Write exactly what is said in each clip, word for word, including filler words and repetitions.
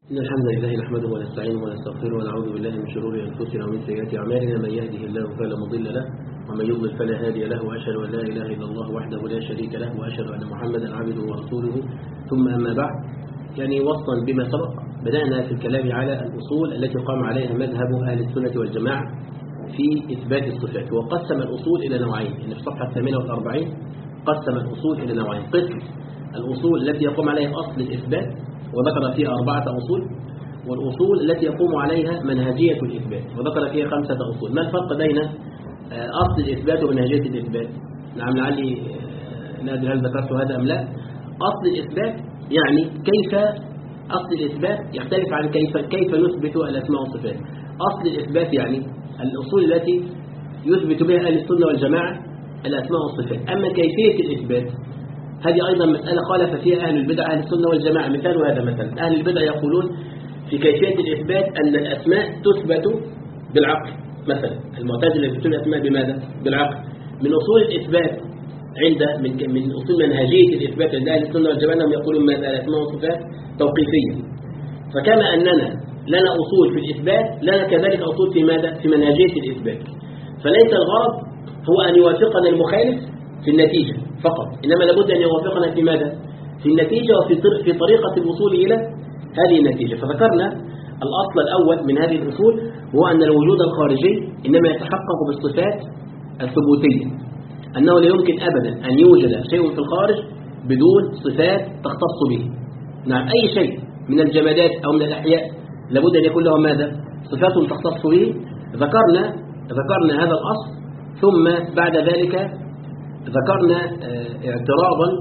إن الحمد لله نحمده ونستعينه ونستغفره ونعوذ بالله من شرور أنفسنا ومن سيئات أعمالنا. من يهده الله فلا مضل له ومن يضلل فلا هادي له، وأشهد أن لا إله إلا الله وحده لا شريك له، وأشهد أن محمدا عبده ورسوله. ثم أما بعد، يعني وصلا بما سبق بدأنا في الكلام على الأصول التي قام عليها مذهب أهل السنة والجماعة في إثبات الصفات، وقسم الأصول إلى نوعين. يعني في الصفحة الثامنة والأربعين قسم الأصول إلى نوعين: قسم الأصول التي يقوم عليها أصل الإثبات وذكر فيها أربعة أصول، والأصول التي يقوم عليها منهجية الإثبات وذكر فيها خمسة أصول. ما الفرق بين أصل الإثبات ومنهجية الإثبات؟ نعم، لعلي لا أدري هل ذكرت هذا أم لا. أصل الإثبات يعني كيف أصل الإثبات يختلف عن كيف كيف نثبت الأسماء والصفات. أصل الإثبات يعني الأصول التي يثبت بها أهل السنة والجماعة الأسماء والصفات. أما كيفية الإثبات هذه أيضا مسألة خالف فيها أهل البدع أهل السنة والجماعة. مثال هذا مثلا أهل البدع يقولون في كيفية الإثبات أن الأسماء تثبت بالعقل. مثلا المعتزلة يثبتون الأسماء بماذا؟ بالعقل. من أصول الإثبات عند من من أصول منهجية الإثبات عند أهل السنة والجماعة أنهم يقولون ماذا؟ الأسماء والصفات توقيفية. فكما أننا لنا أصول في الإثبات لنا كذلك أصول في ماذا؟ في منهجية الإثبات. فليس الغرض هو أن يوافقنا المخالف في النتيجة فقط، إنما لابد أن يوافقنا في ماذا؟ في النتيجة وفي في طريقة الوصول إلى هذه النتيجة. فذكرنا الأصل الأول من هذه الأصول هو أن الوجود الخارجي إنما يتحقق بالصفات الثبوتية، أنه لا يمكن أبدا أن يوجد شيء في الخارج بدون صفات تختص به. نعم، أي شيء من الجمادات أو من الأحياء لابد أن يكون له ماذا؟ صفات تختص به. ذكرنا ذكرنا هذا الأصل، ثم بعد ذلك ذكرنا اعتراضا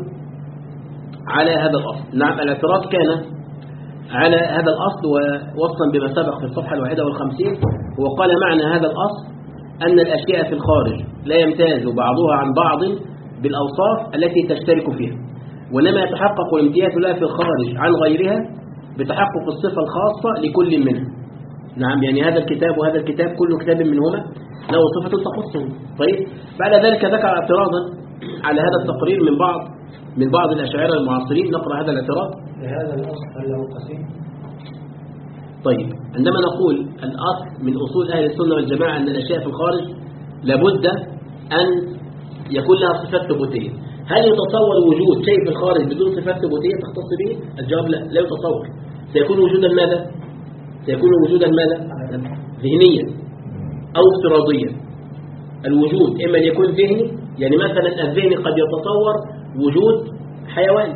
على هذا الأصل. نعم، الاعتراض كان على هذا الأصل ووصلا بما سبق في الصفحة الواحدة والخمسين. هو قال معنى هذا الأصل أن الأشياء في الخارج لا يمتاز بعضها عن بعض بالأوصاف التي تشترك فيها، وإنما يتحقق الامتياز لها في الخارج عن غيرها بتحقق الصفة الخاصة لكل منها. نعم، يعني هذا الكتاب وهذا الكتاب كل كتاب منهما له صفة تخصه. طيب، بعد ذلك ذكر اعتراضا على هذا التقرير من بعض من بعض الأشاعرة المعاصرين. نقرأ هذا الاعتراض. لهذا الأصل هل له قسيم؟ طيب، عندما نقول الأصل من أصول أهل السنة والجماعة أن الأشياء في الخارج لابد أن يكون لها صفات ثبوتية، هل يتصور وجود شيء في الخارج بدون صفات ثبوتية تختص به؟ الجواب لا، لا يتصور. سيكون وجودا ماذا؟ سيكون وجودا ماذا؟ ذهنيا أو افتراضيا. الوجود إما أن يكون ذهني، يعني مثلا الذهن قد يتصور وجود حيوان،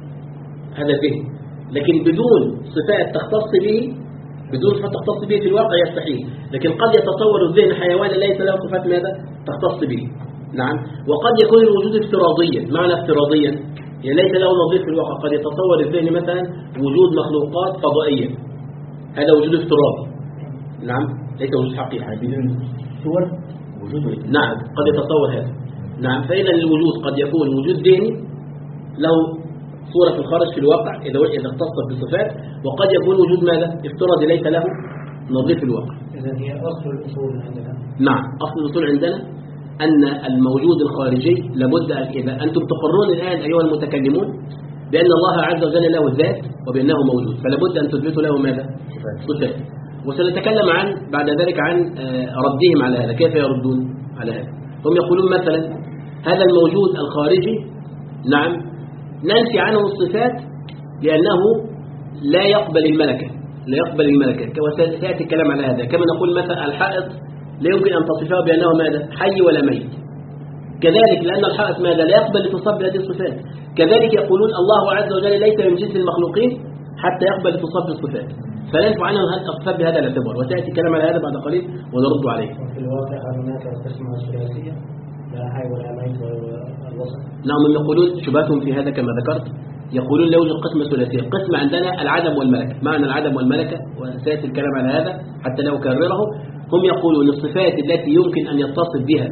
هذا ذهن، لكن بدون صفات تختص به بدون صفات تختص به في الواقع يستحيل. لكن قد يتصور الذهن حيوانا ليس له صفات ماذا؟ تختص به. نعم، وقد يكون الوجود افتراضيا. معنى افتراضيا يعني ليس له نظير في الواقع. قد يتصور الذهن مثلا وجود مخلوقات فضائية، هذا وجود افتراضي. نعم، ليس وجود حقيقي. صور وجود. نعم، قد يتصور هذا. نعم، فإذا الوجود قد يكون وجود ذهني له صورة في الخارج في الواقع إذا إذا اختصت بصفات، وقد يكون وجود ماذا؟ افتراضي ليس له نظير في الواقع. إذا هي أصل الأصول عندنا. نعم، أصل الأصول عندنا أن الموجود الخارجي لابد أن إذا أنتم تقرون الآن أيها المتكلمون بأن الله عز وجل له ذات وبأنه موجود، فلابد أن تثبتوا له ماذا؟ صفات. وسنتكلم عن بعد ذلك عن ردهم على هذا، كيف يردون على هذا. هم يقولون مثلا هذا الموجود الخارجي نعم ننفي عنه الصفات لأنه لا يقبل الملكة لا يقبل الملكة وسيأتي الكلام على هذا. كما نقول مثلا الحائط لا يمكن أن تصفه بأنه ماذا؟ حي ولا ميت. كذلك لأن الحائط ماذا؟ لا يقبل تصف بهذه الصفات. كذلك يقولون الله عز وجل ليس من جنس المخلوقين حتى يقبل تصف الصفات، فننفع عنه الصفات بهذا الاعتبار. وسيأتي الكلام على هذا بعد قليل ونرد عليه. وفي الواقع هناك قسمة ثلاثية لا حي ولا ميت والوسط. نعم، يقولون شبهتهم في هذا كما ذكرت، يقولون لا يوجد قسمة ثلاثية. قسم عندنا العدم والملكة. معنى العدم والملكة وسيأتي الكلام على هذا حتى لا أكرره. هم يقولون الصفات التي يمكن أن يتصف بها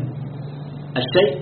الشيء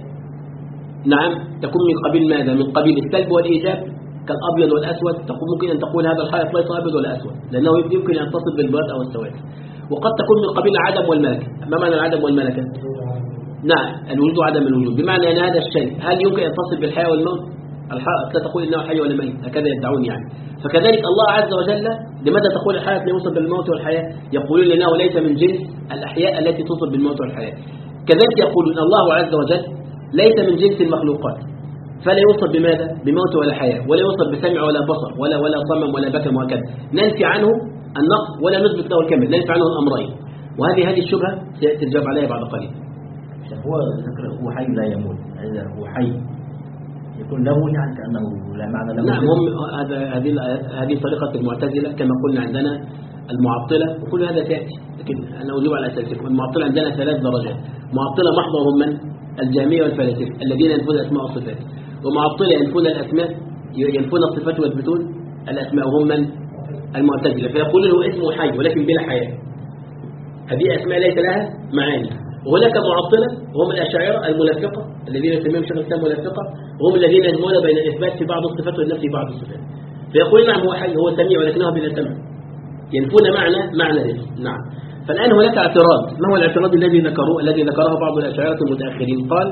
نعم تكون من قبيل ماذا؟ من قبيل السلب والإيجاب كالأبيض والأسود. تقول ممكن أن تقول هذا الحائط ليس أبيض ولا أسود لأنه يمكن أن يتصف بالبياض أو السواد. وقد تكون من قبيل العدم والملكة. ما معنى العدم والملكة؟ نعم، الوجود وعدم الوجود، بمعنى أن هذا الشيء هل يمكن أن يتصف بالحياة والموت؟ الحائط لا تقول إنه حي ولا ميت، هكذا يدعون يعني. فكذلك الله عز وجل لماذا تقول الحائط لا يوصف بالموت والحياة؟ يقولون لأنه ليس من جنس الأحياء التي توصف بالموت والحياة. كذلك يقولون الله عز وجل ليس من جنس المخلوقات، فلا يوصف بماذا؟ بموت ولا حياة، ولا يوصف بسمع ولا بصر ولا ولا صمم ولا بكم وهكذا. ننفي عنه النقص ولا نثبت له الكمال، ننفي عنه الأمرين. وهذه هذه الشبهة سيأتي الجواب عليها بعد قليل. هو ذكر هو حي لا يموت، إذا هو حي يكون له يعني كأنه لا معنى له. نعم، هم هذا هذه هذه طريقة المعتزلة كما قلنا. عندنا المعطلة وكل هذا سيأتي، لكن أنا أجيب على أساسكم. المعطلة عندنا ثلاث درجات. معطلة محضة هم من؟ الجهمية والفلاسفة الذين ينفون الأسماء والصفات، ومعطلة ينفون الأسماء ينفون الصفات ويثبتون الأسماء وهم من؟ المعتزلة. فيقولون هو اسمه حي ولكن بلا حياة، هذه أسماء ليس لها معاني. وهناك معطلة وهم الأشاعرة الملفقة الذين يسميهم شيخ الإسلام ملفقة، وهم الذين يجمعون بين الإثبات في بعض الصفات والنفي في بعض الصفات. فيقولون نعم هو حي، هو سميع ولكنه بلا سمع، ينفون معنى معنى الاسم. نعم. فالآن هناك اعتراض. ما هو الاعتراض الذي ذكروه الذي ذكره بعض الأشاعرة المتأخرين؟ قال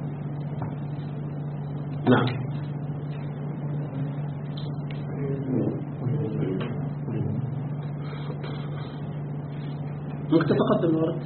نعم ممكن تتقدم ورد.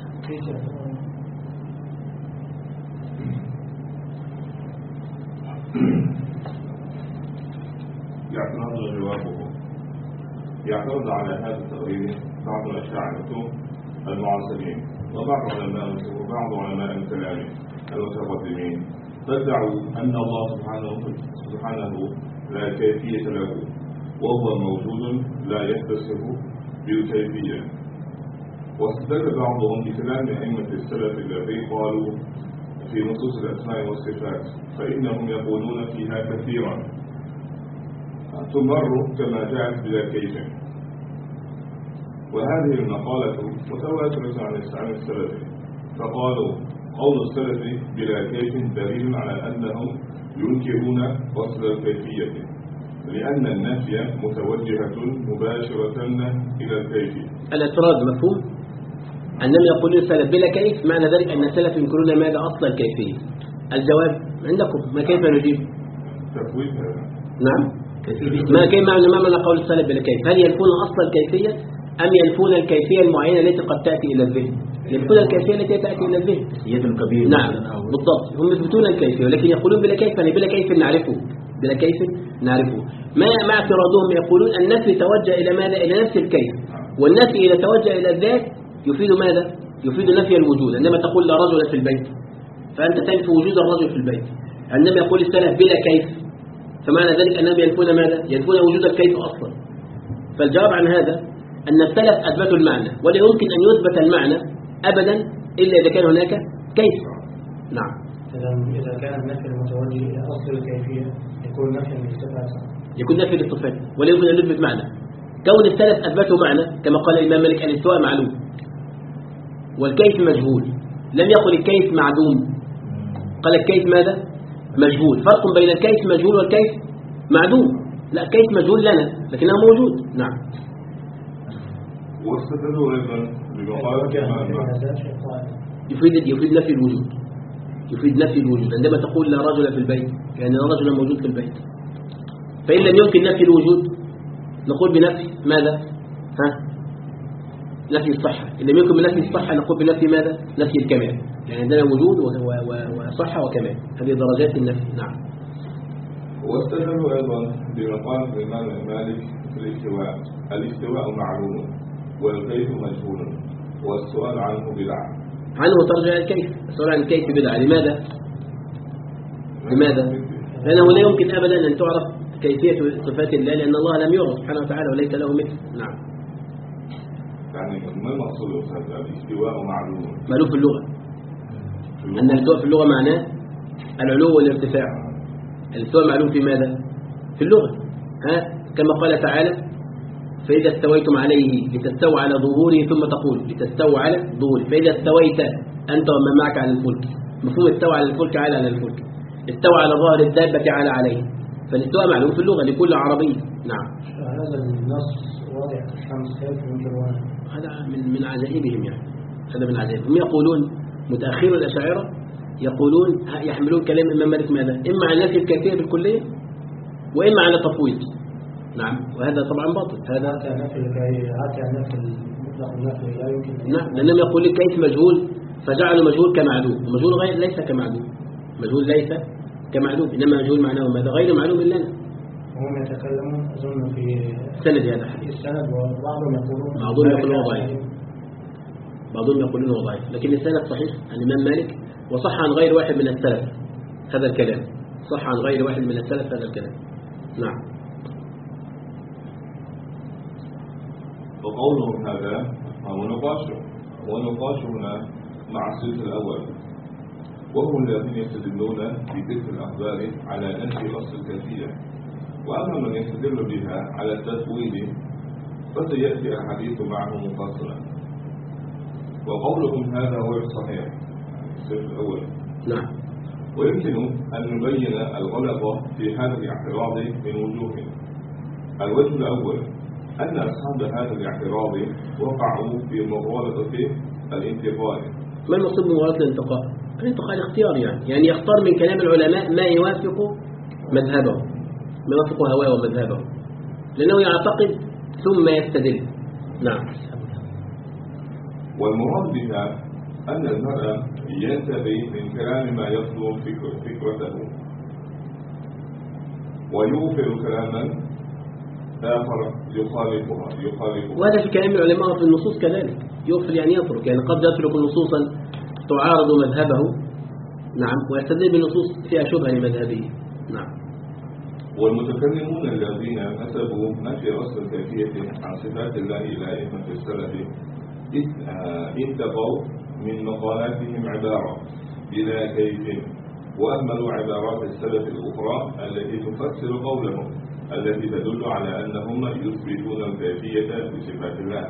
يعترض جوابه. يعترض على هذا التقرير بعض الأشاعرة المعاصرين وبعض علماء وبعض علماء الكلام المتقدمين، فادعوا أن الله سبحانه سبحانه لا كيفية له، وهو موجود لا يتصف بالكيفية. واستدل بعضهم بكلام أئمة السلف الذي قالوا في نصوص الأسماء والصفات، فإنهم يقولون فيها كثيرا تمر كما جاءت بلا كيف. وهذه المقالة متواترة عن السلف، فقالوا قول السلف بلا كيف دليل على أنهم ينكرون وصل الكيفية، لأن النفي متوجهة مباشرة إلى الكيف. الاعتراض مفهوم؟ أنهم يقولون السلف بلا كيف، معنى ذلك أن السلف ينكرون ماذا؟ أصل الكيفية. الجواب عندكم، ما كيف نجيب؟ تفويت هذا. نعم، ما كيف معنى ما معنى قول السلف بلا كيف؟ هل ينفون أصل الكيفية أم ينفون الكيفية المعينة التي قد تأتي إلى الذهن؟ ينفون الكيفية التي تأتي إلى الذهن. يد الكبير. نعم بالضبط، هم يثبتون الكيفية ولكن يقولون بلا كيف، يعني بلا كيف نعرفه، بلا كيف نعرفه. ما مع اعتراضهم يقولون النفي توجه إلى ماذا؟ إلى نفس الكيف، والنفي إذا توجه إلى الذات يفيد ماذا؟ يفيد نفي الوجود. عندما تقول لا رجل في البيت فأنت تنفي وجود الرجل في البيت. عندما يقول السلف بلا كيف فمعنى ذلك أنهم ينفون ماذا؟ ينفون وجود الكيف أصلا. فالجواب عن هذا أن السلف أثبتوا المعنى، ولا يمكن أن يثبت المعنى أبدا إلا إذا كان هناك كيف. نعم. إذا كان النفي المتوجه إلى أصل الكيفية يكون نفي للصفات، يكون نفي للصفات ولا يمكن أن يثبت معنى. كون السلف أثبتوا معنى كما قال الإمام مالك الاستواء معلوم والكيف مجهول، لم يقل الكيف معدوم، قال الكيف ماذا؟ مجهول. فرق بين الكيف مجهول والكيف معدوم. لا، كيف مجهول لنا لكنه موجود. نعم. واستدلوا أيضا بمقالة يفيد يفيد نفي الوجود، يفيد نفي الوجود. عندما تقول لا رجل في البيت يعني لا رجل موجود في البيت، فإن لم يمكن نفي الوجود نقول بنفي ماذا؟ ها؟ نفي الصحة. إن لم يمكن بنفي الصحة نقول بنفي ماذا؟ نفي الكمال. يعني عندنا وجود وصحة وكمال، هذه درجات النفي. نعم. واستدلوا أيضا بمقالة الإمام مالك في الاستواء، الاستواء معلوم والكيف مجهول والسؤال عنه بدعة. عنه ترجع الكيف، السؤال عن الكيف بدعة. لماذا؟ لماذا؟ لأنه لا يمكن أبدا أن تعرف كيفية صفات الله، لأن الله لم يرى سبحانه وتعالى وليس له مثل. نعم. يعني ما المقصود الاستواء معلوم؟ معلوم في اللغة، أن الاستواء في اللغة معناه العلو والارتفاع. الاستواء معلوم في ماذا؟ في اللغة. ها؟ كما قال تعالى فإذا استويتم عليه لتستوى على ظهوره ثم تقول لتستوى على ظهوره، فإذا استويت أنت ومن معك على الفلك. مفهوم استوى على الفلك على على الفلك، استوى على ظهر الدابة على عليه. فالاستواء معلوم في اللغة لكل عربي. نعم. هذا النص واضح الشمس كيف ينكرونه؟ هذا من من عجائبهم، يعني هذا من عجائبهم. يقولون متأخرون الأشاعرة يقولون يحملون كلام الإمام مالك ماذا؟ إما على نفي الكيفية بالكلية وإما على تفويض. نعم، وهذا طبعا باطل. هذا حتى نفي الكي حتى نفي المطلق النفي لا يمكن. نعم، لأنهم يقول لك كيف مجهول فجعلوا مجهول كمعلوم، ومجهول غير ليس كمعلوم، مجهول ليس كمعلوم، إنما مجهول معناه ماذا؟ غير معلوم لنا. وهم يتكلمون أظن في سند هذا الحديث، السند، وبعضهم يقولون بعضهم يقولون ضعيف، بعضهم يقولون ضعيف، لكن السند صحيح عن الإمام مالك، وصح عن غير واحد من السلف هذا الكلام، صح عن غير واحد من السلف هذا الكلام. نعم. وقولهم هذا ونقاش ونقاش هنا مع الصنف الأول، وهم الذين يستدلون في تلك الأخبار على نفي أصل الكيفية، وأما من يستدل بها على التفويض فسيأتي الحديث معه مفصلا. وقولهم هذا هو الصحيح الصنف الأول. نعم. ويمكن أن نبين الغلط في هذا الاعتراض من وجوه. الوجه الأول أن أصحاب هذا الاعتراض وقعوا في مغالطة الانتقاء. ما المقصود بمغالطة الانتقاء؟ الانتقاء الاختيار، يعني يعني يختار من كلام العلماء ما يوافق مذهبه، ما يوافق هواه ومذهبه، لأنه يعتقد ثم يستدل. نعم. والمراد بها أن المرء ينتبه من كلام ما يطلب فكر فكرته ويوفر كلاما آخر يخالفها يخالفها وهذا في كلام العلماء في النصوص كذلك، يوفر يعني يترك، يعني قد يترك نصوصا تعارض مذهبه. نعم، ويستدل بنصوص فيها شبهة لمذهبه. نعم. والمتكلمون الذين نسبوا نفي أصل الكيفية عن صفات الله إلى أئمة السلف اتقوا من مقالاتهم عبارة بلا كيف، وأهملوا عبارات السلف الأخرى التي تفسر قولهم، التي تدل على أنهم يثبتون الكيفية بصفات الله.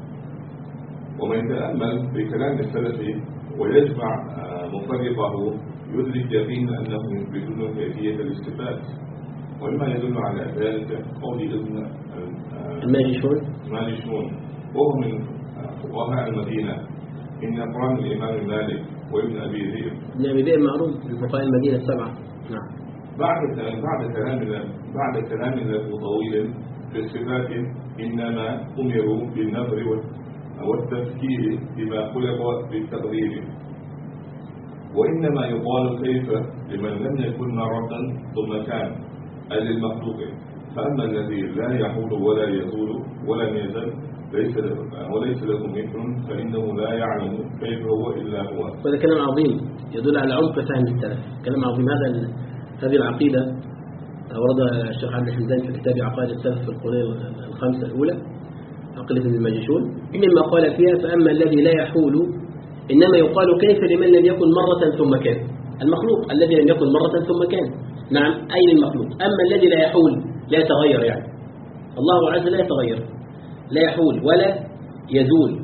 ومن يتأمل في كلام السلف ويجمع مفرقه يدرك يقينا أنهم يثبتون كيفية الصفات. ومما يدل على ذلك قول ابن الماجشون الماجشون وهو من فقهاء المدينة من أقران الإمام مالك وابن أبي ذئب. ابن أبي ذئب معروف من فقهاء المدينة السبعة. نعم. بعد بعد كلامنا بعد كلامنا طويل في الصفات إنما أمروا بالنظر والتفكير بما خلق بالتقدير، وإنما يقال كيف لمن لم يكن مرة ثم كان للمخلوق. فأما الذي لا يحول ولا يزول ولم يزل ليس له وليس له مثل فإنه لا يعلم كيف هو إلا هو. وهذا كلام عظيم يدل على عمق فهم السلف، كلام عظيم. هذا هذه العقيدة أوردها الشيخ عبد الحمدان في كتاب عقائد السلف في القرون الخمسة الأولى، عقيدة ابن الماجشون، مما قال فيها: فأما الذي لا يحول إنما يقال كيف لمن لم يكن مرة ثم كان. المخلوق الذي لم يكن مرة ثم كان. نعم، أي المخلوق. أما الذي لا يحول لا يتغير، يعني الله عز لا يتغير، لا يحول ولا يزول،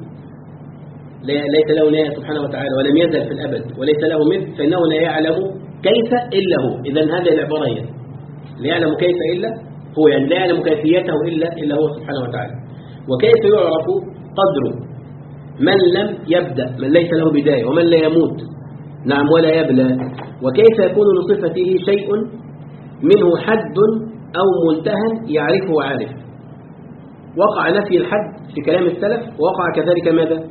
ليس له نهاية سبحانه وتعالى، ولم يزل في الأبد وليس له مثل، فإنه لا يعلم كيف إلا هو. إذن هذه العبارة هي لا يعلم كيف إلا هو، يعني لا يعلم كيفيته إلا إلا هو سبحانه وتعالى. وكيف يعرف قدره من لم يبدأ، من ليس له بداية، ومن لا يموت نعم ولا يبلى. وكيف يكون لصفته شيء منه حد أو منتهى يعرفه عارف. وقع نفي الحد في كلام السلف، ووقع كذلك ماذا؟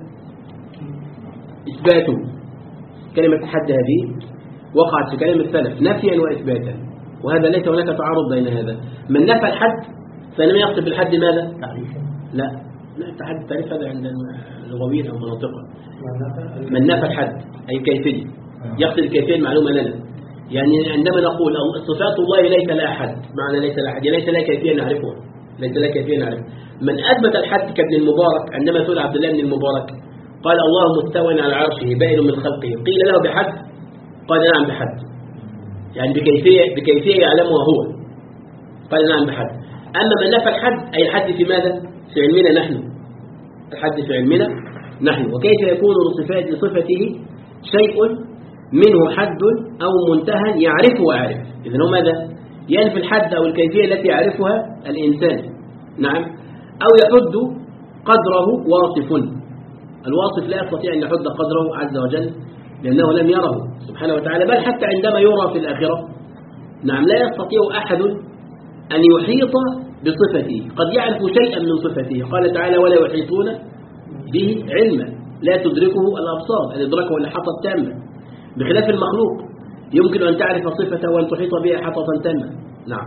إثباته. كلمة حد هذه وقعت في كلام السلف نفيا وإثباتا، وهذا ليس هناك تعارض بين هذا. من نفى الحد فإنما يقصد بالحد ماذا؟ لا لا الحد تعريف هذا عند اللغويين أو مناطقا. من نفى الحد أي الكيفية، يقصد الكيفية المعلومة لنا. يعني عندما نقول صفات الله ليس لها حد، معنى ليس لها حد يعني ليس لها كيفية نعرفها، ليس لها كيفية نعرفها. من أثبت الحد كابن المبارك، عندما سئل عبد الله بن المبارك قال: الله مستوى على عرشه بائن من خلقه، قيل له بحد؟ قال: نعم بحد، يعني بكيفية بكيفية يعلمها هو، قال: نعم بحد. أما من نفى الحد أي الحد في ماذا؟ في علمنا نحن، الحد في علمنا نحن. وكيف يكون لصفات لصفته شيء منه حد أو منتهى يعرفه عارف. إذن هو ماذا؟ ينفي الحد أو الكيفية التي يعرفها الإنسان، نعم، أو يحد قدره واصف. الواصف لا يستطيع أن يحد قدره عز وجل لأنه لم يره سبحانه وتعالى، بل حتى عندما يرى في الآخرة نعم لا يستطيع أحد أن يحيط بصفته، قد يعرف شيئا من صفته. قال تعالى ولا يحيطون به علما لا تدركه الأبصار، الإدراك والإحاطة التامة، بخلاف المخلوق يمكن أن تعرف صفته وأن تحيط بها إحاطة تامة. نعم.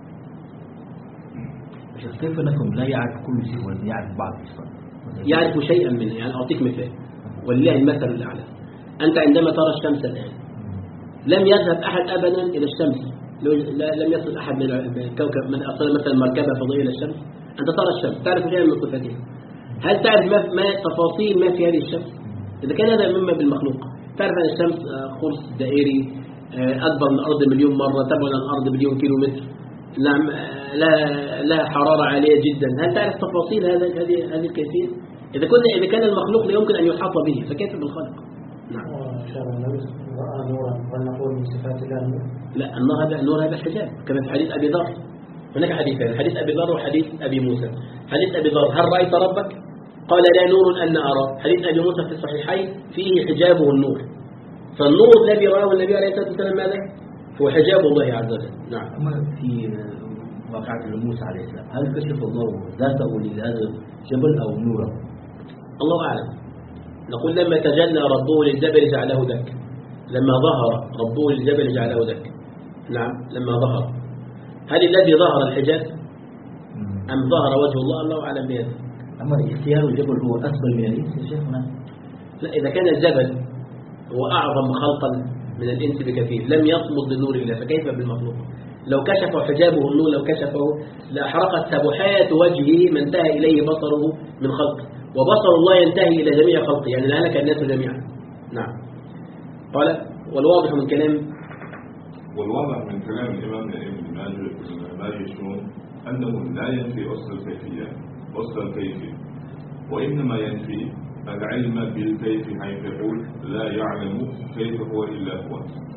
كيف لكم لا يعرف كل شيء ويعرف بعض الصفات؟ يعرف شيئا منه. يعني أعطيك مثال ولله المثل الأعلى. أنت عندما ترى الشمس الآن لم يذهب أحد أبدا إلى الشمس، لم يصل أحد من الكوكب من أصل مثلا مركبة فضائية إلى الشمس، أنت ترى الشمس تعرف شيئا من صفاتها. هل تعرف ما, ما تفاصيل ما في هذه الشمس؟ إذا كان هذا مما بالمخلوق، تعرف أن الشمس قرص دائري أكبر من الأرض مليون مرة، تبعد عن الأرض مليون كيلو متر، نعم، لا لها حرارة عالية جدا. هل تعرف تفاصيل هذا هذه هذه الكيفية؟ إذا كنا إذا كان المخلوق لا يمكن أن يحاط به، فكيف بالخالق؟ نعم. رأى نورا ونقول من صفات الله النور. لا، النور هذا النور هذا حجاب، كما في حديث أبي ذر. هناك حديثين، حديث أبي ذر وحديث أبي موسى. حديث أبي ذر هل رأيت ربك؟ قال لا نور أن أرى. حديث أبي موسى في الصحيحين فيه حجابه النور. فالنور الذي رآه النبي عليه الصلاة والسلام ماذا؟ هو حجاب الله عز وجل. نعم. أما في واقعة موسى عليه السلام هل كشف الله ذاته لهذا الجبل أو نوره؟ الله أعلم. نقول لما تجلى ربه للجبل جعله دك، لما ظهر ربه للجبل جعله دك. نعم، لما ظهر. هل الذي ظهر الحجاب أم ظهر وجه الله؟ الله أعلم بهذا. أما اختيار الجبل هو أسبل من الإنس يا شيخنا؟ لا، إذا كان الجبل هو أعظم خلقا من الإنس بكثير لم يصمد لنور الله، فكيف بالمخلوق؟ لو كشف حجابه النور، لو كشفه لأحرقت سبحات وجهه ما انتهى إليه بصره من خلقه، وبصر الله ينتهي إلى جميع خلقه، يعني لهلك الناس جميعا. نعم. قال والواضح من كلام والواضح من كلام الإمام ابن ماجشون أنه لا ينفي أصل الكيفية أصل الكيفية وإنما ينفي العلم بالكيف، حيث يقول لا يعلم كيف هو إلا هو.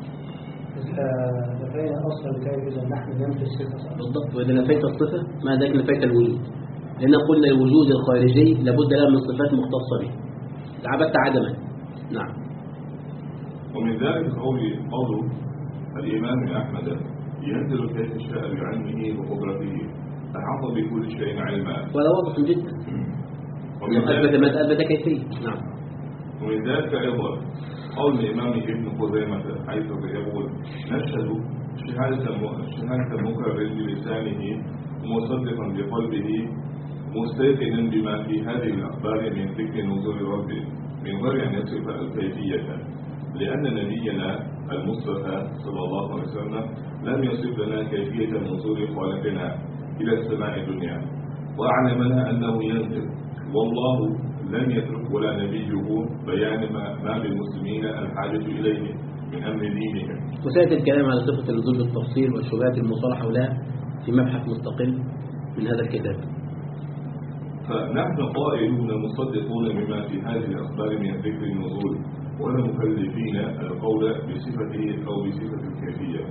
نفينا أصل الكيف إذا نحن ننفي الصفة بالضبط. وإذا نفيت الصفة ما ذاك نفيت الوجود، لأن قلنا الوجود الخارجي لابد له من صفات مختصة به، عبدت عدما. نعم. ومن ذلك قول قول الإمام أحمد ينزل كيف شاء بعلمه وقدرته، أحاط بكل شيء علما، وهذا واضح جدا. ومن أثبت ما أثبت كيفية. نعم. ومن ذلك أيضا قول الإمام ابن خزيمة حيث يقول نشهد شهادة شهادة مكرر بلسانه مصدقا بقلبه مستيقنا بما في هذه الأخبار من ذكر نزول ربه من غير أن يصف الكيفية، لأن نبينا المصطفى صلى الله عليه وسلم لم يصف لنا كيفية نزول خالقنا إلى السماء الدنيا، وأعلمنا أنه ينزل، والله لم يترك ولا نبيه بيان ما, ما بالمسلمين الحاجة إليه من أمر دينهم. وسيأتي الكلام على صفة النزول بالتفصيل والشبهات المصطلحة لها في مبحث مستقل من هذا الكتاب. فنحن قائلون مصدقون بما في هذه الأخبار من ذكر النزول، ولا مكلفين القول بصفته أو بصفة الكيفية.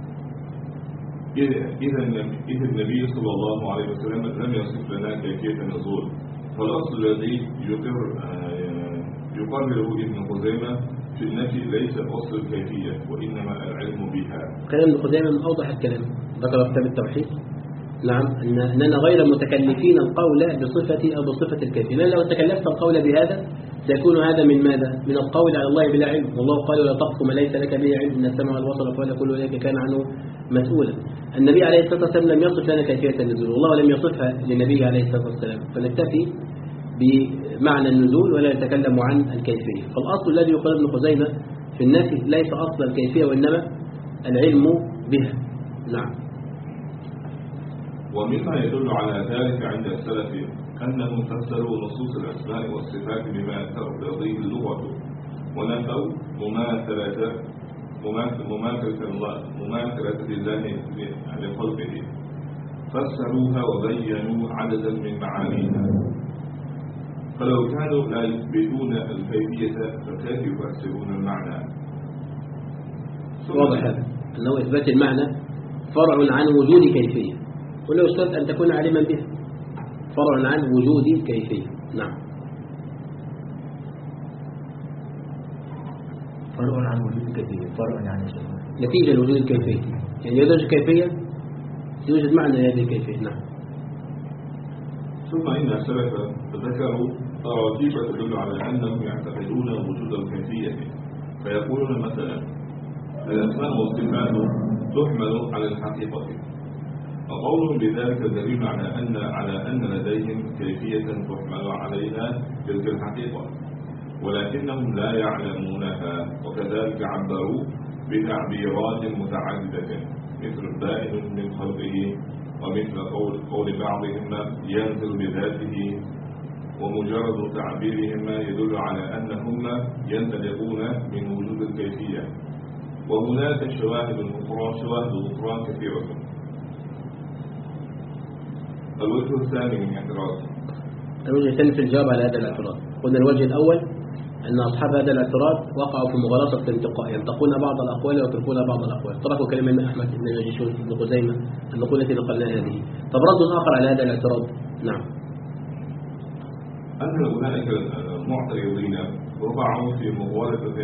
إذا النبي صلى الله عليه وسلم لم يصف لنا كيفية النزول، فالأصل الذي يقر يقرره ابن خزيمة في النفي ليس أصل الكيفية وإنما العلم بها. كلام ابن خزيمة من أوضح الكلام، ذكر كتاب التوحيد. نعم، أننا غير متكلفين القول بصفة أو بصفة الكيفية، لأن لو تكلفت القول بهذا سيكون هذا من ماذا؟ من القول على الله بلا علم، والله قال ولا تقف ما ليس لك به علم إن السمع والبصر والفؤاد كل ذلك كان عنه مسؤولا. النبي عليه الصلاة والسلام لم يصف لنا كيفية النزول، والله لم يصفها للنبي عليه الصلاة والسلام، فنكتفي بمعنى النزول ولا نتكلم عن الكيفية. فالأصل الذي يقال ابن خزيمة في النفي ليس أصل الكيفية وإنما العلم بها. نعم. ومما يدل على ذلك عند السلف أنهم فسروا نصوص الأسماء والصفات بما تقتضيه اللغة، ونفوا مماثلة مماثلة الله مماثلة الله لخلقه، فسروها وبينوا عددا من معانيها. فلو كانوا لا يثبتون الكيفية فكيف يفسرون المعنى؟ واضح هذا أنه إثبات المعنى فرع عن وجود كيفية، ولو اشترط أن تكون عالما بها، فرع عن وجود كيفية. نعم. فرع عن وجود كيفية، فرع يعني نتيجة لوجود الكيفية، يعني يدرج كيفية يوجد معنى هذه الكيفية. نعم. ثم إن السلف ذكروا تراتيب تدل على أنهم يعتقدون وجود الكيفية، فيقولون مثلا الأسماء والصفات تحمل على الحقيقة، وقولهم بذلك دليل على أن على أن لديهم كيفية تحمل عليها تلك الحقيقة، ولكنهم لا يعلمونها، وكذلك عبروا بتعبيرات متعددة مثل بائن من خلقه، ومثل قول, قول بعضهم ينزل بذاته، ومجرد تعبيرهم يدل على أنهم ينطلقون من وجود الكيفية. وهناك شواهد أخرى شواهد أخرى كثيرة. الوجه الثاني من الاعتراض. الوجه الثاني في الجواب على هذا الاعتراض، قلنا الوجه الأول أن أصحاب هذا الاعتراض وقعوا في مغالطة الانتقاء، ينتقون بعض الأقوال ويتركون بعض الأقوال، تركوا كلمة من أحمد بن ماجشون بن خزيمة النقول التي نقلناها هذه. طب رد آخر على هذا الاعتراض. نعم. أن أولئك المعترضين وقعوا في مغالطة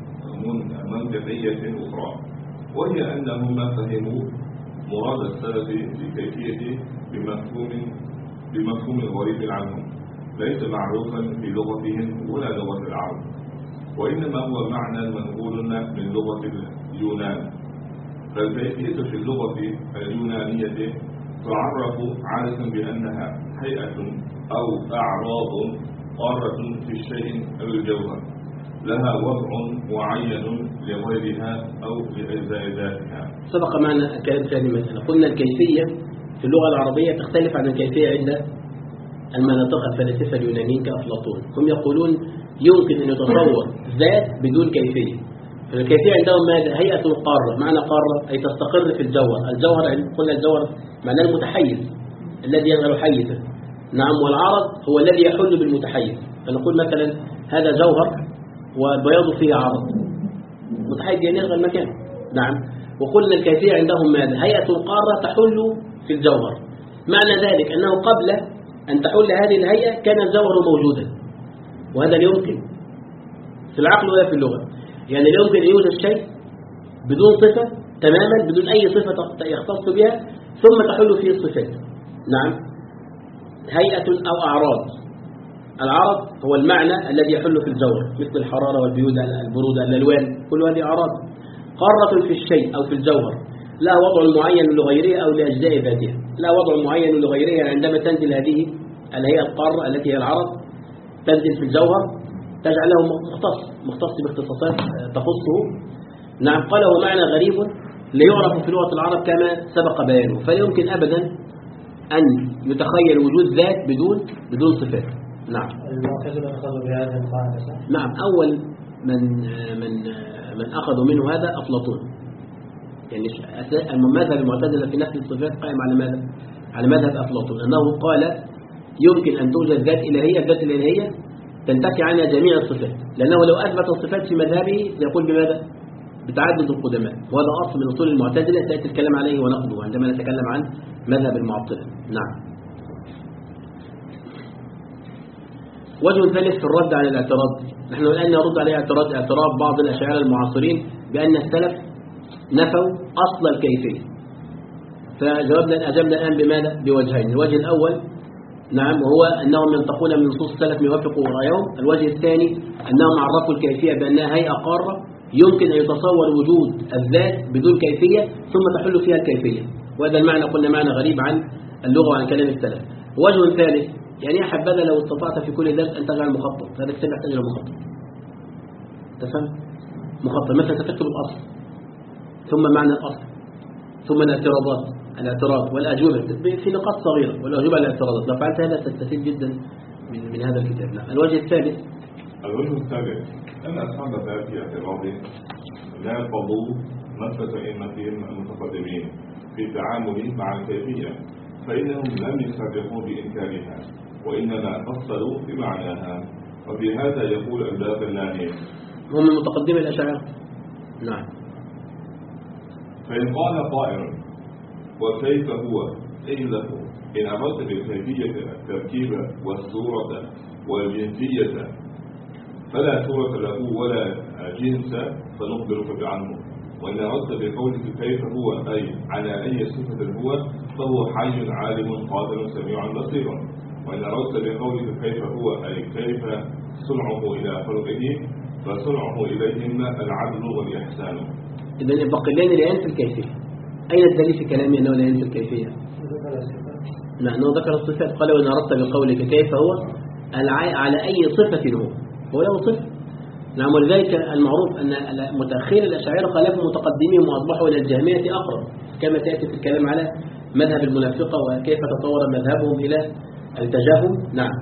منطقية أخرى، وهي أنهم فهموا مراد السلف بكيفية بمفهوم بمفهوم غريب عنهم ليس معروفا في لغتهم ولا لغة العرب، وإنما هو معنى منقول من لغة اليونان. فالكيفية في اللغة اليونانية تعرف عادة بأنها هيئة أو أعراض قارة في الشيء أو الجوهر لها وضع معين لغيرها أو لأجزاء ذاتها. سبق معنا الكلام في هذه المسألة، قلنا الكيفية في اللغة العربية تختلف عن الكيفية عند المناطق الفلاسفة اليونانيين كأفلاطون. هم يقولون يمكن أن يتصور ذات بدون كيفية. فالكيفية عندهم ماذا؟ هيئة القارة. معنى قارة أي تستقر في الجوهر. الجوهر قلنا الجوهر معناه المتحيز الذي يظهر حيزا. نعم. والعرض هو الذي يحل بالمتحيز. فنقول مثلا هذا جوهر والبياض فيه عرض متحيز يعني يشغل المكان. نعم. وقلنا الكيفية عندهم ماذا؟ هيئة القارة تحل في الجوهر. معنى ذلك أنه قبل أن تحل هذه الهيئة كان الجوهر موجودا، وهذا لا يمكن في العقل ولا في اللغة. يعني لا يمكن أن يوجد شيء بدون صفة تماما، بدون أي صفة يختص بها، ثم تحل فيه الصفات. نعم. هيئة أو أعراض. العرض هو المعنى الذي يحل في الجوهر مثل الحرارة والبيودة البرودة الألوان، كل هذه أعراض. قارة في الشيء أو في الجوهر لا وضع معين لغيرها أو لأجزاء ذاتها، لا وضع معين لغيرها. عندما تنزل هذه الهيئة القارة التي هي العرض تنزل في الجوهر تجعله مختص مختص باختصاصات تخصه. نعم. قال هو معنى غريب ليعرف في لغة العرب كما سبق بيانه، فلا يمكن أبدا أن يتخيل وجود ذات بدون بدون صفات. نعم. المعتزلة أخذوا بهذا القاعدة. نعم. أول من من من أخذوا منه هذا أفلاطون. يعني المذهب المعتزلة في نفس الصفات قائم على ماذا؟ على مذهب أفلاطون، أنه قال يمكن أن توجد ذات إلهية. الذات الإلهية تنتفي عنها جميع الصفات، لأنه لو أثبت الصفات في مذهبه يقول بماذا؟ بتعدد القدماء، وهذا أصل من أصول المعتزلة سيأتي الكلام عليه ونقده عندما نتكلم عن مذهب المعطلة. نعم. وجه ثالث في الرد على الاعتراض، نحن الآن نرد عليه اعتراض اعتراض بعض الأشاعرة المعاصرين بأن السلف نفوا أصل الكيفية. فجاوبنا أجبنا الآن بماذا؟ بوجهين. الوجه الأول نعم وهو أنهم ينتقون من نصوص السلف ما يوافق رأيهم. الوجه الثاني أنهم عرفوا الكيفية بأنها هيئة قارة يمكن أن يتصور وجود الذات بدون كيفية ثم تحل فيها الكيفية، وهذا المعنى قلنا معنى غريب عن اللغة وعن كلام السلف. وجه ثالث يعني يا حبذا لو استطعت في كل درس أن تجعل مخطط، هذا كتاب يحتاج إلى مخطط. تفهم؟ مخطط مثلا تكتب الأصل ثم معنى الأصل ثم الاعتراضات الاعتراض والأجوبة في نقاط صغيرة والأجوبة على الاعتراضات. لو فعلت هذا تستفيد جدا من, من هذا الكتاب. نعم. الوجه الثالث الوجه الثالث أن أصحاب ذات اعتراض لا يقضوا نفس أئمتهم المتقدمين في التعامل مع الكيفية، فإنهم لم يصرحوا بإنكارها وإنما فصلوا بمعناها، وفي هذا يقول الباقلاني هم من متقدمي الأشاعرة. نعم. فإن قال قائل وكيف هو أي له إن أردت بالكيفية التركيب والصورة والجنسية فلا صورة له ولا جنس فنخبرك عنه، وإن أردت بقولك كيف هو أي على أي صفة هو فهو حي عالم قادر سميع بصير. وإن أردت بقولك كيف هو أي كيف صنعه إلى خلقه فصنعه إليهم العدل والإحسان. إذن يبقى لنا الآن في الكيفية. أين الدليل في كلامي أنه لا ينفي الكيفية؟ نحن ذكر الصفات قال وإن أردت بقولك كيف هو على أي صفة هو هو له صفة. نعم ولذلك المعروف أن متأخر الأشاعرة خالفوا متقدمين وأصبحوا إلى الجهمية أقرب كما تأتي في الكلام على مذهب المنافقة وكيف تطور مذهبهم إلى التجاهم. نعم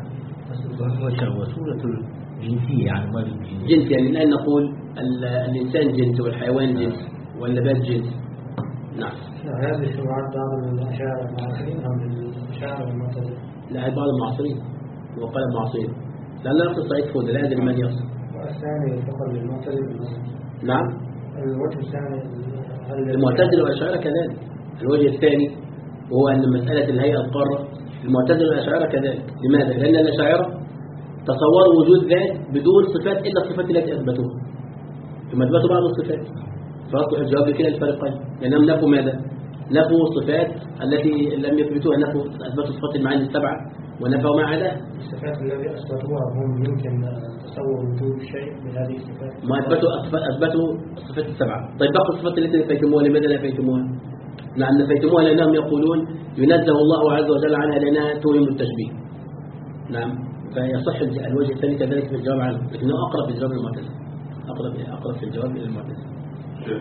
وصورة الجنسية يعني ما جنس يعني الآن نقول الإنسان جنس والحيوان جنس والنبات جنس. نعم هذه الشبهات بعض الأشاعرة المعاصرين أم الأشاعرة المعتزلة؟ لا هي بعض المعاصرين وقال المعاصرين لأن يقصد سعيد فود لا أدري من يقصد. والثاني فقط للمعتزلة. نعم الوجه الثاني المعتزلة والأشاعرة كذلك. الوجه الثاني وهو أن مسألة الهيئة القارة المعتزلة والأشاعرة كذلك. لماذا؟ لأن الأشاعرة تصوروا وجود ذات بدون صفات إلا الصفات التي أثبتوها ثم أثبتوا بعض الصفات فأصبح الجواب لكلا الفريقين لأنهم نفوا ماذا؟ نفوا الصفات التي لم يثبتوها نفوا أثبتوا صفات المعاني السبعة ونفوا ما عداها. الصفات التي أثبتوها هم يمكن تصور وجود شيء بهذه الصفات ما أثبتوا أثبتوا الصفات السبعة. طيب باقي الصفات التي نفيتموها لماذا لا نفيتموها؟ نعم نفيتموها لأنهم يقولون ينزه الله عز وجل عنها لأنها توهم التشبيه. نعم فيصح الوجه الثاني كذلك في الجواب عنه لكنه أقرب في الجواب للمعتزلة أقرب أقرب في الجواب إلى المعتزلة. شيخ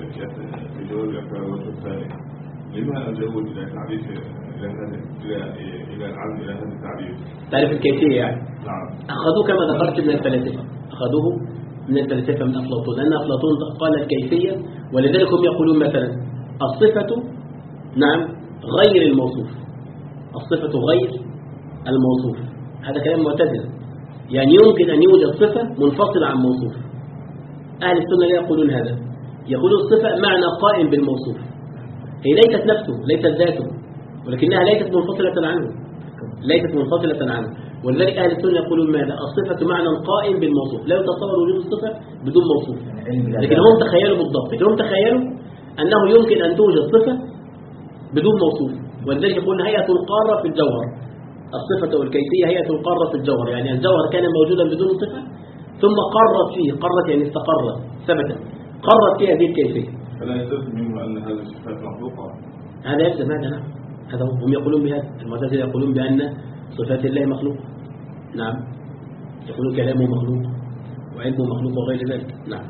في جواب الوجه الثاني لما الجهود إلى تعريف إلى هذا إلى إلى العلم إلى هذا التعريف؟ تعريف الكيفية يعني. نعم. أخذوه كما ذكرت من الفلاسفة أخذوه من الفلاسفة من أفلاطون لأن أفلاطون قال الكيفية ولذلك هم يقولون مثلا الصفة نعم غير الموصوف الصفة غير الموصوف. هذا كلام معتزل يعني يمكن أن يوجد صفة منفصلة عن موصوف. أهل السنة لا يقولون هذا يقولون الصفة معنى قائم بالموصوف هي ليست نفسه ليست ذاته ولكنها ليست منفصلة عنه ليست منفصلة عنه ولذلك أهل السنة يقولون ماذا الصفة معنى قائم بالموصوف لا يتصور وجود الصفة بدون موصوف. لكن هم تخيلوا بالضبط لكن هم تخيلوا أنه يمكن أن توجد صفة بدون موصوف ولذلك يقولون هيئة قارة في الجوهر. الصفة والكيفية هيئة قارة في الجوهر يعني الجوهر كان موجودا بدون صفة ثم قرت فيه قرت يعني استقرت ثبتت قرت فيه هذه الكيفية. فلا يلزم منه أن هذه الصفات مخلوقة. هذا يلزم هذا نعم هذا هم يقولون بهذا. المعتزلة يقولون بأن صفات الله مخلوق. نعم يقولون كلامه مخلوق وعلمه مخلوق وغير ذلك. نعم.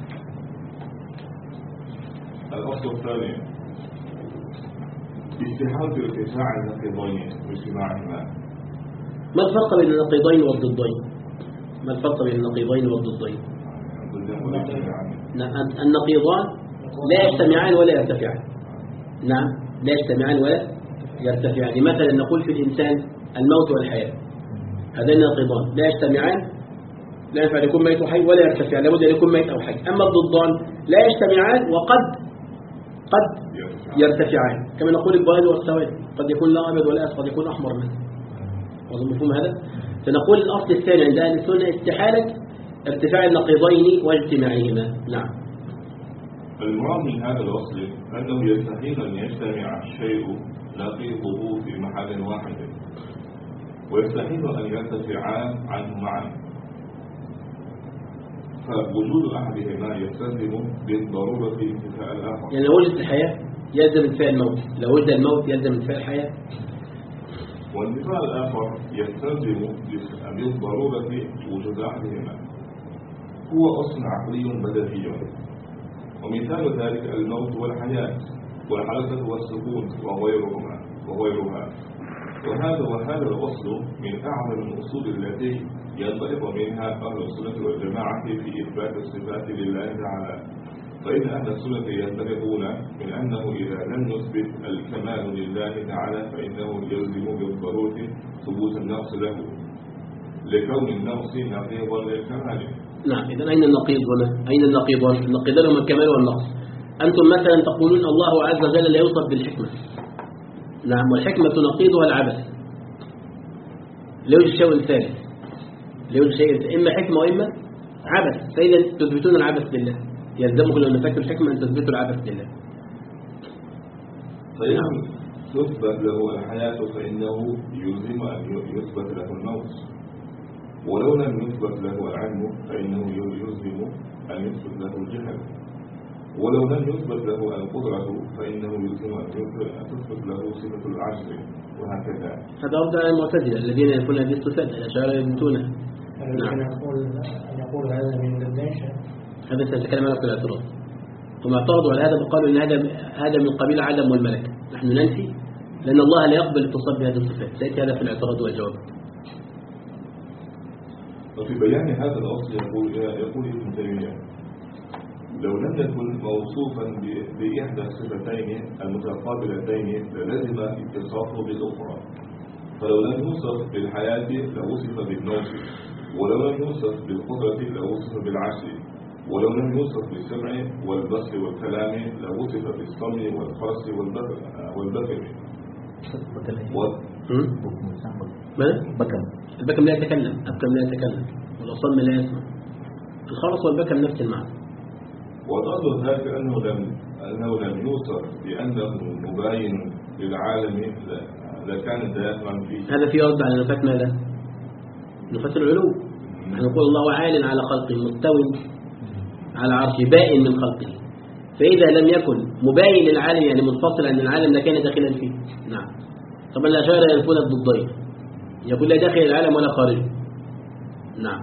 الأصل الثاني استحالة ارتفاع النقيضين واجتماعهما. ما الفرق بين النقيضين والضدين؟ ما الفرق بين النقيضين والضدين؟ النقيضان لا يجتمعان ولا يرتفعان. نعم لا يجتمعان ولا يرتفعان. مثلا نقول في الإنسان الموت والحياة هذين نقيضان لا يجتمعان لا ينفع يكون ميت وحي ولا يرتفع لابد أن يكون ميت أو حي. أما الضدان لا يجتمعان وقد قد يرتفعان كما نقول البياض والسواد قد يكون لا أبيض ولا أسود قد يكون أحمر منه. واضح مفهوم هذا؟ فنقول الأصل الثاني عند أهل السنة استحالة ارتفاع النقيضين واجتماعهما. نعم. المراد من هذا الأصل أنه يستحيل أن يجتمع الشيء نقيضه في محل واحد ويستحيل أن يرتفعان عنه معا فوجود أحدهما يستلزم بالضرورة انتفاء الآخر. يعني لو وجد الحياة يلزم انتفاء الموت لو وجد الموت يلزم انتفاء الحياة وانتفاء الآخر يستلزم بالضرورة وجود أحدهما. هو أصل عقلي بديهي ومثال ذلك الموت والحياة والحركة والسكون وغيرهما وغيرها وهذا وهذا الأصل من أعظم الأصول التي ينطلق منها أهل السنة والجماعة في إثبات الصفات لله تعالى. فإن أهل السنة ينطلقون من أنه إذا لم يثبت الكمال لله تعالى فإنه يلزم بالضرورة ثبوت النقص له لكون النقص نقيضا للكمال. نعم. إذن أين النقيض هنا؟ أين النقيض؟ النقيضان هما الكمال والنقص. أنتم مثلا تقولون الله عز وجل لا يوصف بالحكمة. نعم. والحكمة نقيضها العبث. لا يوجد شيء ثالث. لا يوجد شيء إما حكمة وإما عبث. فإذا تثبتون العبث لله يلزمكم لو نفاك الحكمة أن تثبتوا العبث لله. فإن تثبت له الحياة فإنه يلزم أن يثبت له الموت، ولو لم يثبت له العلم فإنه يلزم أن يثبت له الجهل، ولو لم يثبت له القدرة فإنه يلزم أن تثبت له صفة العجز، وهكذا. هذا رد على المعتزلة الذين يقولون هذه الصفات الأشاعرة يثبتونها. نعم. يقول أن يقول هذا من الدنش. هذا سنتكلم عنه في الاعتراض. هم اعترضوا على هذا وقالوا ان هذا هذا من قبيل عدم والملكة. نحن ننفي لأن الله لا يقبل الاتصال بهذه الصفات. سيأتي هذا في الاعتراض والجواب. وفي بيان هذا الأصل يقول يقول ابن تيمية: لو لم يكن موصوفا بإحدى الصفتين المتقابلتين للزم اتصافه بالأخرى، فلو لم يوصف بالحياة لوصف بالموت، ولو لم يوصف بالقدرة لوصف بالعجز، ولو لم يوصف بالسمع والبصر والكلام لوصف بالصم والخرس والبكم. ماذا؟ بكم. البكم لا يتكلم، أبكم لا يتكلم، والأصم لا يسمع. الخرس والبكم نفس المعنى. وضاد ذلك أنه لم أنه لم يوصف بأنه مباين للعالم لكان دائما فيه. هذا في رد على نفاة ماذا؟ نفاة العلو. نحن نقول الله عال على خلقه مستوٍ على عرشه بائن من خلقه، فإذا لم يكن مباين للعالم يعني منفصل عن العالم لكان داخلا فيه. نعم. طبعا الأشاعرة ينفون الضدين، يقول لا داخل العالم ولا خارجه. نعم.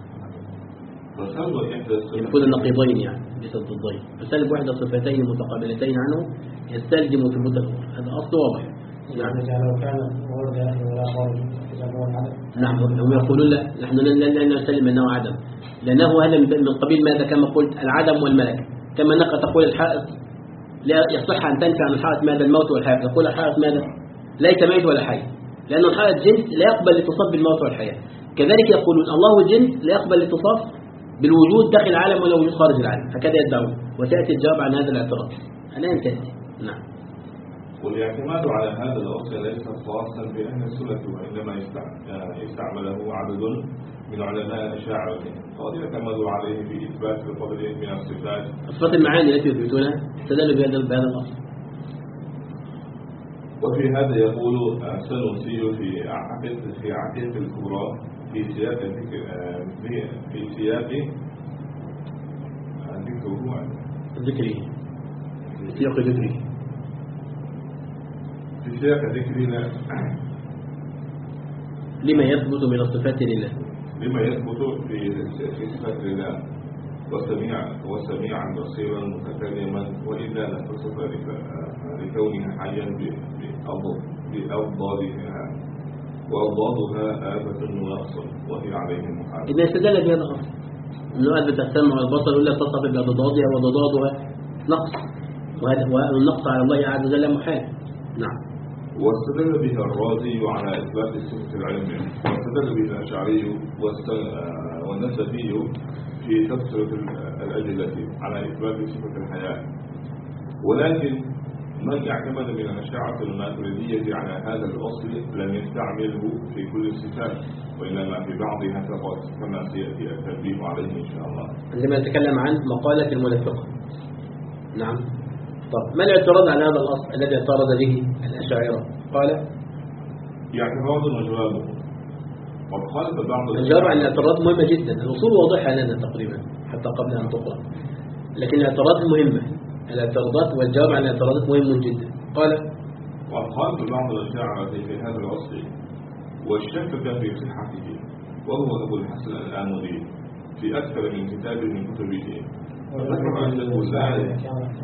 ينفون النقيضين يعني ليس الضدين. فسلب واحدة صفتين متقابلتين عنه يستلزم ثبوت الأخرى. هذا أصل واضح. نعم. لو كان هو داخل ولا خارج إذا هو العدم. نعم. هم يقولون لا، نحن لا نسلم أنه عدم، لأنه هذا من قبيل ماذا كما قلت العدم والملك. كما أنك تقول الحائط لا يصح أن تنفي عن الحائط ماذا الموت والحياة، تقول الحائط ماذا ليس ميت ولا حي، لأن الحائط جنس لا يقبل الاتصاف بالموت والحياة. كذلك يقولون الله جنس لا يقبل الاتصاف بالوجود داخل العالم ولا وجود خارج العالم، هكذا يدعون. وتأتي الجواب عن هذا الاعتراض الآن تأتي. نعم. والاعتماد على هذا الأصل ليس خاصا بأهل السنة، وإنما يستعمله عدد من علماء الأشاعرة، قد يعتمد عليه في إثبات القدر من الصفات. صفات المعاني التي يثبتونها استدلوا بهذا الأصل. وفي هذا يقول السنوسي في عقيدة في عقيدة الكبرى في سياق الذكر في في سياق الذكر ذكري في سياق ذكري في سياق ذكرنا لما يثبت من الصفات لله لما يثبت في في صفات الله وسميعا وسميعا بصيرا متكلما، وإلا لا تصف لكونه حيا بأضدادها وأضدادها آفة ونقص وهي عليه محال. إذا استدل بهذا الأصل أنه أثبت السمع والبصر إلا تصف بأضدادها وضدادها نقص، والنقص على الله عز وجل محال. نعم. واستدل بها الرازي على إثبات صفة العلم، واستدل بها الأشعري والنسفي في تفسير الأدلة على إثبات صفة الحياة. ولكن من اعتمد من الأشاعرة الماتريدية على هذا الأصل لم يستعمله في كل الصفات، وإنما في بعضها فقط، كما سيأتي التنبيه عليه إن شاء الله عندما نتكلم عن مقالة المنافقة. نعم. طب ما الاعتراض على هذا الأصل الذي اعترض به الأشاعرة؟ قال اعتراض وجوابه. وقال بعض الجواب عن الاعتراض مهمة جدا، الأصول واضحة لنا تقريبا حتى قبل أن تقرأ، لكن الاعتراض مهمة، الاعتراضات والجواب عن الاعتراضات مهم جدا. قال وقال بعض الأشاعرة في هذا الأصل والشك في صحته، وهو أبو الحسن الآمدي في أكثر من كتاب من كتبه، وذكر أنه لا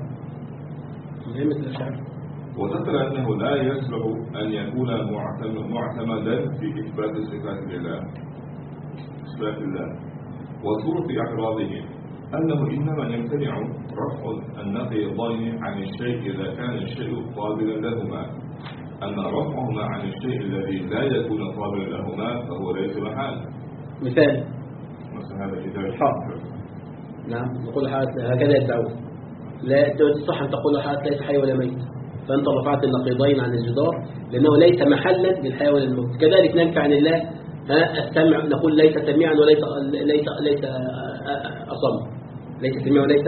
وذكر أنه لا يصلح أن يكون معتمدا في إثبات صفات الله صفات الله وصورة اعتراضه أنه إنما يمتنع رفع النقيضين عن الشيء إذا كان الشيء قابلا لهما، أما رفعهما عن الشيء الذي لا يكون قابلا لهما فهو ليس محال. مثال مثل هذا كتاب حق. نعم. نقول هكذا يدعون، لا تصح أن تقول حائط ليس حي ولا ميت، فأنت رفعت النقيضين عن الجدار لأنه ليس محلا للحياة ولا الموت. كذلك ننفي عن الله السمع، نقول ليس سميعا وليس ليس ليس أصم، ليس سميع وليس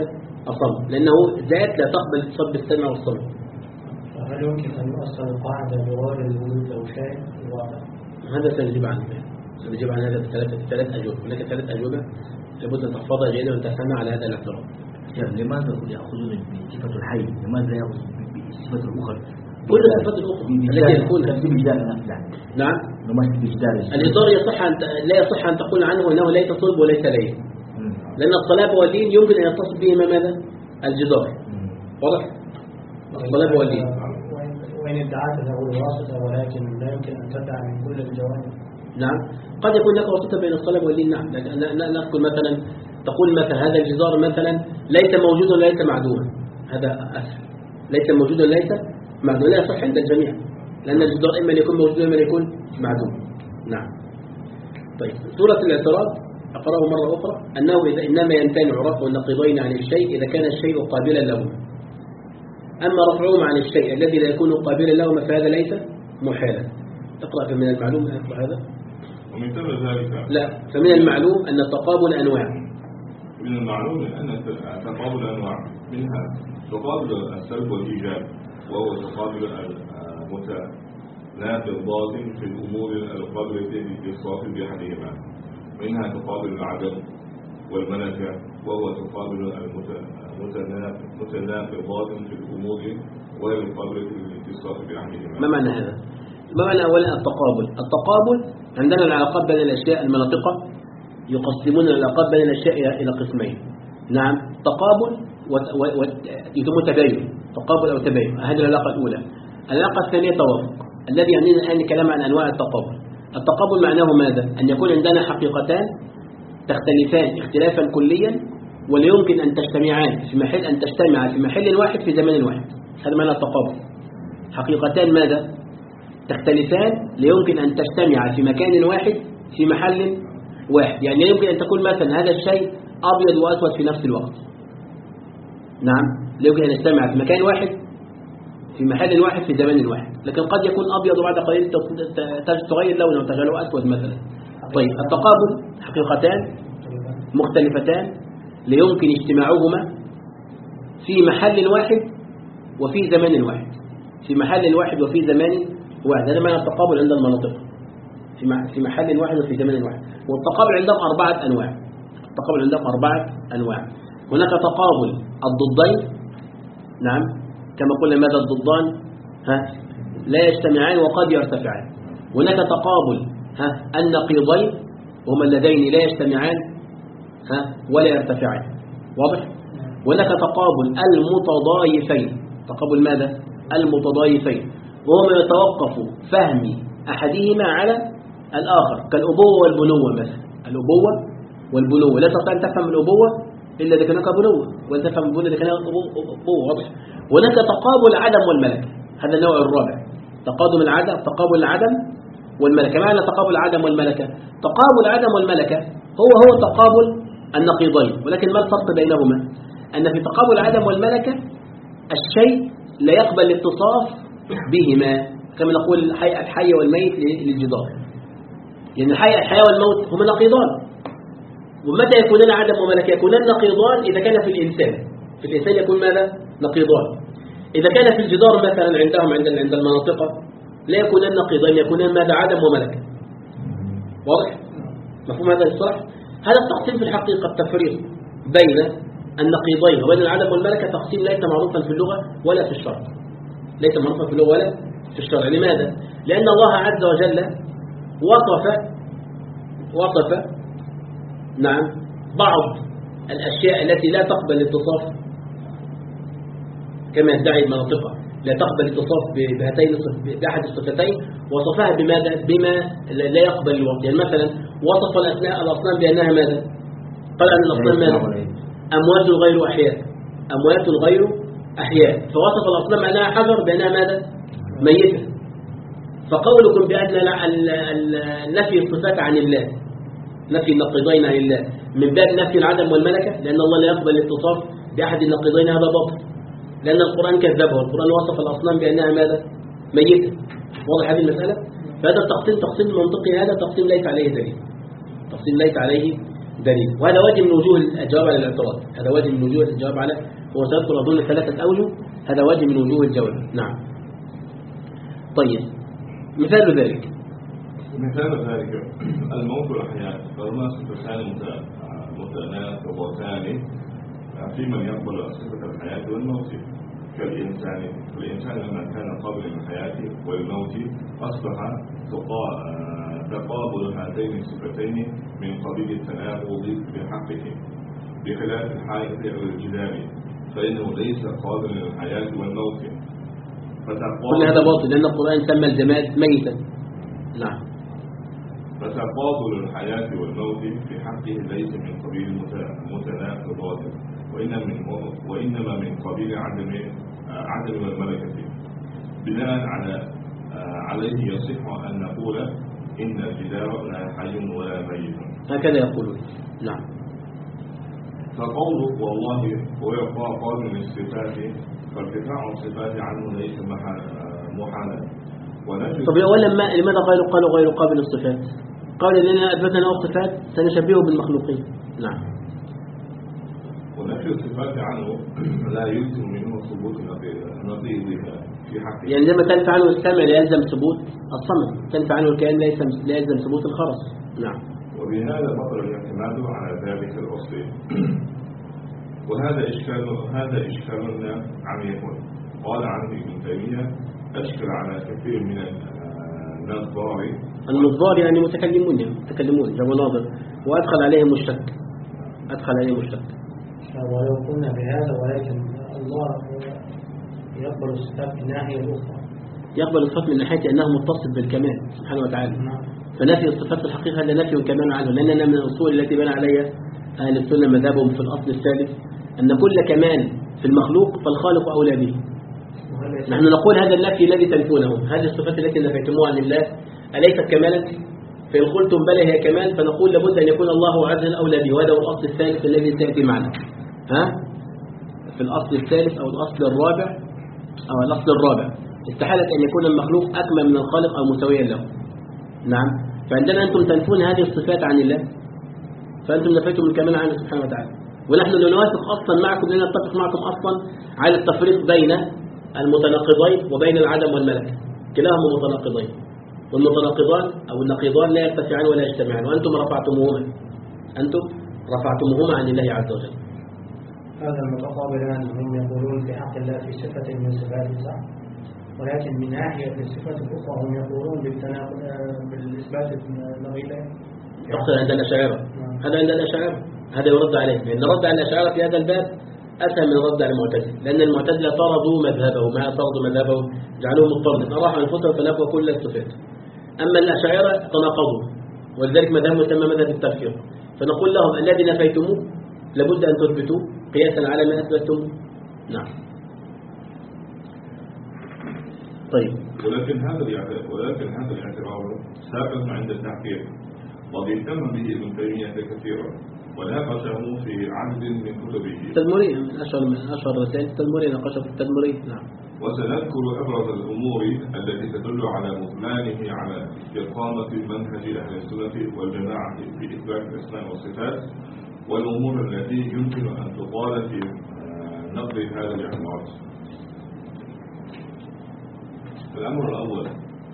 أصم، لأنه ذات لا تقبل الاتصال بالسمع والصمت. هل يمكن أن يؤصل القاعدة بغير الوجود لو شاء الواقع؟ هذا سنجيب عنه، سنجيب عن هذا بثلاث ثلاث أجوبة، هناك ثلاث أجوبة لابد أن تحفظها جيدا وأن تفهمها على هذا الاعتراض. يعني لماذا يأخذون بصفة الحي؟ لماذا يأخذ بصفة الأخرى؟ كل الصفات الأخرى التي يكون نعم الإضار يصح أن لا يصح أن تقول عنه أنه ليس صلب وليس لين، لأن الصلاب واللين يمكن أن يتصل بهما ماذا؟ الجدار. واضح؟ الصلاب واللين. وإن ادعت له الواسطة ولكن لا يمكن أن تدعى من كل الجوانب. نعم قد يكون لك واسطة بين الصلاب واللين. نعم نذكر مثلا تقول مثلا هذا الجدار مثلا ليس موجودا وليس معدوما، هذا أسهل. ليس موجودا وليس معدوم لا يصح عند الجميع، لأن الجدار إما يكون موجود وإما يكون معدوم. نعم. طيب سورة الاعتراض أقرأه مرة أخرى أنه إذا إنما يمتنع رفع النقيضين عن الشيء إذا كان الشيء قابلا لهما، أما رفعهما عن الشيء الذي لا يكون قابلا لهما فهذا ليس محالا. تقرأ فمن المعلوم أقرأ هذا ومن ثم ذلك لا فمن المعلوم أن التقابل أنواع. من المعلوم أن التقابل أنواع، منها تقابل السلب والإيجاب وهو تقابل المتناقضات في الأمور القابلة للاتصاف بأحدهما، منها تقابل العدم والملكة وهو تقابل المتناقضات في الأمور وهي القابلة للاتصاف بأحدهما. ما معنى هذا؟ ما معنى أولا التقابل؟ التقابل عندنا العلاقات بين الأشياء المناطقة يقسمون العلاقات بين الأشياء إلى قسمين. نعم تقابل ويتم تباين، تقابل أو تباين، هذه العلاقة الأولى. العلاقة الثانية توافق، الذي يعنينا الآن الكلام عن أنواع التقابل. التقابل معناه ماذا؟ أن يكون عندنا حقيقتان تختلفان اختلافا كليا ولا يمكن أن تجتمعان في محل أن تجتمع في محل واحد في زمن واحد. هذا معنى التقابل. حقيقتان ماذا؟ تختلفان ليمكن أن تجتمع في مكان واحد في محل واحد. يعني يمكن أن تكون مثلا هذا الشيء أبيض وأسود في نفس الوقت. نعم لا يمكن أن يجتمع في مكان واحد في محل واحد في زمان واحد، لكن قد يكون أبيض وبعد قليل تغير لونه وتجعله أسود مثلا. طيب التقابل حقيقتان مختلفتان ليمكن اجتماعهما في محل واحد وفي زمان واحد، في محل واحد وفي زمان واحد. هذا معنى التقابل عند المناطق، في محل واحد وفي زمان واحد. والتقابل عندهم أربعة أنواع. التقابل عندهم أربعة أنواع. هناك تقابل الضدين، نعم كما قلنا ماذا الضدان ها لا يجتمعان وقد يرتفعان. هناك تقابل ها النقيضين وهما اللذين لا يجتمعان ها ولا يرتفعان. واضح؟ هناك تقابل المتضايفين. تقابل ماذا؟ المتضايفين، وهما يتوقف فهم أحدهما على الآخر، كالأبوة والبنوة مثلا. الأبوة والبنوة لا تستطيع أن تفهم الأبوة إلا إذا كان بنوة، ولا تفهم البنوة إذا كان أبوة. واضح؟ هناك تقابل العدم والملكة، هذا النوع الرابع. تقابل العدم تقابل العدم والملكة. معنى تقابل العدم والملكة؟ تقابل العدم والملكة هو هو تقابل النقيضين، ولكن ما الفرق بينهما؟ أن في تقابل العدم والملكة الشيء لا يقبل الاتصاف بهما، كما نقول الحي, الحي والميت للجدار. لأن يعني الحي الحياة والموت هما نقيضان. ومتى يكونان عدم وملكة؟ يكونان نقيضان إذا كان في الإنسان. في الإنسان يكون ماذا؟ نقيضان. إذا كان في الجدار مثلا عندهم عند عند المناطق لا يكونان نقيضين، يكونان ماذا؟ عدم وملكة. واضح؟ مفهوم هذا الصح؟ هذا التقسيم في الحقيقة التفريق بين النقيضين وبين العدم والملكة تقسيم ليس معروفا في اللغة ولا في الشرع. ليس معروفا في اللغة ولا في الشرع. لماذا؟ لأن الله عز وجل وصف وصف نعم بعض الأشياء التي لا تقبل الاتصاف كما يدعي المناطق، لا تقبل الاتصاف بهاتين بأحد الصفتين، وصفها بماذا؟ بما لا يقبل الوصف. يعني مثلا وصف الأصنام بأنها ماذا؟ قال أن الأصنام ماذا؟ أموات غير أحياء، أموات غير أحياء. فوصف الأصنام أنها حجر بأنها ماذا؟ ميتة. فقولكم بأن نفي الصفات عن الله، نفي النقيضين عن الله من باب نفي العدم والملكة، لأن الله لا يقبل الاتصاف بأحد النقيضين، هذا باطل، لأن القرآن كذبه. القرآن وصف الأصنام بأنها ماذا؟ ميتة. واضح هذه المسألة؟ فهذا التقسيم تقسيم منطقي، هذا تقسيم ليس عليه دليل، تقسيم ليس عليه دليل. وهذا وجه من وجوه الجواب على الاعتراض، هذا وجه من وجوه الجواب على هو سيذكر أظن ثلاثة أوجه، هذا وجه من وجوه الجواب. نعم. طيب مثال ذلك مثال ذلك الموت والحياة، فهما صفتان متناقضتان في من يقبل صفة الحياة والموت كالإنسان. الإنسان لما كان قبل الحياة والموت أصبح تقابل هاتين الصفتين من قبيل التناقض بحقه، بخلاف الحياة أو الجدال فإنه ليس قابل للحياة والموت. كل هذا باطل لأن القرآن سمى الجماد ميتا. نعم. فتقابل الحياة والموت في حقه ليس من قبيل المتناقضات، وإنما من وإنما من قبيل عدم عدم الملكة. بناء على عليه يصح أن نقول إن الجدار لا حي ولا ميت، هكذا يقولون. نعم. فقوله والله ويقع قول من الصفات، فارتفاع الصفات عنه ليس محالا. طب أولا ما لماذا قالوا قالوا غير قابل الصفات؟ قالوا لأننا أثبتنا له الصفات سنشبهه بالمخلوقين. نعم. ونفي الصفات عنه لا يلزم منه ثبوت نظيرها في حقه. يعني لما تنفى عنه السمع لا يلزم ثبوت الصمم، تنفى عنه الكيان لا يلزم ثبوت الخرس. نعم. وبهذا بطل الاعتماد على ذلك الأصل. وهذا إشكال هذا إشكال عميق قال عنه ابن تيمية أشكل على كثير من النظار. النظار يعني متكلمون متكلمون جمع ناظر، وأدخل عليهم الشك أدخل عليهم الشك. ولو قلنا بهذا ولكن الله يقبل الصفات من ناحية أخرى، يقبل الصفات من ناحية أنه متصف بالكمال سبحانه وتعالى. فنفي الصفات في الحقيقة هذا نفي كمال عنه، لأننا من الأصول التي بنى عليها أهل السنة مذهبهم في الأصل الثالث أن كل كمال في المخلوق فالخالق أولى به. نحن نقول هذا النفي الذي تنفونه، هذه الصفات التي نفيتموها عن الله أليست كمالا؟ فإن قلتم بلى هي كمال فنقول لابد أن يكون الله عز وجل أولى به، وهذا هو الأصل الثالث الذي سيأتي معنا. ها؟ في الأصل الثالث أو الأصل الرابع أو الأصل الرابع استحالة أن يكون المخلوق أكمل من الخالق أو مساويا له. نعم. فعندنا أنتم تنفون هذه الصفات عن الله، فأنتم نفيتم الكمال عنه سبحانه وتعالى، ونحن نوافق أصلا معكم لأن نتفق معكم أصلا على التفريق بين المتناقضين وبين العدم والملكة، كلاهما متناقضين، والمتناقضان أو النقيضان لا يرتفعان ولا يجتمعان، وأنتم رفعتموهما أنتم رفعتموهما عن الله عز وجل. هذا المتقابلان هم يقولون في حق الله في صفة من صفاته صح، ولكن من ناحية الصفات الأخرى هم يقولون بالتناقض بالإثبات النظيرين. يحصل عند الأشاعرة، هذا عند الأشاعرة، هذا يرد عليه، لأن رد على الأشاعرة في هذا الباب أسهل من رد على المعتزلة، لأن المعتزلة طردوا مذهبه، ما طردوا مذهبه جعلوه مضطردا، أراحوا أنفسهم فنفوا كل الصفات. أما الأشاعرة تناقضوا، ولذلك مذهبهم يسمى مذهب التفكير، فنقول لهم الذي نفيتموه لابد أن تثبتوا قياسا على ما أثبتتم. نعم. طيب. ولكن هذا ولكن هذا الاعتراض سابق عند التحقيق، وقد اهتم به ابن تيمية كثيرا وناقشه في عدد من كتبه. التدمري من أشهر من أشهر رسائل التدمري، ناقشه في التدمري. نعم. وسنذكر أبرز الأمور التي تدل على بطلانه على إقامة منهج أهل السنة والجماعة في إثبات الأسماء والصفات، والأمور التي يمكن أن تقال في نقد هذا الاعتراض. الأمر الأول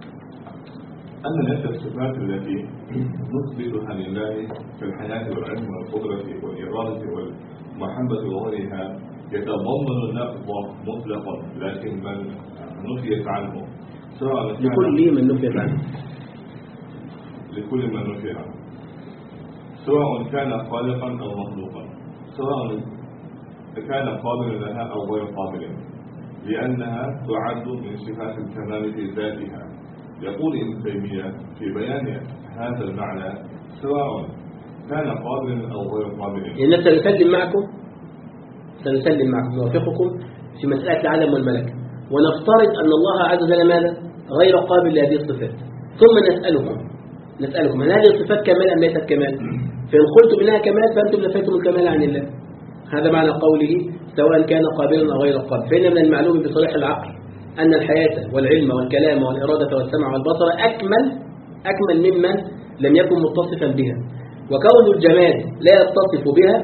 أن نفس الصفات التي نثبتها لله في الحياة والعلم والقدرة والإرادة والمحبة وغيرها يتضمن النقض مطلقا، لكن من نفيت عنه سواء لكل من نفيت عنه لكل من نفيت عنه سواء كان خالقا أو مخلوقا، سواء كان قابلا لها أو غير قابل، لأنها تعد من صفات الكمال في ذاتها. يقول ابن تيمية في بيان هذا المعنى سواء كان قابلا أو غير قابل. يعني سنسلم معكم سنسلم معكم نوافقكم في مسألة العدم والملكة، ونفترض أن الله عز وجل ماذا؟ غير قابل لهذه الصفات، ثم نسألكم نسألكم هل هذه الصفات كمال أم ليست كمال؟ فإن قلتم إنها كمال فأنتم نفيتم الكمال عن الله. هذا معنى قوله سواء كان قابلا أو غير قابل. فإن من المعلوم بصريح العقل أن الحياة والعلم والكلام والإرادة والسمع والبصر أكمل أكمل ممن لم يكن متصفا بها، وكون الجماد لا يتصف بها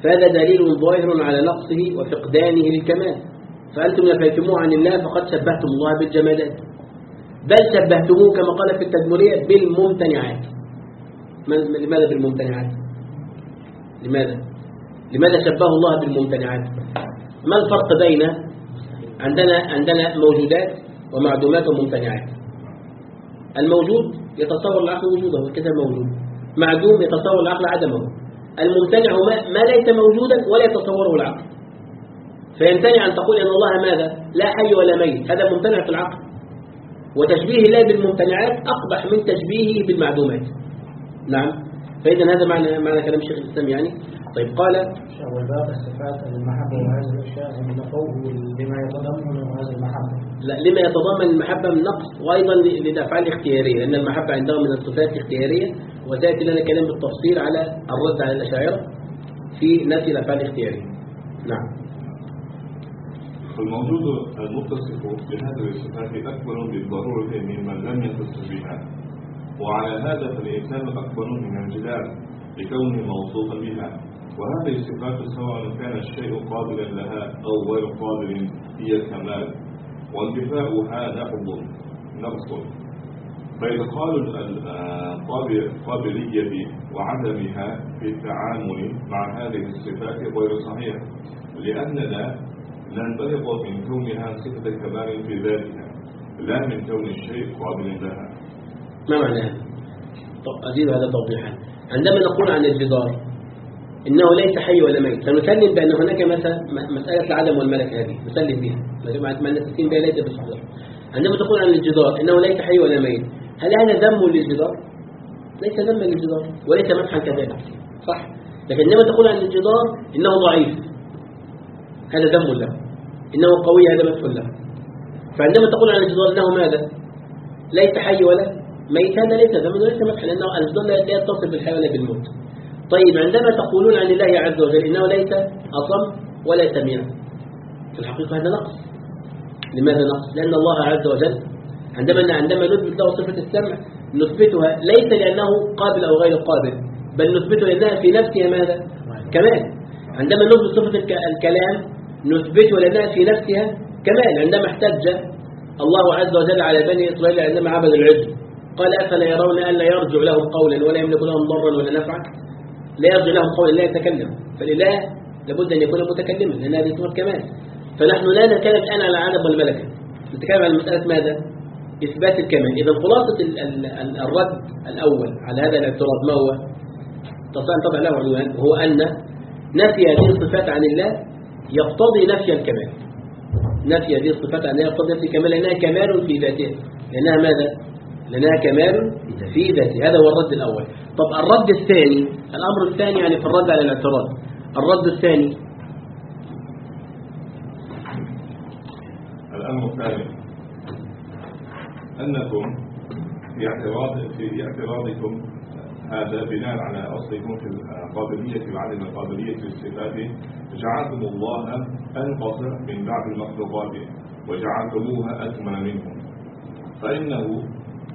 فهذا دليل ظاهر على نقصه وفقدانه للكمال. فأنتم نفيتموه عن الله فقد شبهتم الله بالجمادات، بل شبهتموه كما قال في التدمرية بالممتنعات. لماذا بالممتنعات؟ لماذا؟ لماذا شبه الله بالممتنعات؟ ما الفرق بين عندنا عندنا موجودات ومعدومات وممتنعات؟ الموجود يتصور العقل وجوده كذا موجود، معدوم يتصور العقل عدمه، الممتنع ما, ما ليس موجودا ولا يتصوره العقل. فيمتنع أن تقول إن الله ماذا؟ لا حي ولا ميت، هذا ممتنع في العقل. وتشبيه الله بالممتنعات أقبح من تشبيهه بالمعدومات. نعم. فإذا هذا معنى معنى كلام الشيخ الإسلام يعني. طيب قال والباقي الصفات المحبة وهذه الأشياء هم نفوه لما يتضمن هذه المحبة. لا، لما يتضمن المحبة من نقص، وأيضا للأفعال الاختيارية، لأن المحبة عندهم من الصفات الاختيارية، وسيأتي لنا كلام بالتفصيل على الرد على الأشاعرة في نفي الأفعال الاختيارية. نعم. فالموجود المتصف بهذه الصفات أكبر بالضرورة ممن لم يتصف بها، وعلى هذا فالإنسان أكبر من الجدال لكونه موصوفا بها. وهذه الصفات سواء كان الشيء قابلا لها أو غير قابل هي الكمال، وانتفاؤها نقض نقص. فإدخال القابلية وعدمها في التعامل مع هذه الصفات غير صحيح، لأننا ننطلق من كونها صفة كمال في ذاتها لا من كون الشيء قابل لها. ما معنى؟ أزيد هذا توضيحا. عندما نقول عن الجدار إنه ليس حي ولا ميت، سنسلم بأن هناك مثلا مسألة العدم والملك، هذه نسلم بها، ما نستسلم بها ليس بالصحيح. عندما تقول عن الجدار إنه ليس حي ولا ميت، هل هذا ذم للجدار؟ ليس ذما للجدار وليس مدحا كذلك، صح؟ لكن عندما تقول عن الجدار إنه ضعيف، هذا ذم له. إنه قوي، هذا مدح له. فعندما تقول عن الجدار إنه ماذا؟ ليس حي ولا ميت، هذا ليس ذم وليس مدحا، لأنه الجدار لا يتصل بالحياة ولا بالموت. طيب عندما تقولون عن الله عز وجل إنه ليس أصم ولا سميع، في الحقيقة هذا نقص. لماذا نقص؟ لأن الله عز وجل عندما عندما نثبت له صفة السمع نثبتها ليس لأنه قابل أو غير قابل، بل نثبتها لأنها في نفسها ماذا؟ كمال. عندما نثبت صفة الكلام نثبتها لأنها في نفسها كمال. عندما احتج الله عز وجل على بني إسرائيل عندما عبدوا العجل قال أفلا يرون أن لا يرجع لهم قولا ولا يملك لهم ضرا ولا نفعا؟ لا يرجع لهم قولا، لا يتكلم. فالإله لابد أن يكون متكلما لأن هذه صفة كمال. فنحن لا نتكلم الآن على العدم والملكة، نتكلم عن مسألة ماذا؟ إثبات الكمال. إذا خلاصة الرد الأول على هذا الاعتراض ما هو؟ طبعا له عنوان، هو أن نفي هذه الصفات عن الله يقتضي نفي الكمال. نفي هذه الصفات عن الله يقتضي نفي الكمال لأنها كمال في ذاتها. لأنها ماذا؟ لأنها كمال في ذاتها. هذا هو الرد الأول. طب الرد الثاني، الأمر الثاني يعني في الرد على الاعتراض، الرد الثاني الأمر الثاني أنكم في اعتراض في اعتراضكم هذا بناء على أصلكم في القابلية وعدم القابلية في الصفات جعلتم الله أنقص من بعض المخلوقات وجعلتموها أكمل منهم. فإنه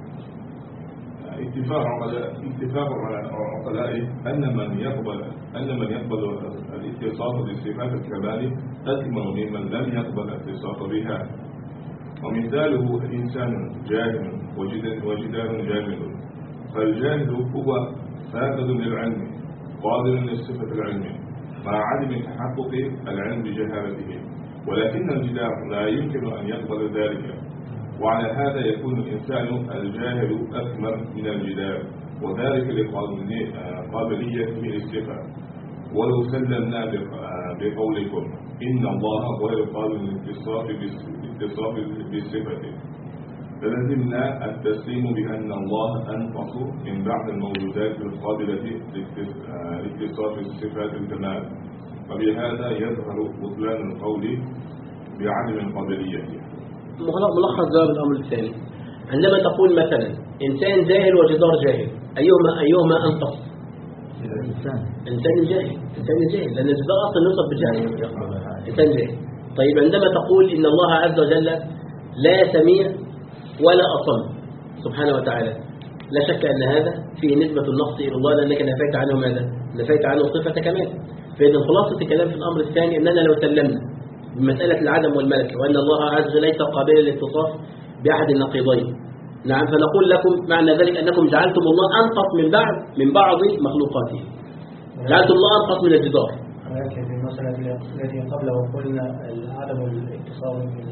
اتفاق على اتفاق على عقلائه أن من يقبل أن من يقبل الاتصاف بصفات الكمال أكمل ممن لم يقبل الاتصاف بها. ومثاله إنسان جاهل وجدار جاهل، فالجاهل هو فاقد للعلم قادر للصفة العلم مع عدم تحقق العلم بجهالته، ولكن الجدار لا يمكن أن يقبل ذلك. وعلى هذا يكون الإنسان الجاهل أكمل من الجدار، وذلك لقابليته للصفة. ولو سلمنا بقولكم إن الله غير قابل للاتصاف بالصفة فلزمنا التسليم بأن الله أنقص من بعض الموجودات القابلة لاتصاف الصفات الكمال، وبهذا يظهر بطلان القول بعدم القابلية. ملخص جواب الأمر الثاني، عندما تقول مثلا إنسان جاهل وجدار جاهل، أيهما أيهما أنقص؟ الإنسان إنسان جاهل، إنسان جاهل، لأن الجدار أصلا يوصف بالجهل. إنسان جاهل. طيب عندما تقول إن الله عز وجل لا سميع ولا أصم سبحانه وتعالى، لا شك أن هذا فيه نسبة النقص إلى الله، لأنك نفيت عنه ماذا؟ نفيت عنه صفة كمال. فإذا خلاصة الكلام في الأمر الثاني أننا لو سلمنا بمسألة العدم والملك وأن الله عز وجل ليس قابلا للاتصاف بأحد النقيضين، نعم، فنقول لكم معنى ذلك أنكم جعلتم الله أنقص من بعض من بعض مخلوقاته، جعلتم الله أنقص من الجدار. ولكن في المسألة التي قبله قلنا عدم الاتصال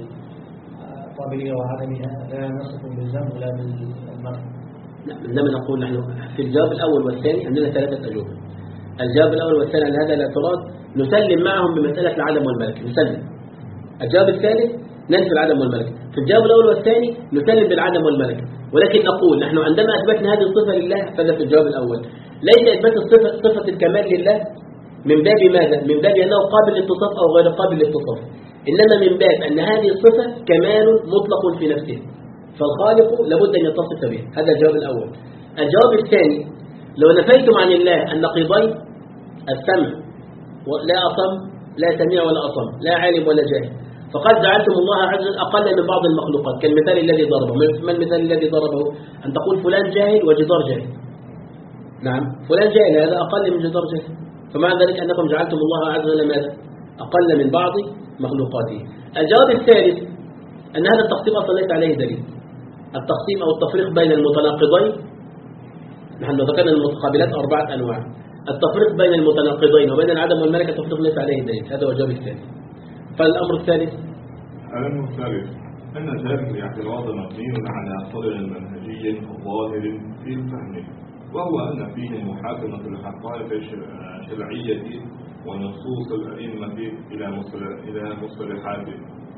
بالقابلية وعدمها لا نصف بالذنب ولا بالمرء. نعم، إنما نقول نحن في الجواب الأول والثاني عندنا ثلاثة أجوبة. الجواب الأول والثاني عن هذا الاعتراض نسلم معهم بمسألة العدم والملك، نسلم. الجواب الثالث ننفي العدم والملك. في الجواب الأول والثاني نسلم بالعدم والملك، ولكن نقول نحن عندما أثبتنا هذه الصفة لله فهذا في الجواب الأول، ليس إثبات الصفة صفة الكمال لله من باب ماذا؟ من باب أنه قابل للاتصاف أو غير قابل للاتصاف، إنما من باب أن هذه الصفة كمال مطلق في نفسه، فالخالق لابد أن يتصف به. هذا الجواب الأول. الجواب الثاني لو نفيتم عن الله النقيضين السمع لا أصم لا سميع ولا أصم لا عالم ولا جاهل، فقد جعلتم الله عز وجل أقل من بعض المخلوقات كالمثال الذي ضربه. ما المثال الذي ضربه؟ أن تقول فلان جاهل وجدار جاهل. نعم، فلان جاهل هذا أقل من جدار جاهل، فمع ذلك أنكم جعلتم الله عز وجل ماذا؟ أقل من بعض مخلوقاته. الجواب الثالث أن هذا التقسيم أصلا ليس عليه دليل. التقسيم أو التفريق بين المتناقضين، نحن ذكرنا المتقابلات أربعة أنواع، التفريق بين المتناقضين وبين العدم والملك التفريق ليس عليه دليل. هذا هو الجواب الثاني. فالأمر الثالث الأمر الثالث أن ذلك الاعتراض مبني على صدر منهجي ظاهر في الفهم، وهو أن فيه محاكمة الحقائق الشرعية ونصوص الأئمة إلى مصطلحات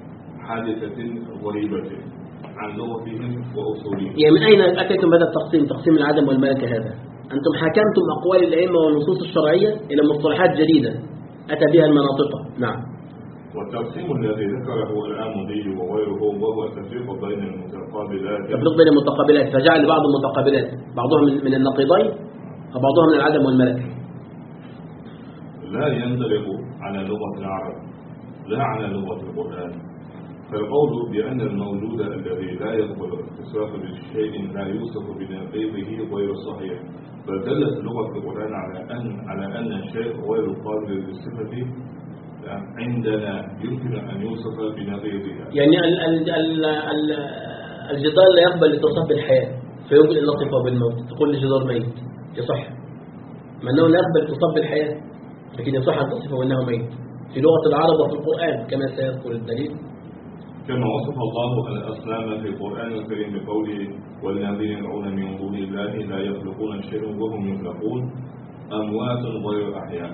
حادثة غريبة عن لغتهم وأصولهم. يعني من أين أتيتم هذا التقسيم، تقسيم العدم والملك هذا؟ أنتم حكمتم أقوال الأئمة والنصوص الشرعية إلى مصطلحات جديدة أتى بها المناطق. نعم. والتقسيم الذي ذكره الآمدي وغيره وهو التفريق بين المتقابلات التفريق بين المتقابلات، فجعل بعض المتقابلات بعضهم من النقيضين وبعضهم من العدم والملك، لا يندرج على لغة العرب لا على لغة القرآن. فالقول بأن الموجود الذي لا يقبل اتصاف بشيء لا يوصف بنقيضه غير صحيح، بل دلت لغة القرآن على أن على أن الشيء غير قابل للصفة عندنا يمكن أن يوصف بنقيضها. يعني ال ال ال ال الجدار لا يقبل الاتصاف بالحياة فيمكن أن نصفه بالموت، تقول الجدار ميت يصح، مع أنه لا يقبل الاتصاف بالحياة لكن يصح أن تصفه أنه ميت في لغة العرب وفي القرآن كما سيذكر الدليل. كما وصف الله الأصنام في القرآن الكريم بقوله والذين يدعون من دون الله لا يخلقون شيئا وهم يخلقون أموات غير أحياء.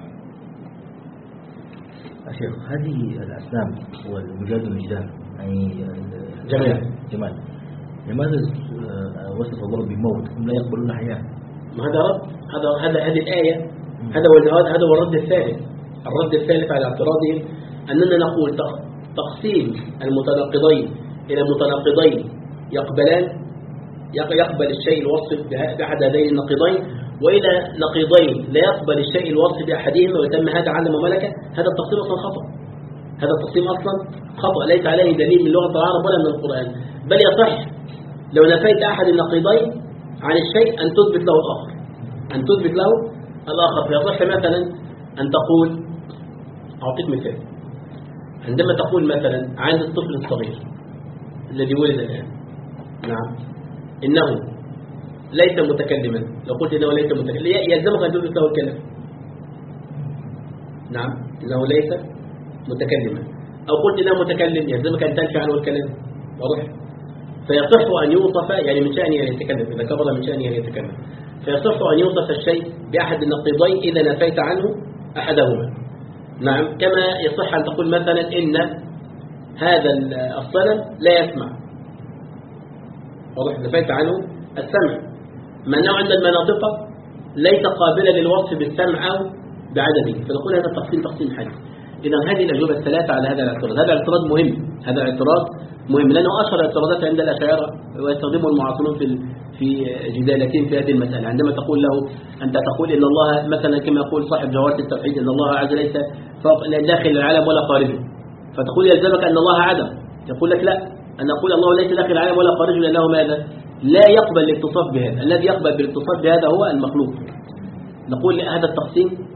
شيخ، هذه الأصنام والمجاد والمجدان يعني جمال جمال لماذا وصف الله بموت هم لا يقبلون حياة؟ ما هذا رد، هذا هذا هذه الآية، هذا هو هذا هو الرد الثالث. الرد الثالث على اعتراضهم أننا نقول تقسيم المتناقضين إلى متناقضين يقبلان يقبل الشيء الوصف بأحد هذين النقيضين، وإلى نقيضين لا يقبل الشيء الوصف بأحدهما ويتم هذا عدم وملكة. هذا التقسيم أصلا خطأ، هذا التقسيم أصلا خطأ ليس عليه دليل من لغة العرب ولا من القرآن. بل يصح لو نفيت أحد النقيضين عن الشيء أن تثبت له الآخر، أن تثبت له الآخر. فيصح مثلا أن تقول، أعطيك مثال، عندما تقول مثلا عن الطفل الصغير الذي ولد الآن، نعم، إنه ليس متكلما، لو قلت إنه ليس متكلما يلزمك أن تثبت له الكلام. نعم، إنه ليس متكلما، أو قلت إنه متكلم يلزمك أن تنفي عنه الكلام. واضح؟ فيصح أن يوصف، يعني من شأنه أن يتكلم، إذا كبر من شأنه أن يتكلم، فيصح أن يوصف الشيء بأحد النقيضين إذا نفيت عنه أحدهما. نعم، كما يصح أن تقول مثلا إن هذا الصنم لا يسمع، واضح، نفيت عنه السمع، مع أنه عند المناطق ليس قابلا للوصف بالسمع أو بعدمه، فنقول هذا التقسيم تقسيم حديث. إذا هذه الأجوبة الثلاثة على هذا الاعتراض. هذا الاعتراض مهم، هذا الاعتراض مهم لأنه أشهر الاعتراضات عند الأشاعرة ويستخدمه المعاصرون في في جدالتين في هذه المسألة. عندما تقول له أنت تقول إن الله مثلا كما يقول صاحب جوهرة التوحيد إن الله عز ليس فوق داخل العالم ولا خارجه، فتقول يلزمك أن الله عدم، يقول لك لا، أن نقول الله ليس داخل العالم ولا خارجه لأنه ماذا؟ لا يقبل الاتصاف بهذا، الذي يقبل بالاتصاف بهذا هو المخلوق. نقول هذا التقسيم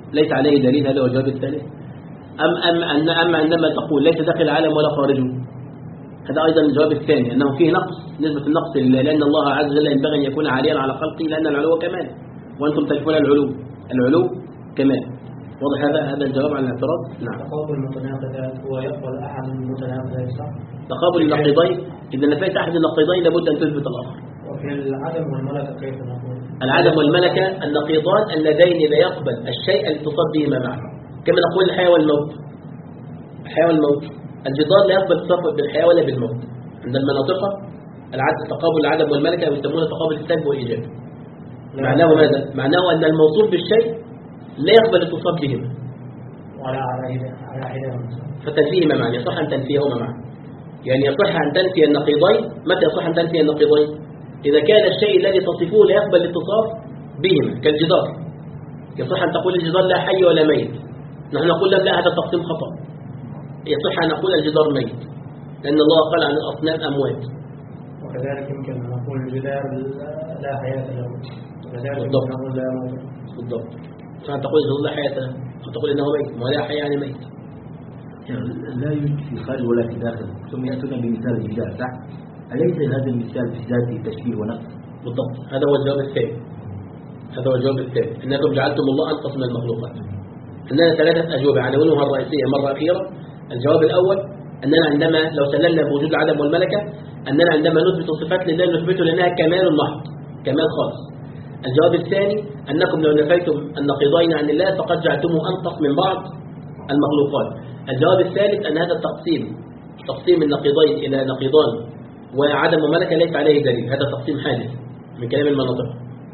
ليس عليه دليل، هذا هو الجواب الثالث. أم أم أن أما عندما تقول ليس داخل العالم ولا خارجه، هذا أيضا الجواب الثاني، أنه فيه نقص، نسبة النقص لله، لأن الله عز وجل ينبغي أن يكون عاليا على خلقه، لأن العلو كمال، وأنتم تنفون العلو، العلو كمال. واضح هذا هذا الجواب على الاعتراض؟ نعم. تقابل المتناقضات هو يقبل أحد المتناقضات صح؟ تقابل النقيضين، إذا نفيت أحد النقيضين لابد أن تثبت الآخر. وفي العدم والملكة كيف نقول؟ العدم والملكة النقيضان اللذين لا يقبل الشيء الاتصال بهما معا، كما نقول الحياة والموت. الحياة والموت، الجدار لا يقبل اتصال بالحياة ولا بالموت. عند المناطقة العدم تقابل العدم والملكة يسمونه تقابل السلب والإيجاب. معناه ماذا؟ معناه أن الموصوف بالشيء لا يقبل اتصال بهما ولا على حدهم، فتنفيهما معا، يصح أن تنفيهما معا. يعني يصح أن تنفي النقيضين. متى يصح أن تنفي النقيضين؟ إذا كان الشيء الذي تصفه لا يقبل الاتصاف بهما، كالجدار. يصح أن تقول الجدار لا حي ولا ميت، نحن نقول لا هذا تقسيم خطأ. يصح أن نقول الجدار ميت، لأن الله قال عن الأصنام أموات. وكذلك يمكن أن نقول الجدار لا حياة له، وكذلك بالضبط. نقول لا موت. بالضبط. فأنت تقول الجدار لا حياة له، فتقول إنه ميت، ولا حياة يعني ميت. يعني لا يوجد في خارج ولا في داخل، ثم يأتون بمثال الجدار صح؟ أليس هذا المثال في ذاته تشبيه ونقص؟ بالضبط، هذا هو الجواب الثاني. هذا هو الجواب الثاني، إنكم جعلتم الله أنقص من المخلوقات. عندنا ثلاثة أجوبة عناوينها الرئيسية مرة أخيرة. الجواب الأول أننا عندما لو سلمنا بوجود العدم والملكة، أننا عندما نثبت صفات لله نثبته لأنها كمال محض، كمال خالص. الجواب الثاني أنكم لو نفيتم النقيضين عن الله فقد جعلتموه أنقص من بعض المخلوقات. الجواب الثالث أن هذا التقسيم، تقسيم النقيضين إلى نقيضان وعدم وملكة ليس عليه دليل، هذا تقسيم حادث من كلام المناطق.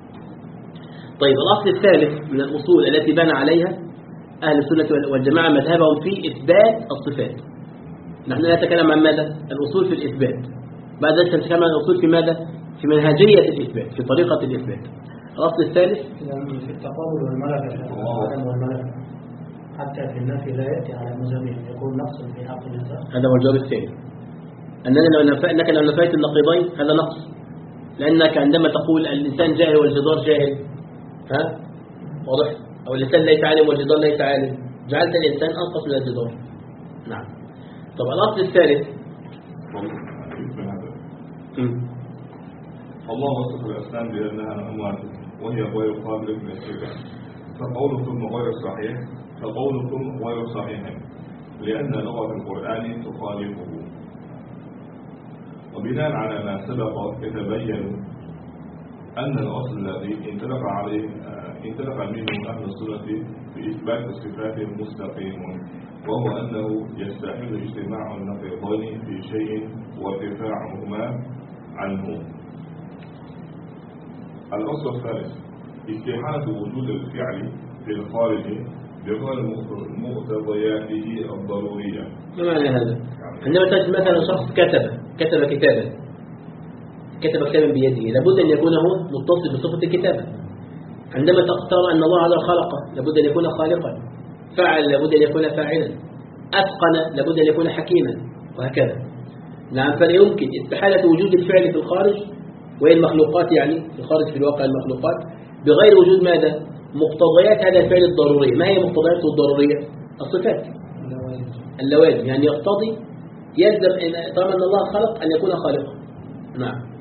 طيب الأصل الثالث من الأصول التي بنى عليها أهل السنة والجماعة مذهبهم في إثبات الصفات. نحن لا نتكلم عن ماذا؟ الأصول في الإثبات. بعد ذلك نتكلم عن الأصول في ماذا؟ في منهجية الإثبات، في طريقة الإثبات. الأصل الثالث في التقابل والملكة والعدم والملكة حتى في النفي لا يأتي على مزامين، يكون نقص في حق الإنسان. هذا هو الجواب الثاني، أننا لو نف... أنك لو نفيت النقيضين هذا نقص، لأنك عندما تقول الإنسان جاهل والجدار جاهل، ها واضح؟ أو الإنسان ليس عالم والجدار ليس عالم، جعلت الإنسان أنقص من الجدار. نعم. طب الأصل الثالث الله وصف الأسلام بأنها أموات وهي غير قابلة للاتباع، فقولكم غير صحيح فقولكم غير صحيح لأن لغة القرآن تخالفه. وبناء على ما سبق يتبين أن الأصل الذي انطلق عليه انطلق منه أهل السنة في إثبات الصفات المستقيم، وهو أنه يستحيل اجتماع النقيضين في شيء وارتفاعهما عنه. الأصل الثالث استحالة وجود الفعل في الخارج بغير مقتضياته الضرورية. ما معنى هذا؟ عندما تجد مثلا شخص كتب كتب كتابا كتب كتابا بيده، لابد أن يكون هو متصل بصفة الكتابة. عندما ترى أن الله هذا خلق لابد أن يكون خالقا، فعل لابد أن يكون فاعلا، أتقن لابد أن يكون حكيما، وهكذا. نعم. فلا يمكن استحالة وجود الفعل في الخارج وهي المخلوقات، يعني في الخارج في الواقع المخلوقات، بغير وجود ماذا؟ مقتضيات هذا الفعل الضرورية. ما هي مقتضياته الضرورية؟ الصفات، اللوازم. يعني يقتضي يلزم طالما أن الله خلق أن يكون خالقا. نعم.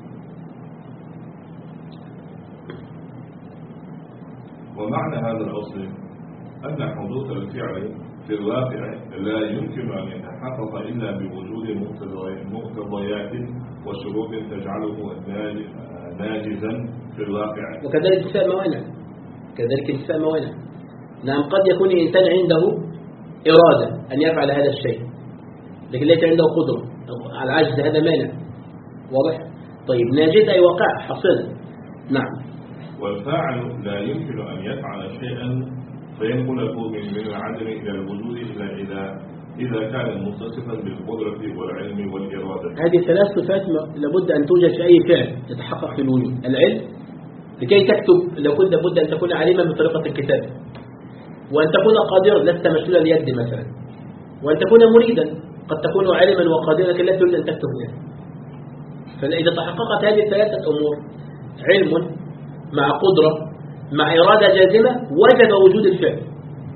ومعنى هذا الأصل أن حدوث الفعل في الواقع لا يمكن أن يتحقق إلا بوجود مقتضيات وشروط تجعله ناجزا في الواقع، وكذلك انتفاء موانع كذلك انتفاء موانع. نعم. قد يكون الإنسان عنده إرادة أن يفعل هذا الشيء لكن ليس عنده قدرة، على العجز، هذا مانع. واضح؟ طيب ناجز أي واقع حصل. نعم. والفاعل لا يمكن أن يفعل شيئا فينقله من العدم إلى الوجود إلا إذا إذا كان متصفا بالقدرة والعلم والإرادة. هذه ثلاث صفات لابد أن توجد في أي فعل يتحقق في الوجود. العلم، لكي تكتب لابد لابد أن تكون عالما بطريقة الكتابة، وأن تكون قادرا لست مشلول اليد مثلا، وأن تكون مريدا، قد تكون عالما وقادرا لكن لا تريد أن تكتب يعني. فإذا تحققت هذه الثلاثة أمور، علم مع قدرة مع إرادة جازمة، وجب وجود الفعل.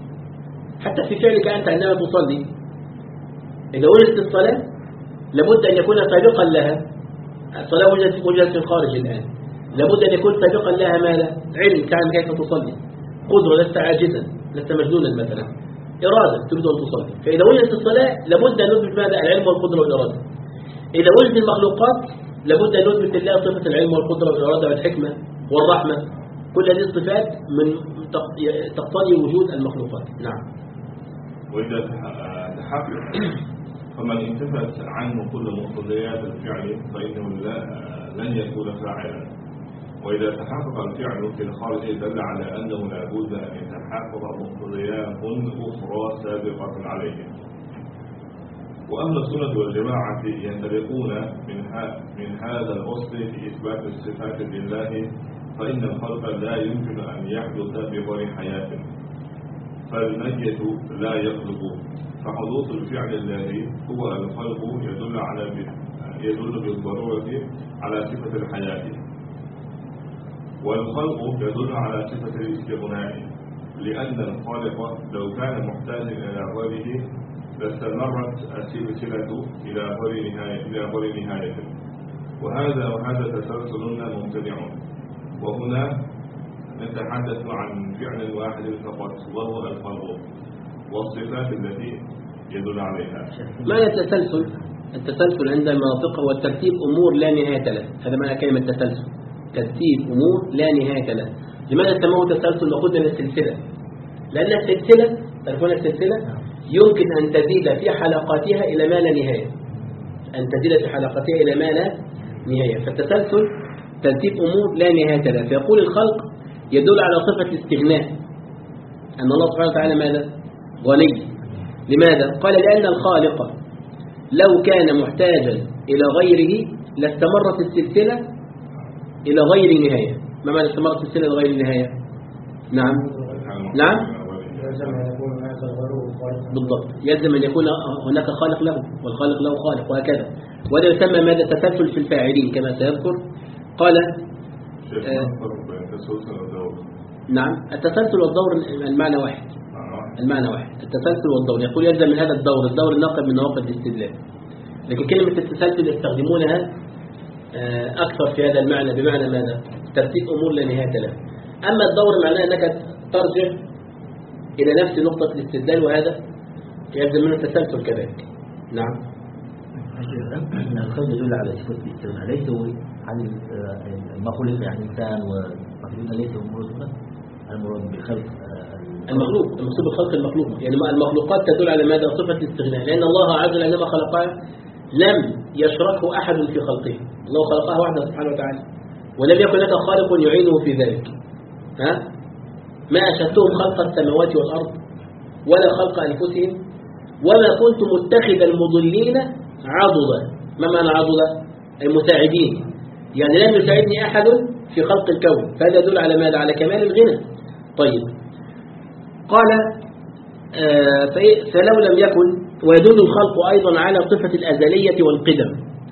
حتى في فعلك أنت عندما تصلي إذا وجدت الصلاة لابد أن يكون سابقا لها، الصلاة وجدت وجدت في الخارج الآن، لابد أن يكون سابقا لها ماذا؟ علم، تعلم كيف تصلي، قدرة، لست عاجزا، لست مجنونا مثلا، إرادة تريد أن تصلي. فإذا وجدت الصلاة لابد أن نثبت ماذا؟ العلم والقدرة والإرادة. إذا وجدت المخلوقات لابد أن نثبت لله صفة العلم والقدرة والإرادة والحكمة والرحمة. كل هذه الصفات من تقتضي وجود المخلوقات. نعم. وإذا تحقق فمن انتفت عنه كل مقتضيات الفعل فإنه لن يكون فاعلا. وإذا تحقق الفعل في الخارج دل على أنه لا بد أن يتحقق مقتضيات أخرى سابقة عليه. وأهل السنة والجماعة ينطلقون من من هذا الأصل في إثبات الصفات لله، فإن الخلق لا يمكن أن يحدث بغير حياة، فالميت لا يخلق، فحدوث الفعل الذي هو الخلق يدل على يدل بالضرورة على صفة الحياة، والخلق يدل على صفة الاستغناء، لأن الخالق لو كان محتاجا إلى غيره لاستمرت السلسلة إلى غير نهاية إلى غير نهاية، وهذا وهذا تسلسل ممتنع. وهنا نتحدث عن فعل واحد فقط وهو الخلق والصفات التي يدل عليها. معنى التسلسل؟ التسلسل عند المناطق هو ترتيب أمور لا نهاية له، هذا معنى كلمة تسلسل، ترتيب أمور لا نهاية له. لماذا سموه تسلسل؟ نأخذ من السلسلة، لأن السلسلة تعرفون السلسلة يمكن أن تزيد في حلقاتها إلى ما لا نهاية، أن تزيد في حلقاتها إلى ما لا نهاية. فالتسلسل ترتيب أمور لا نهاية له. فيقول الخلق يدل على صفة الاستغناء، أن الله سبحانه وتعالى ماذا؟ غني. لماذا؟ قال لأن الخالق لو كان محتاجا إلى غيره لاستمرت السلسلة إلى غير نهاية. ما معنى استمرت السلسلة إلى غير نهاية؟ نعم نعم بالضبط، يلزم أن يكون هناك خالق له والخالق له خالق وهكذا. وهذا يسمى ماذا؟ تسلسل في الفاعلين كما سيذكر. قال آه نعم التسلسل والدور المعنى واحد، المعنى واحد، التسلسل والدور. يقول يلزم من هذا الدور، الدور الناقض من نواقض الاستدلال، لكن كلمة التسلسل يستخدمونها أكثر في هذا المعنى، بمعنى ماذا؟ ترتيب أمور لا نهاية لها. أما الدور معناه أنك ترجع إلى نفس نقطة الاستدلال، وهذا يلزم منه التسلسل كذلك. نعم. الخلق يدل على صفة الاستغناء، ليس عن المخلوق يعني الإنسان والمخلوق، ليس المراد المراد بخلق المخلوق، المقصود بخلق المخلوق، يعني المخلوقات تدل على ماذا؟ صفة الاستغناء، لأن الله عز وجل عندما خلقها لم يشركه أحد في خلقه، الله خلقها وحده سبحانه وتعالى، ولم يكن لك خالق يعينه في ذلك. ها؟ ما أشهدتهم خلق السماوات والأرض ولا خلق أنفسهم وما كنت متخذ المضلين عضدا. ما معنى عضدا؟ أي مساعدين، يعني لم يساعدني أحد في خلق الكون، فهذا يدل على ماذا؟ على كمال الغنى. طيب قال آه فلو لم يكن، ويدل الخلق أيضا على صفة الأزلية والقدم،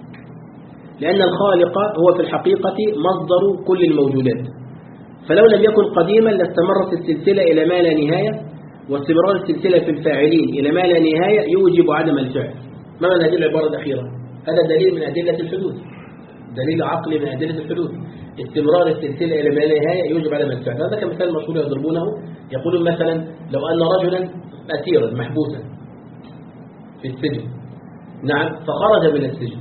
لأن الخالق هو في الحقيقة مصدر كل الموجودات، فلو لم يكن قديما لاستمرت السلسلة إلى ما لا نهاية، واستمرار السلسلة في الفاعلين إلى ما لا نهاية يوجب عدم الفعل. ما معنى هذه العبارة الأخيرة؟ هذا دليل من أدلة الحدوث، دليل عقلي من أدلة الحدوث. استمرار السلسلة إلى ما لا نهاية يوجب عدم الفعل. هذا كمثال مشهور يضربونه، يقولون مثلا لو أن رجلا أسيرا محبوسا في السجن، نعم، فخرج من السجن،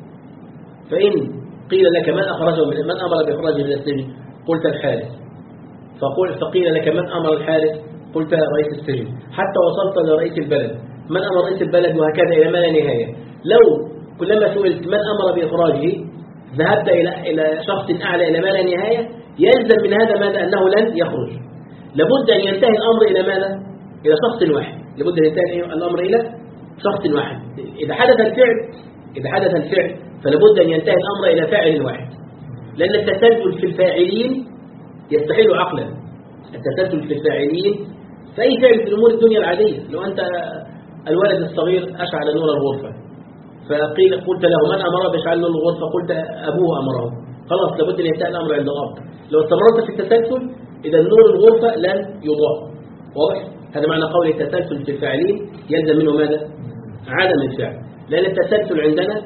فإن قيل لك من أخرجه من من أمر بإخراجه من السجن؟ قلت الحارس. فقل فقيل لك من أمر الحارس؟ قلت رئيس السجن، حتى وصلت لرئيس البلد، من أمر رئيس البلد، وهكذا إلى ما لا نهاية. لو كلما سئلت من أمر بإخراجه ذهبت إلى إلى شخص أعلى إلى ما لا نهاية، يلزم من هذا ماذا؟ أنه لن يخرج. لابد أن ينتهي الأمر إلى ماذا؟ إلى شخص واحد، لابد أن ينتهي الأمر إلى شخص واحد. إذا حدث الفعل إذا حدث الفعل فلابد أن ينتهي الأمر إلى فاعل واحد، لأن التسلسل في الفاعلين يستحيل عقلا. التسلسل في الفاعلين فأي فعل في الأمور الدنيا العادية، لو أنت الولد الصغير أشعل نور الغرفة، فقيل قلت له من أمره بإشعال نور الغرفة؟ قلت أبوه أمره، خلاص لابد أن ينتهي الأمر عند الأب. لو استمرت في التسلسل إذا نور الغرفة لن يضاء، واضح؟ هذا معنى قول التسلسل في الفاعلين يلزم منه ماذا؟ عدم الفعل، لأن التسلسل عندنا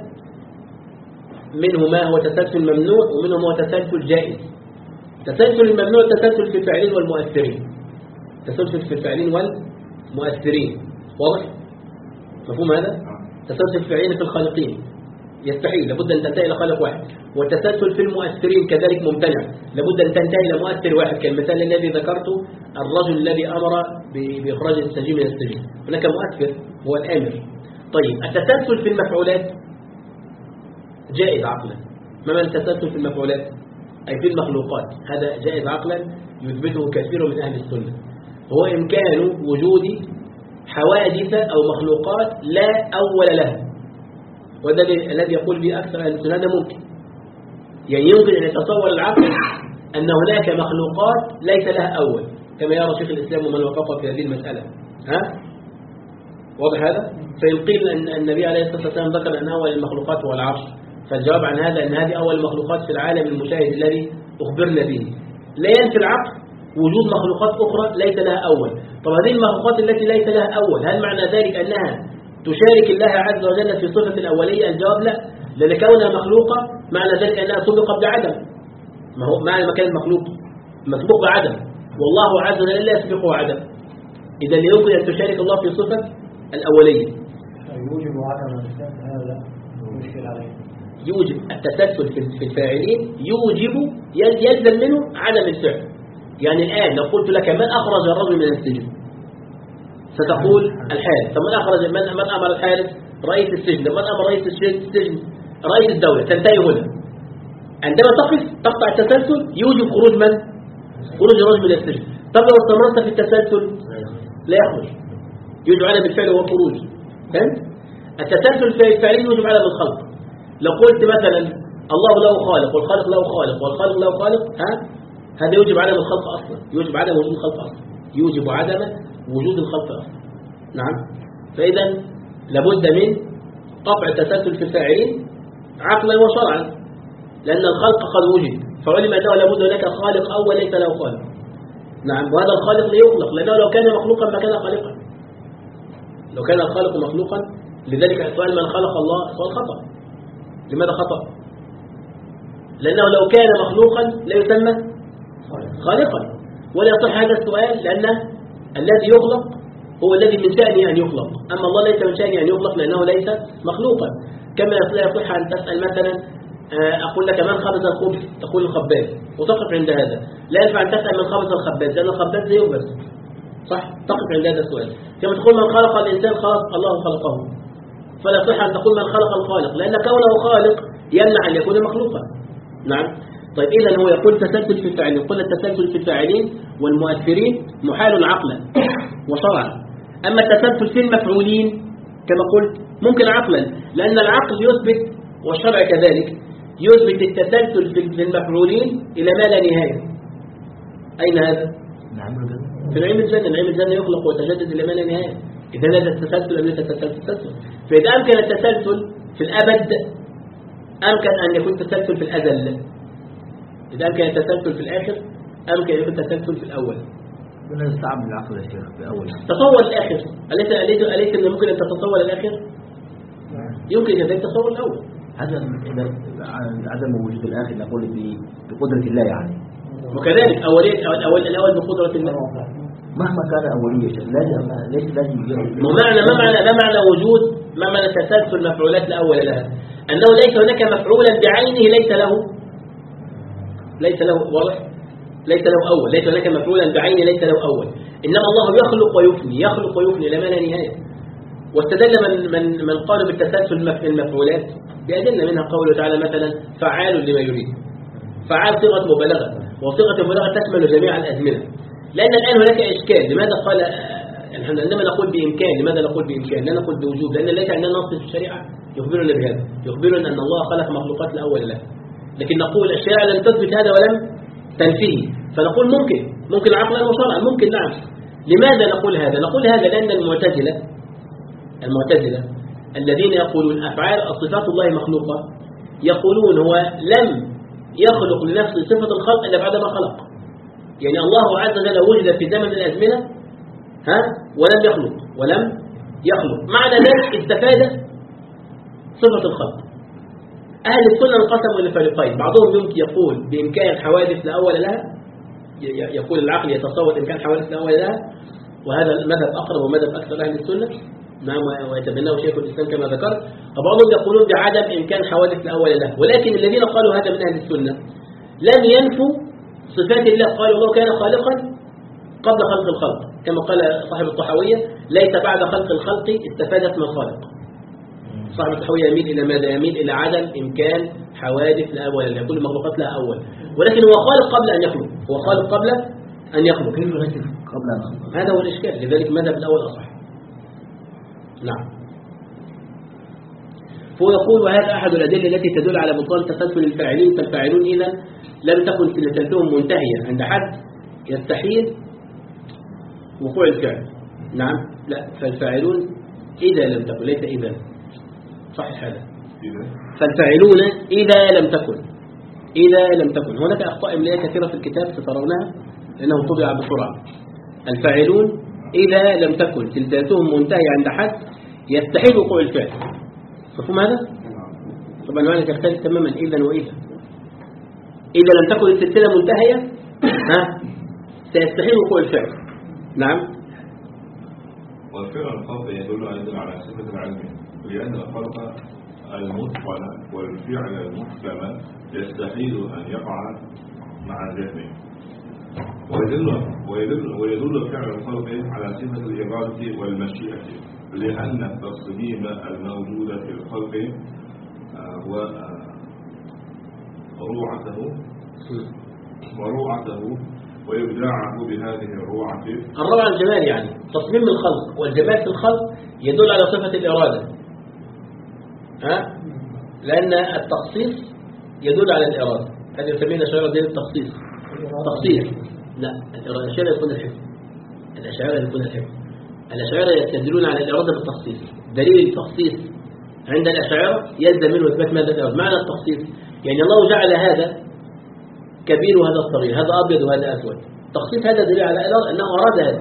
منه ما هو تسلسل ممنوع ومنه ما هو تسلسل جائز. تسلسل الممنوع التسلسل في الفاعلين والمؤثرين، تسلسل في الفاعلين والمؤثرين، واضح؟ مفهوم هذا؟ تسلسل في الفاعلين في الخالقين يستحيل، لابد أن تنتهي إلى خالق واحد. والتسلسل في المؤثرين كذلك ممتنع، لابد أن تنتهي إلى مؤثر واحد، كالمثال الذي ذكرته الرجل الذي أمر بإخراج السجين من السجن، هناك مؤثر هو الآمر. طيب التسلسل في المفعولات جائز عقلا. ما معنى التسلسل في المفعولات؟ أي في المخلوقات، هذا جائز عقلا يثبته كثير من أهل السنة، هو إمكان وجود حوادث أو مخلوقات لا أول لها، وده الذي يقول به أكثر أهل السنة هذا ممكن، يعني يمكن أن يتصور العقل أن هناك مخلوقات ليس لها أول، كما يرى شيخ الإسلام ومن وفقه في هذه المسألة. ها؟ واضح هذا؟ فإن قيل أن النبي عليه الصلاة والسلام ذكر أن أول المخلوقات هو العرش، فالجواب عن هذا أن هذه أول المخلوقات في العالم المشاهد الذي أخبرنا به. لا ينفي العقل وجود مخلوقات أخرى ليس لها أول. طب هذه المخلوقات التي ليس لها أول هل معنى ذلك أنها تشارك الله عز وجل في صفة الأولية؟ الجواب لا، لأن كونها مخلوقة معنى ذلك أنها سبقت بعدم. ما هو معنى مكان المخلوق مسبوق بعدم، والله عز وجل لا يسبقه عدم، إذا لا يمكن أن تشارك الله في صفة الأولية. يوجب عدم هذا لا مشكلة عليه. يوجب التسلسل في الفاعلين، يوجب يلزم منه عدم الفعل. يعني الآن لو قلت لك من أخرج الرجل من السجن ستقول الحارس. طب من أخرج من من أمر الحارس؟ رئيس السجن. من أمر رئيس السجن؟ رئيس الدولة. تنتهي هنا. عندما تقف تقطع التسلسل يوجب خروج من؟ خروج الرجل من السجن. طب لو استمرت في التسلسل لا يخرج، يوجب عدم الفعل والخروج. فهمت؟ التسلسل في الفاعلين يوجب عدم الخلق. لو قلت مثلا الله له خالق والخالق له خالق والخالق له خالق، ها هذا يوجب عدم الخلق أصلا، يوجب عدم وجود الخلق أصلا، يوجب عدم وجود الخلق أصلا. نعم. فإذا لابد من قطع التسلسل في الفاعلين عقلا وشرعا، لأن الخلق قد وجد، فعلم أنه لابد هناك خالق أول ليس له خالق. نعم. وهذا الخالق لا يخلق، لأنه لو كان مخلوقا ما كان خالقا. لو كان الخالق مخلوقا، لذلك السؤال من خلق الله سؤال خطأ. لماذا خطأ؟ لأنه لو كان مخلوقا لا يسمى خالقا، ولا يصح هذا السؤال، لأن الذي يخلق هو الذي من شأنه أن يخلق، أما الله ليس من شأنه أن يخلق لأنه ليس مخلوقا. كما لا يصح أن تسأل مثلا أقول لك من خبز الخبز تقول الخباز وتقف عند هذا، لا ينفع أن تسأل من خبز الخباز لأن الخباز لا يخبز، صح؟ تقف عند هذا السؤال. كما تقول من خلق الإنسان خلق الله خلقه، فلا يصح أن تقول من خلق الخالق، لأن كونه خالق يمنع أن يكون مخلوقا. نعم. طيب إذا هو يقول تسلسل في الفاعلين، قلنا التسلسل في الفاعلين والمؤثرين محال عقلا وشرعا. أما التسلسل في المفعولين كما قلت ممكن عقلا، لأن العقل يثبت والشرع كذلك يثبت التسلسل في المفعولين إلى ما لا نهاية. أين هذا؟ في نعيم الجنة. نعيم الجنة يخلق ويتجدد إلى ما لا نهاية. إذا هذا التسلسل أم ليس التسلسل؟ فإذا أمكن التسلسل في الأبد أمكن أن يكون تسلسل في الأزل. إذا أمكن التسلسل في الآخر أمكن أن يكون التسلسل في الأول. ولا يستعب العقل يا شيخ في أول. تصور الآخر، أليس أليس أليس أن ممكن أن تتصور الآخر؟ يمكن أن تتصور الأول. هذا عدم وجود الآخر نقول بقدرة الله يعني. وكذلك أولية الأول الأول بقدرة الله. مهما كان أولية لازم ليس لازم. ما معنى ما معنى ما معنى وجود ما معنى تسلسل مفعولات الأول لها؟ أنه ليس هناك مفعولا بعينه ليس له ليس له واضح ليس له أول، ليس هناك مفعولا بعينه ليس له أول، إنما الله يخلق ويفني يخلق ويفني لما لا نهاية. واستدل من من من قالوا بالتسلسل في المفعولات بأدلة منها قوله تعالى مثلا فعال لما يريد. فعال صيغة مبالغة، وصيغة المبالغة تشمل جميع الأزمنة. لأن الآن هناك إشكال، لماذا قال نحن عندما نقول بإمكان لماذا نقول بإمكان لا نقول بوجوب؟ لأن ليس عندنا نص في الشريعة يخبرنا بهذا، يخبرنا أن الله خلق مخلوقات الأول له، لكن نقول الشريعة لم تثبت هذا ولم تنفيه، فنقول ممكن ممكن عقلا وشرعا ممكن. نعم. لماذا نقول هذا؟ نقول هذا لأن المعتزلة المعتزلة الذين يقولون أفعال صفات الله مخلوقة يقولون هو لم يخلق لنفسه صفة الخلق إلا بعد ما خلق. يعني الله عز وجل وجد في زمن الأزمنة ها ولم يخلق ولم يخلق. معنى ذلك استفاد صفة الخلق. أهل السنة انقسموا إلى فريقين، بعضهم يمكن يقول بإمكان حوادث لا أول لها، يقول العقل يتصور إمكان حوادث لا أول لها، وهذا المذهب أقرب ومذهب أكثر أهل السنة، نعم، ويتبناه شيخ الإسلام كما ذكرت. وبعضهم يقولون بعدم إمكان حوادث لا أول لها، ولكن الذين قالوا هذا من أهل السنة لم ينفوا صفات الله، قالوا الله كان خالقا قبل خلق الخلق، كما قال صاحب الطحاوية ليس بعد خلق الخلق استفادت من الخالق. صاحب الطحاوية يميل إلى ماذا؟ يميل إلى عدم إمكان حوادث لا أول لها، كل المخلوقات لها أول، ولكن هو خالق قبل أن يخلق، هو خالق قبل أن يخلق، قبل أن يخلق. هذا هو الإشكال، لذلك ماذا بالأول أصح. نعم. فهو يقول وهذا أحد الأدلة التي تدل على بطلان تسلسل الفاعلين، فالفاعلون إذا لم تكن سلسلتهم منتهية عند حد يستحيل وقوع الفعل. نعم، لا، فالفاعلون إذا لم تكن، ليس إذا، صحيح هذا. فالفاعلون إذا لم تكن، إذا لم تكن، هناك أخطاء إملائية كثيرة في الكتاب سترونها لأنه طبع بسرعة. الفاعلون إذا لم تكن سلسلتهم منتهية عند حد يستحيل وقوع الفعل. مفهوم هذا؟ طبعا المعنى تختلف تماما إذا وإذا. إذا لم تكن السلسلة منتهية ها سيستحيل وقوع الفعل. نعم. والفعل الخلق يدل أيضا على صفة العلم، لأن الخلق المتقن والفعل المحكم يستحيل أن يقع مع ذهنه. ويدل ويدل ويدل فعل الخلق على صفة الإرادة والمشيئة، لأن التصميم الموجود في الخلق هو روعته وروعته وإبداعه بهذه الروعة. الروعة الجمال، يعني تصميم الخلق والجمال في الخلق يدل على صفة الإرادة، ها؟ لأن التخصيص يدل على الإرادة. هذا يسمينا الأشاعرة دين التخصيص. تخصيص لا، الأشاعرة يكون الحكم، الأشاعرة يكون الحكم. الأشاعرة يستدلون على الإرادة بالتخصيص. دليل التخصيص عند الأشاعرة يلزم منه إثبات ماذا الإرادة. معنى التخصيص يعني الله جعل هذا كبير وهذا صغير، هذا أبيض وهذا أسود. تخصيص هذا دليل على أنه أراد هذا،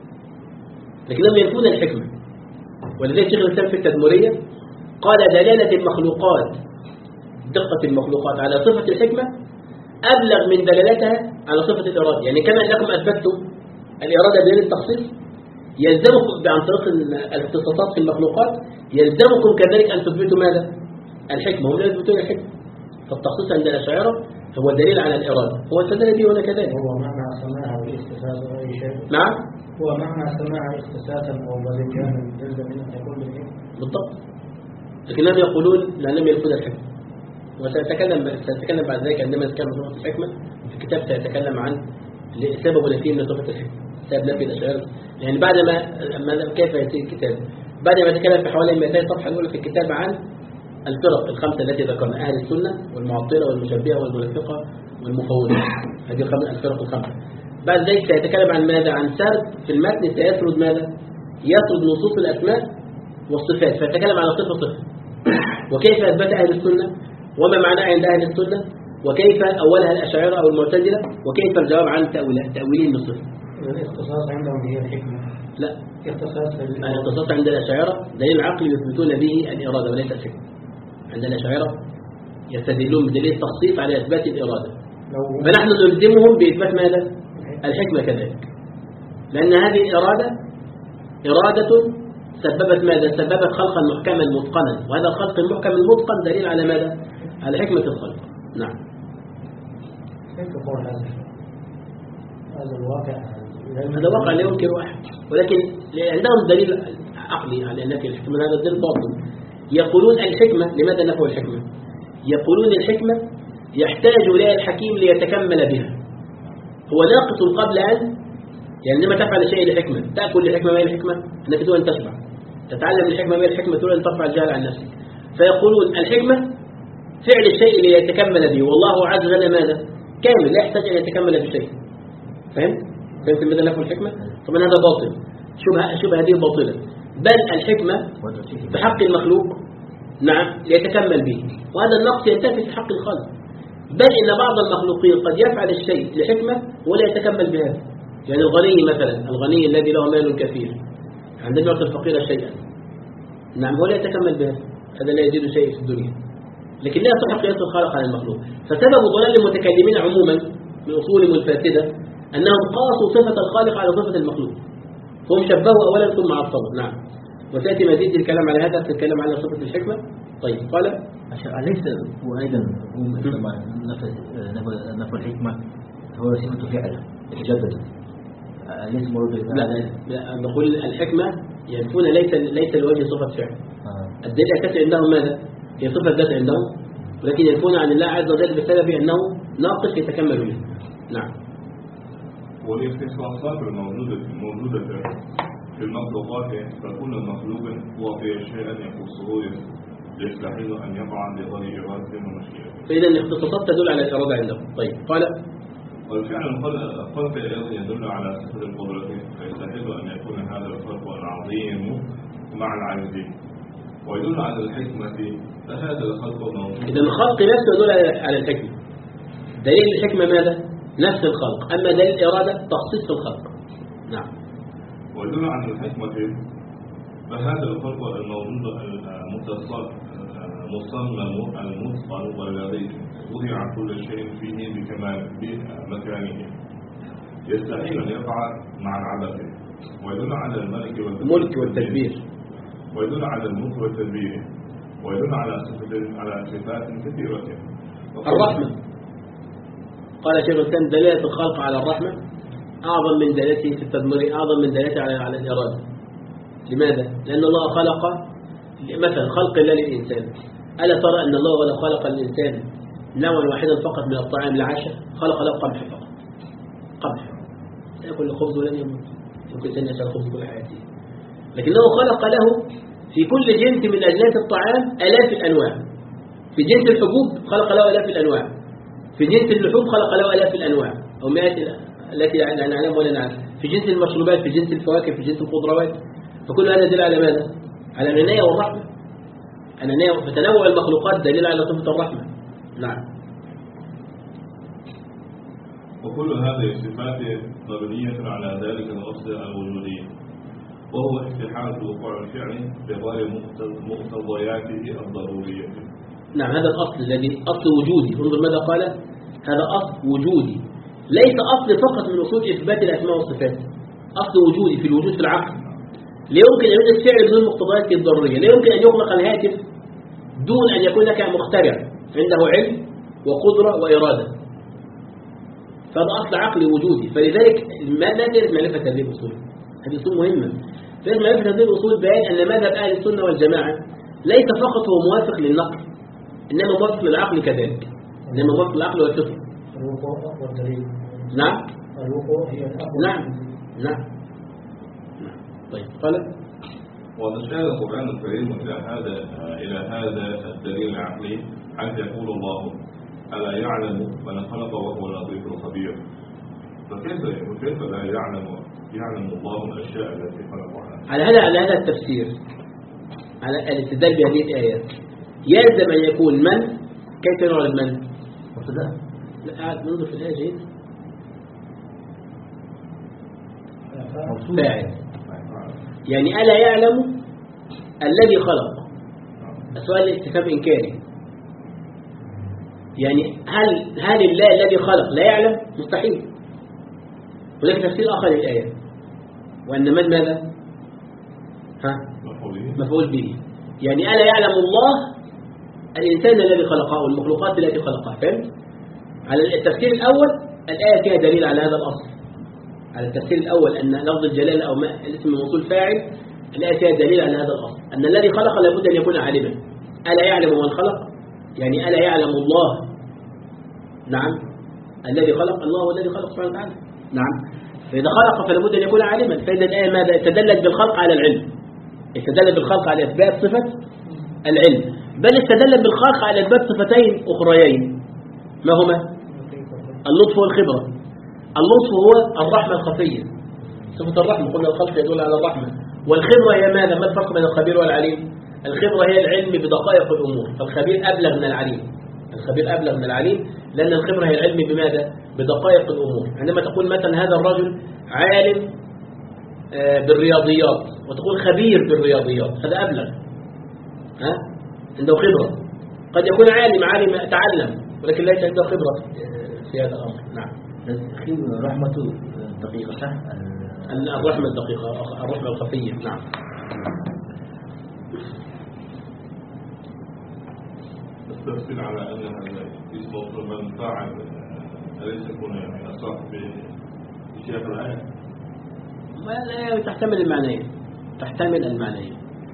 لكن لم يكون الحكمة. ولذلك شيخ الإسلام في التدمرية قال دلالة المخلوقات، دقة المخلوقات على صفة الحكمة أبلغ من دلالتها على صفة الإرادة. يعني كما أنكم أثبتتم الإرادة دليل التخصيص، يلزمكم عن طريق الاختصاصات في المخلوقات يلزمكم كذلك أن تثبتوا ماذا؟ الحكمة. هم لا يثبتون الحكمة. فالتخصيص عند الأشاعرة هو دليل على الإرادة، هو استدل به هنا كذلك. هو معنى سماعها والاختصاص أو أي شيء. نعم. هو معنى سماعها اختصاصا أو بذكانا يلزم منه أن يكون بالحكمة. بالضبط. لكنهم يقولون لأنهم يلقون الحكمة. وسأتكلم سأتكلم بعد ذلك عندما نتكلم عن صفة الحكمة في الكتاب، سأتكلم عن سبب نفي من صفة الحكمة، سبب نفي الأشاعرة. يعني بعد ما كيف يصير الكتاب، بعد ما تكلم في حوالي مئتين صفحة الأولى في الكتاب عن الفرق الخمسة التي ذكرنا، أهل السنة والمعطلة والمشبهة والمنافقة والمفوضة، هذه الفرق الخمسة. بعد ذلك سيتكلم عن ماذا؟ عن سرد في المتن سيسرد ماذا؟ يسرد نصوص الأسماء والصفات، فيتكلم على صفة صفة وكيف أثبت أهل السنة وما معناه عند أهل السنة وكيف أولها الأشاعرة أو المعتزلة وكيف الجواب عن تأويلين بالصفة. الاختصاص عندهم هي الحكمة. لا، اختصاص الاختصاص عند الأشاعرة دليل عقلي يثبتون به الإرادة وليس الحكمة. عند الأشاعرة يستدلون بدليل التخصيص على إثبات الإرادة، فنحن نلزمهم بإثبات ماذا؟ الحكمة كذلك، لأن هذه الإرادة إرادة سببت ماذا؟ سببت خلقا محكما متقنا، وهذا الخلق المحكم المتقن دليل على ماذا؟ على حكمة الخلق. نعم. كيف تقول هذا؟ هذا الواقع هذا واقع لا ينكر واحد، ولكن عندهم دليل عقلي على أن الحكمة هذا الدليل باطل. يقولون الحكمة، لماذا نفوا الحكمة؟ يقولون الحكمة يحتاج إلى الحكيم ليتكمل بها، هو ناقص قبل أن، يعني لما تفعل شيء لحكمة، تأكل لحكمة ما هي الحكمة؟ أنك تقول أن تشبع، تتعلم الحكمة ما هي الحكمة؟ تقول أن ترفع الجهل عن نفسك. فيقولون الحكمة فعل الشيء ليتكمل به، والله عز وجل ماذا؟ كامل، لا يحتاج أن يتكمل بشيء. فهمت؟ فهمت لماذا نفوا الحكمة؟ طبعا هذا باطل، شبه شبه هذه باطلة. بل الحكمة بحق المخلوق نعم ليتكمل به، وهذا النقص ينتفي في حق الخالق. بل إن بعض المخلوقين قد يفعل الشيء لحكمة ولا يتكمل بهذا، يعني الغني مثلا، الغني الذي له مال كثير عندما يعطي الفقير شيئا، نعم هو لا يتكمل به، هذا لا يزيد شيء في الدنيا، لكن لا يصح قياس الخالق على المخلوق. فسبب ضلال المتكلمين عموما من أصولهم الفاسدة أنهم قاسوا صفة الخالق على صفة المخلوق، فهم شبهوا أولا ثم عطلوا. نعم، وسيأتي مزيد الكلام على هذا، تتكلم على صفة الحكمة. طيب قال أليس وأيضا هم كما نفى نفى الحكمة هو صفة فعل يتجدد، أليس مراد؟ لا لا، نقول الحكمة يكون ليس ليس لوجه صفة فعل. آه. الدليل الأساسي عندهم ماذا؟ هي صفة ذات عندهم، ولكن يكون عن الله عز وجل بسبب أنه ناقص يتكمل به. نعم. والاختصاصات الموجودة موجودة في المخلوقات، فكل مخلوق هو في شيء يخصه يستحيل أن يقع بغير إرادة ومشيئة. فإذا الاختصاصات تدل على الإرادة عندهم. طيب قال والفعل الخلق أيضا يدل على صفة القدرة، فيستحيل أن يكون هذا الخلق العظيم مع العاجزين، ويدل على الحكمة، فهذا الخلق موجود. إذا الخلق نفسه يدل على الحكمة. دليل الحكمة ماذا؟ نفس الخلق. أما دليل الإرادة تخصيص في الخلق. نعم. ويدل على الحكمة، فهذا الخلق الموجود المتصل مصمم المتقن والذي وضع كل شيء فيه بكمال بمكانه، يستحيل أن يقع مع العبث. ويدل على الملك الملك والتدبير، ويدل على الملك والتدبير، ويدل على صفات على صفات كثيرة. الرحمة، قال شيخ الإسلام دلالة الخلق على الرحمة أعظم من دلالته في التدمير، أعظم من دلالته على على الإرادة. لماذا؟ لأن الله خلق مثلا خلق الله للإنسان. ألا ترى أن الله ولا خلق الإنسان نوعا واحدا فقط من الطعام العشاء، خلق له قمح فقط، قمح سيأكل الخبز ولن يموت، يمكن أن يشاء الخبز كل حياته، لكنه خلق له في كل جنس من أجناس الطعام آلاف الأنواع. في جنس الحبوب خلق له آلاف الأنواع، في جنس اللحوم خلق له آلاف الأنواع أو مئات التي لا نعلم ولا نعلم، في جنس المشروبات، في جنس الفواكه، في جنس الخضروات. فكل هذا دليل على ماذا؟ على العناية والرحمة. العناية فتنوع المخلوقات دليل على صفة الرحمة. نعم. وكل هذه الصفات مبنية على ذلك الأصل الوجودي، وهو استحالة وقوع الفعل بغير مقتضياته الضرورية. نعم، هذا الأصل الذي أصل وجودي. انظر ماذا قال، هذا أصل وجودي، ليس أصل فقط من أصول إثبات الأسماء والصفات، أصل وجودي في الوجود في العقل. لا يمكن أن يوجد فعل بدون مقتضياته الضرورية، لا يمكن أن يخلق الهاتف دون أن يكون لك مخترع عنده علم وقدرة وإرادة. فهذا أصل عقلي وجودي. فلذلك ما لا تعرف معرفة هذه الأصول، هذه أصول مهمة. تعرف معرفة هذه الأصول بيان أن مذهب أهل السنة والجماعة ليس فقط هو موافق للنقل، إنما موافق للعقل كذلك، إنما موافق للعقل والفطر. الوقوع والدليل. نعم. الوقوع هي الأقوى. نعم نعم. طيب قال وتشار القرآن الكريم إلى هذا إلى هذا الدليل العقلي، حيث يقول الله: ألا يعلم من خلق وهو اللطيف الخبير. فكيف وكيف لا يعلم يعلم الله الأشياء التي خلقها؟ على هذا على هذا التفسير، على الاستدلال بهذه الآيات يلزم أن يكون من. كيف نعلم من؟ مبتدأ. لا قاعد ننظر في الآية جيد. فاعل، يعني ألا يعلم الذي خلق. السؤال الاستفهام إنكاري، يعني هل هل الله الذي خلق لا يعلم؟ مستحيل. هناك تفسير آخر للآية، وأن من ماذا؟ ها؟ مفعول به، يعني ألا يعلم الله الإنسان الذي خلقه والمخلوقات التي خلقها. فهمت؟ على التفسير الأول الآية فيها دليل على هذا الأصل. على التفسير الأول أن لفظ الجلالة أو الاسم الموصول فاعل، الآية فيها دليل على هذا الأصل، أن الذي خلق لابد أن يكون عالما. ألا يعلم من خلق، يعني ألا يعلم الله. نعم، الذي خلق الله هو الذي خلق سبحانه وتعالى. نعم، فإذا خلق فلابد أن يكون عالما. فإذا الآية ماذا؟ استدلت بالخلق على العلم، استدلت بالخلق على إثبات صفة العلم، بل استدلت بالخلق على إثبات صفتين أخريين، ما هما؟ اللطف والخبرة. اللطف هو الرحمة الخفية، صفة الرحمة، قلنا الخلق يدل على الرحمة. والخبرة هي ماذا؟ ما الفرق بين الخبير والعليم؟ الخبرة هي العلم بدقائق الأمور، فالخبير أبلغ من العليم. الخبير أبلغ من العليم، لأن الخبرة هي العلم بماذا؟ بدقائق الأمور. عندما تقول مثلا هذا الرجل عالم بالرياضيات وتقول خبير بالرياضيات، هذا أبلغ، ها؟ عنده خبرة. قد يكون عالم عالم تعلم ولكن ليس عنده خبرة في هذا الأمر. نعم. رحمة دقيقة صح؟ الرحمة الدقيقة، الرحمة الخفية. نعم. التفصيل على أن هذا اسم من فاعل أليس يكون يعني أصح بشيء الآية؟ لا، تحتمل المعنيين، تحتمل المعنيين،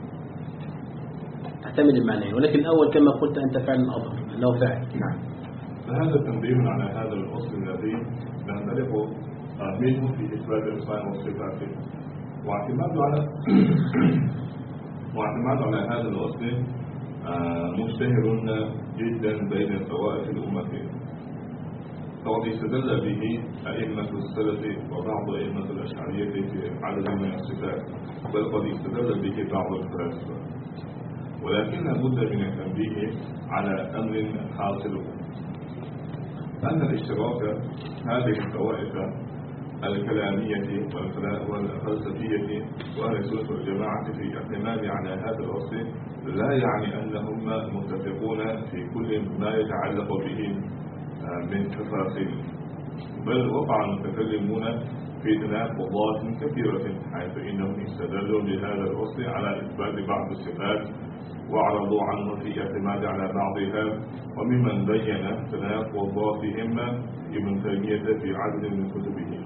تحتمل المعنيين، ولكن الأول كما قلت أنت فعلا أظهر أنه فعل. نعم. فهذا تنبيه على هذا الأصل الذي ننطلق منه في إثبات الأسماء والصفات، واعتماد على واعتماد على هذا الأصل مشتهر جدا بين طوائف الأمة، فقد استدل به أئمة السلف وبعض أئمة الأشعرية في عدد من الصفات، بل قد استدل به بعض الفلاسفة، ولكن لابد من التنبيه على أمر حاصل، أن الاشتراك هذه الطوائف الكلامية والفلسفية وأهل السنة والجماعة في الاعتماد على هذا الأصل لا يعني أنهم متفقون في كل ما يتعلق به من تفاصيل، بل وقع المتكلمون في تناقضات كثيرة، حيث إنهم استدلوا بهذا الأصل على إثبات بعض الصفات وأعرضوا عنه في الاعتماد على بعضها، وممن بين تناقضاتهم ابن تيمية في عدد من كتبه.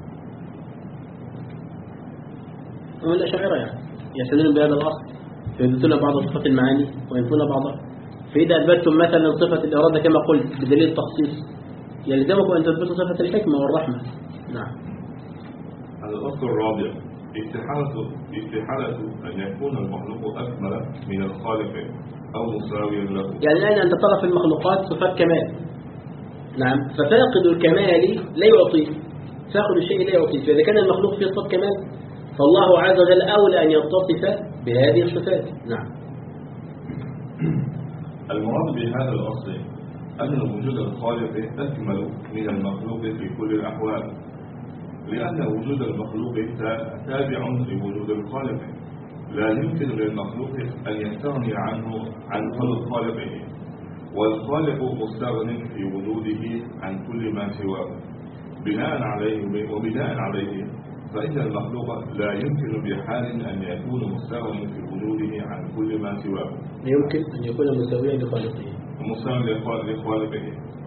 ومن الأشاعرة يعني يستدلون بهذا الأصل فيثبتون بعض صفات المعاني وينفون بعضها، فإذا أثبتتم مثلا صفة الإرادة كما قلت بدليل التخصيص يلزمكم أن تثبتوا صفة الحكمة والرحمة. نعم. الأصل الرابع استحالة استحالة أن يكون المخلوق أكمل من الخالق أو مساويا له. يعني الآن أنت ترى في المخلوقات صفات كمال، نعم، ففاقد الكمال لا يعطي، فاقد الشيء لا يعطي، فإذا كان المخلوق فيه صفات كمال فالله عز وجل أولى أن يتصف بهذه الصفات. نعم. المراد بهذا الأصل أن وجود الخالق أكمل من المخلوق في كل الأحوال، لأن وجود المخلوق تابع لوجود الخالق، لا يمكن للمخلوق أن يستغني عنه عن خلق خالقه، والخالق مستغن في وجوده عن كل ما سواه. بناء عليه وبناء عليه فإن المخلوق لا يمكن بحال أن يكون مستغن في وجوده عن كل ما سواه، يمكن أن يكون مساويا لخالقه، مساويا لخالقه،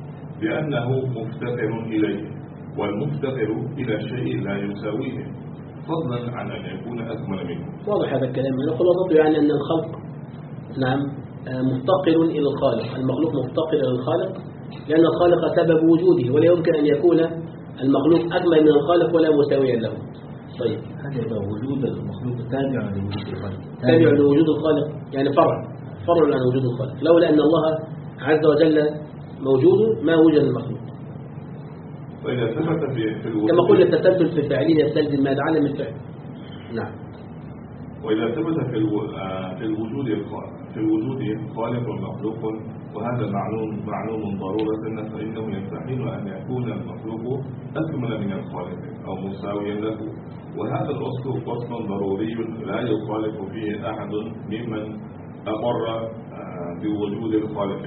لأنه مفتقر إليه، والمفتقر إلى شيء لا يساويه، فضلا عن أن يكون أكمل منه. واضح هذا الكلام، من خلاصته يعني أن الخلق نعم مفتقر إلى الخالق، المخلوق مفتقر إلى الخالق لأن الخالق سبب وجوده، ولا يمكن أن يكون المخلوق أكمل من الخالق ولا مساويا له. طيب هذا وجود المخلوق تابع لوجود الخالق، تابع لوجود الخالق يعني فرع فرع عن وجود الخالق، لولا أن الله عز وجل موجود ما وجد المخلوق. وإذا ثبت في الوجود كما قلنا التسلسل في الفاعلين يستلزم ما يتعلم الفعل. نعم. وإذا ثبت في في الوجود في الوجود خالق ومخلوق، وهذا معلوم معلوم ضرورة، فإنه يستحيل أن يكون المخلوق أكمل من الخالق أو مساويا له، وهذا الأصل أصل ضروري لا يخالف فيه أحد ممن أقر بوجود الخالق.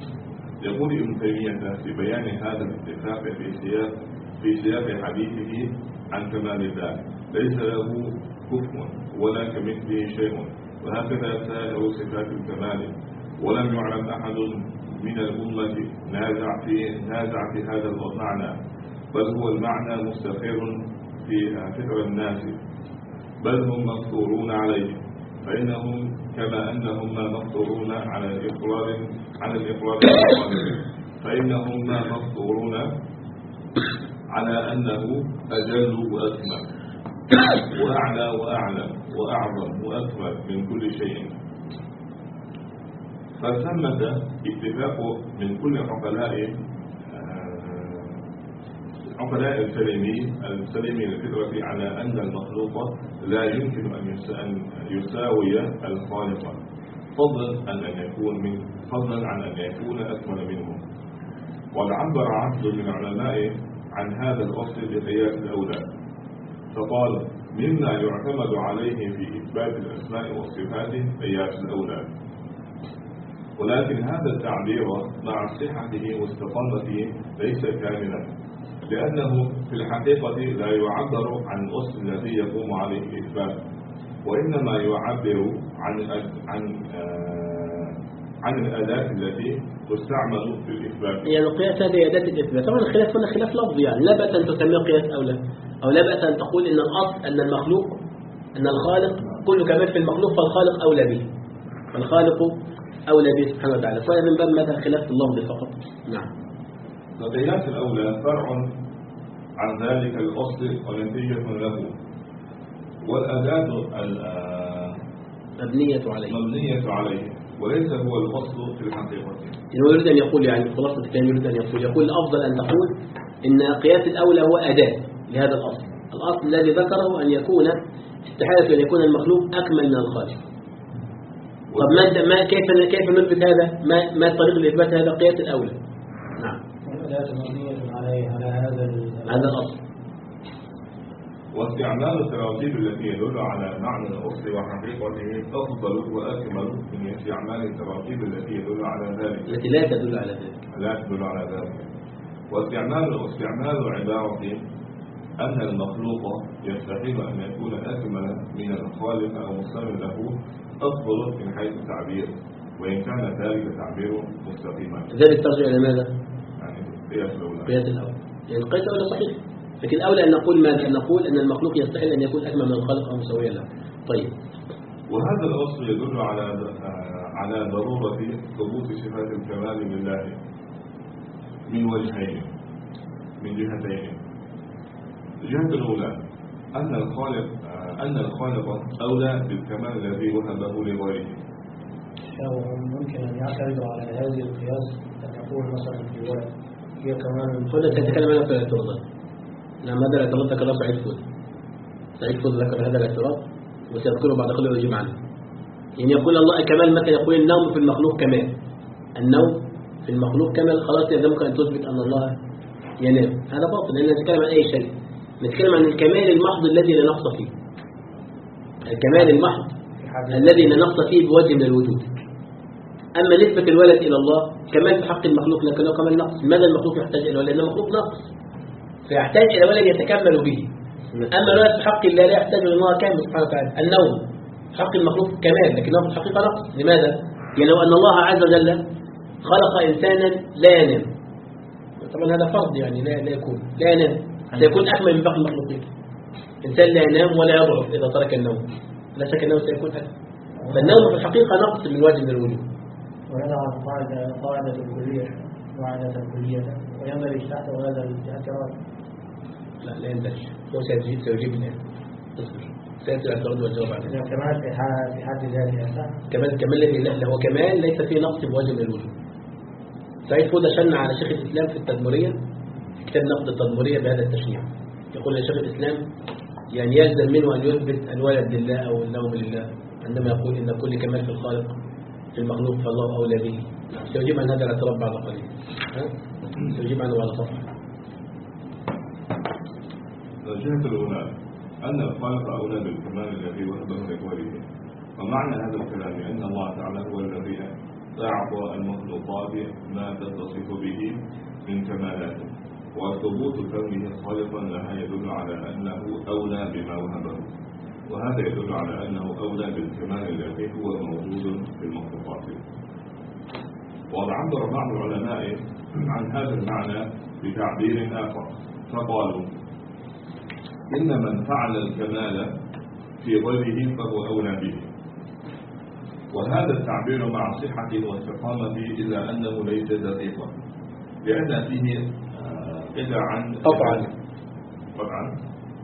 يقول ابن تيمية في بيان هذا الاتفاق في سياق في سياق حديثه عن كمال الله: ليس له كفء ولا كمثله شيء، وهكذا سائر صفات الكمال، ولم يعلم أحد من الأمة نازع في نازع في هذا المعنى، بل هو المعنى مستقر في فطر الناس، بل هم مفطورون عليه، فإنهم كما أنهم مفطورون على الإقرار على الإقرار فإنهم مفطورون على أنه أجل وأكمل وأعلى وأعلم وأعظم وأكبر من كل شيء. فثمة اتفاق من كل عقلاء عقلاء السلمي السلمي الفطرة على أن المخلوق لا يمكن أن يساوي الخالق، فضلا عن أن يكون من فضلا عن أن يكون أكمل منه. وقد عبر عدد من العلماء عن هذا الأصل بقياس الأولى، فقال مما يعتمد عليه في إثبات الأسماء والصفات قياس الأولى. ولكن هذا التعبير مع صحته واستقامته ليس كاملا، لأنه في الحقيقة لا يعبر عن الأصل الذي يقوم عليه الإثبات، وإنما يعبر عن عن عن الأداة التي تستعمل في الإثبات. يعني قياس هذه أداة الإثبات. طبعا الخلاف هنا خلاف لفظي، يعني لا بأس أن تسميه قياس أو لا، أو لا بأس أن تقول إن الأصل أن المخلوق أن الخالق كل كمال في المخلوق فالخالق أولى به، فالخالق أولى به سبحانه وتعالى، فهذا من باب ماذا خلاف اللفظ فقط. نعم. فقياس الأولى فرع عن ذلك الأصل ونتيجة له، والأداة مبنية عليه مبنية عليه وليس هو الأصل في الحقيقة. يعني يريد أن يقول، يعني خلاصة الكلام يريد أن يقول يقول الأفضل أن تقول إن قياس الأولى هو أداة لهذا الأصل، الأصل الذي ذكره أن يكون استحالة أن يكون المخلوق أكمل من الخالق. طب ما ما كيف كيف نثبت هذا؟ ما ما طريق لإثبات هذا؟ قياس الأولى. نعم. والأداة مبنية عليه على هذا هذا الأصل. واستعمال التراتيب التي يدل على معنى الأصل وحقيقته أفضل وأكمل من استعمال التراتيب التي يدل على ذلك التي لا تدل على ذلك لا تدل على ذلك. واستعمال استعمال العبارة أن المخلوق يستحيل أن يكون أكمل من الخالق أو مسلم له أفضل من حيث التعبير، وإن كان ذلك تعبير مستقيما. ذلك ترجع إلى ماذا؟ يعني قياس الأولى. قياس الأولى. يعني قياس الأولى صحيح، لكن الأولى أن نقول ماذا؟ أن نقول أن المخلوق يستحيل أن يكون أكمل من الخالق أو مساويا له. طيب. وهذا الأصل يدل على على ضرورة ثبوت صفات الكمال لله من وجهين من جهتين. الجهة الأولى أن الخالق أن الخالق أولى بالكمال الذي وهبه لغيره. ممكن أن يعترض على هذه القياس أن يقول مثلا في ولد هي كمان هنا تتكلم عنها في الاعتراضات. نعم، هذا الاعتراض ذكره سعيد فوز. سعيد فوز ذكر هذا الاعتراض وسيذكره بعد قليل ويجيب عنه. يعني يقول الله الكمال متى؟ يقول النوم في المخلوق كمال. النوم في المخلوق كمال، خلاص يلزمك أن تثبت أن الله ينام. هذا باطل، لأننا نتكلم عن أي شيء، نتكلم عن الكمال المحض الذي لا نقص فيه. الكمال المحض الذي لا نقص فيه بوجه من الوجود. أما نسبة الولد إلى الله كمال في حق المخلوق، لكنه كمال نقص. ماذا المخلوق يحتاج إلى ولد؟ لأن المخلوق نقص فيحتاج إلى ولد يتكمل به. أما الولد في حق الله لا يحتاج إلى الله كامل سبحانه وتعالى. النوم في حق المخلوق كمال، لكنه في الحقيقة نقص. لماذا؟ يعني لو أن الله عز وجل خلق إنسانا لا ينام، طبعا هذا فرض، يعني لا لا يكون لا ينام، سيكون أكمل من باقي المخلوقين. إنسان لا ينام ولا يضعف إذا ترك النوم، لا شك أنه سيكون أكمل. فالنوم في الحقيقة نقص من وجه من الوجود. ويضع قاعدة قاعدة الكلية قاعدة الكلية وينبغي تحت هذا الاعتراض. لا لا يندرج، هو سيجيب سيجيب الآن. اصبر، سيأتي الاعتراض والجواب عليه. كمال في حد في حد ذاته صح؟ كمال كمال لله هو كمال ليس فيه نقص بوجه من الوجود. سعيد فوده شن على شيخ الإسلام في التدمرية، في كتاب نقد التدمرية بهذا التشنيع. يقول لشيخ الإسلام يعني يلزم منه أن يثبت الولد لله أو النوم لله، عندما يقول إن كل كمال في الخالق في المخلوق فالله أولى به. سيجيب عن هذا الاعتراض بعد قليل. سيجيب عنه على صفحة. الجهة الأولى أن الخالق أولى بالكمال الذي وهبه لغيره. ومعنى هذا الكلام أن الله تعالى هو الذي أعطى المخلوقات ما تتصف به من كمالاته، وثبوت كونه خالقا لها يدل على أنه أولى بما وهبه، وهذا يدل على أنه أولى بالكمال الذي هو موجود في المخلوقات. وقد عبر بعض العلماء عن هذا المعنى بتعبير آخر، فقالوا إن من فعل الكمال في غيره فهو أولى به. وهذا التعبير مع صحته واستقامته إلا أنه ليس دقيقا، لأن فيه قطعا قطعا قطعا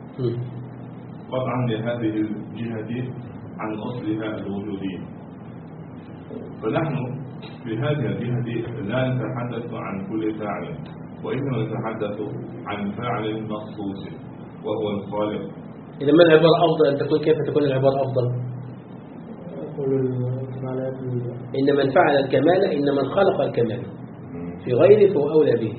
قطعا لهذه الجهة عن أصلها الوجودي. فنحن في هذه الجهة لا نتحدث عن كل فاعل، وإنما نتحدث عن فاعل مخصوص وهو الخالق. إذا ما العبارة أفضل أن تكون؟ كيف تكون العبارة أفضل؟ كل الكمالات إن من فعل الكمال إن من خلق الكمال. في غيره فهو أولى به.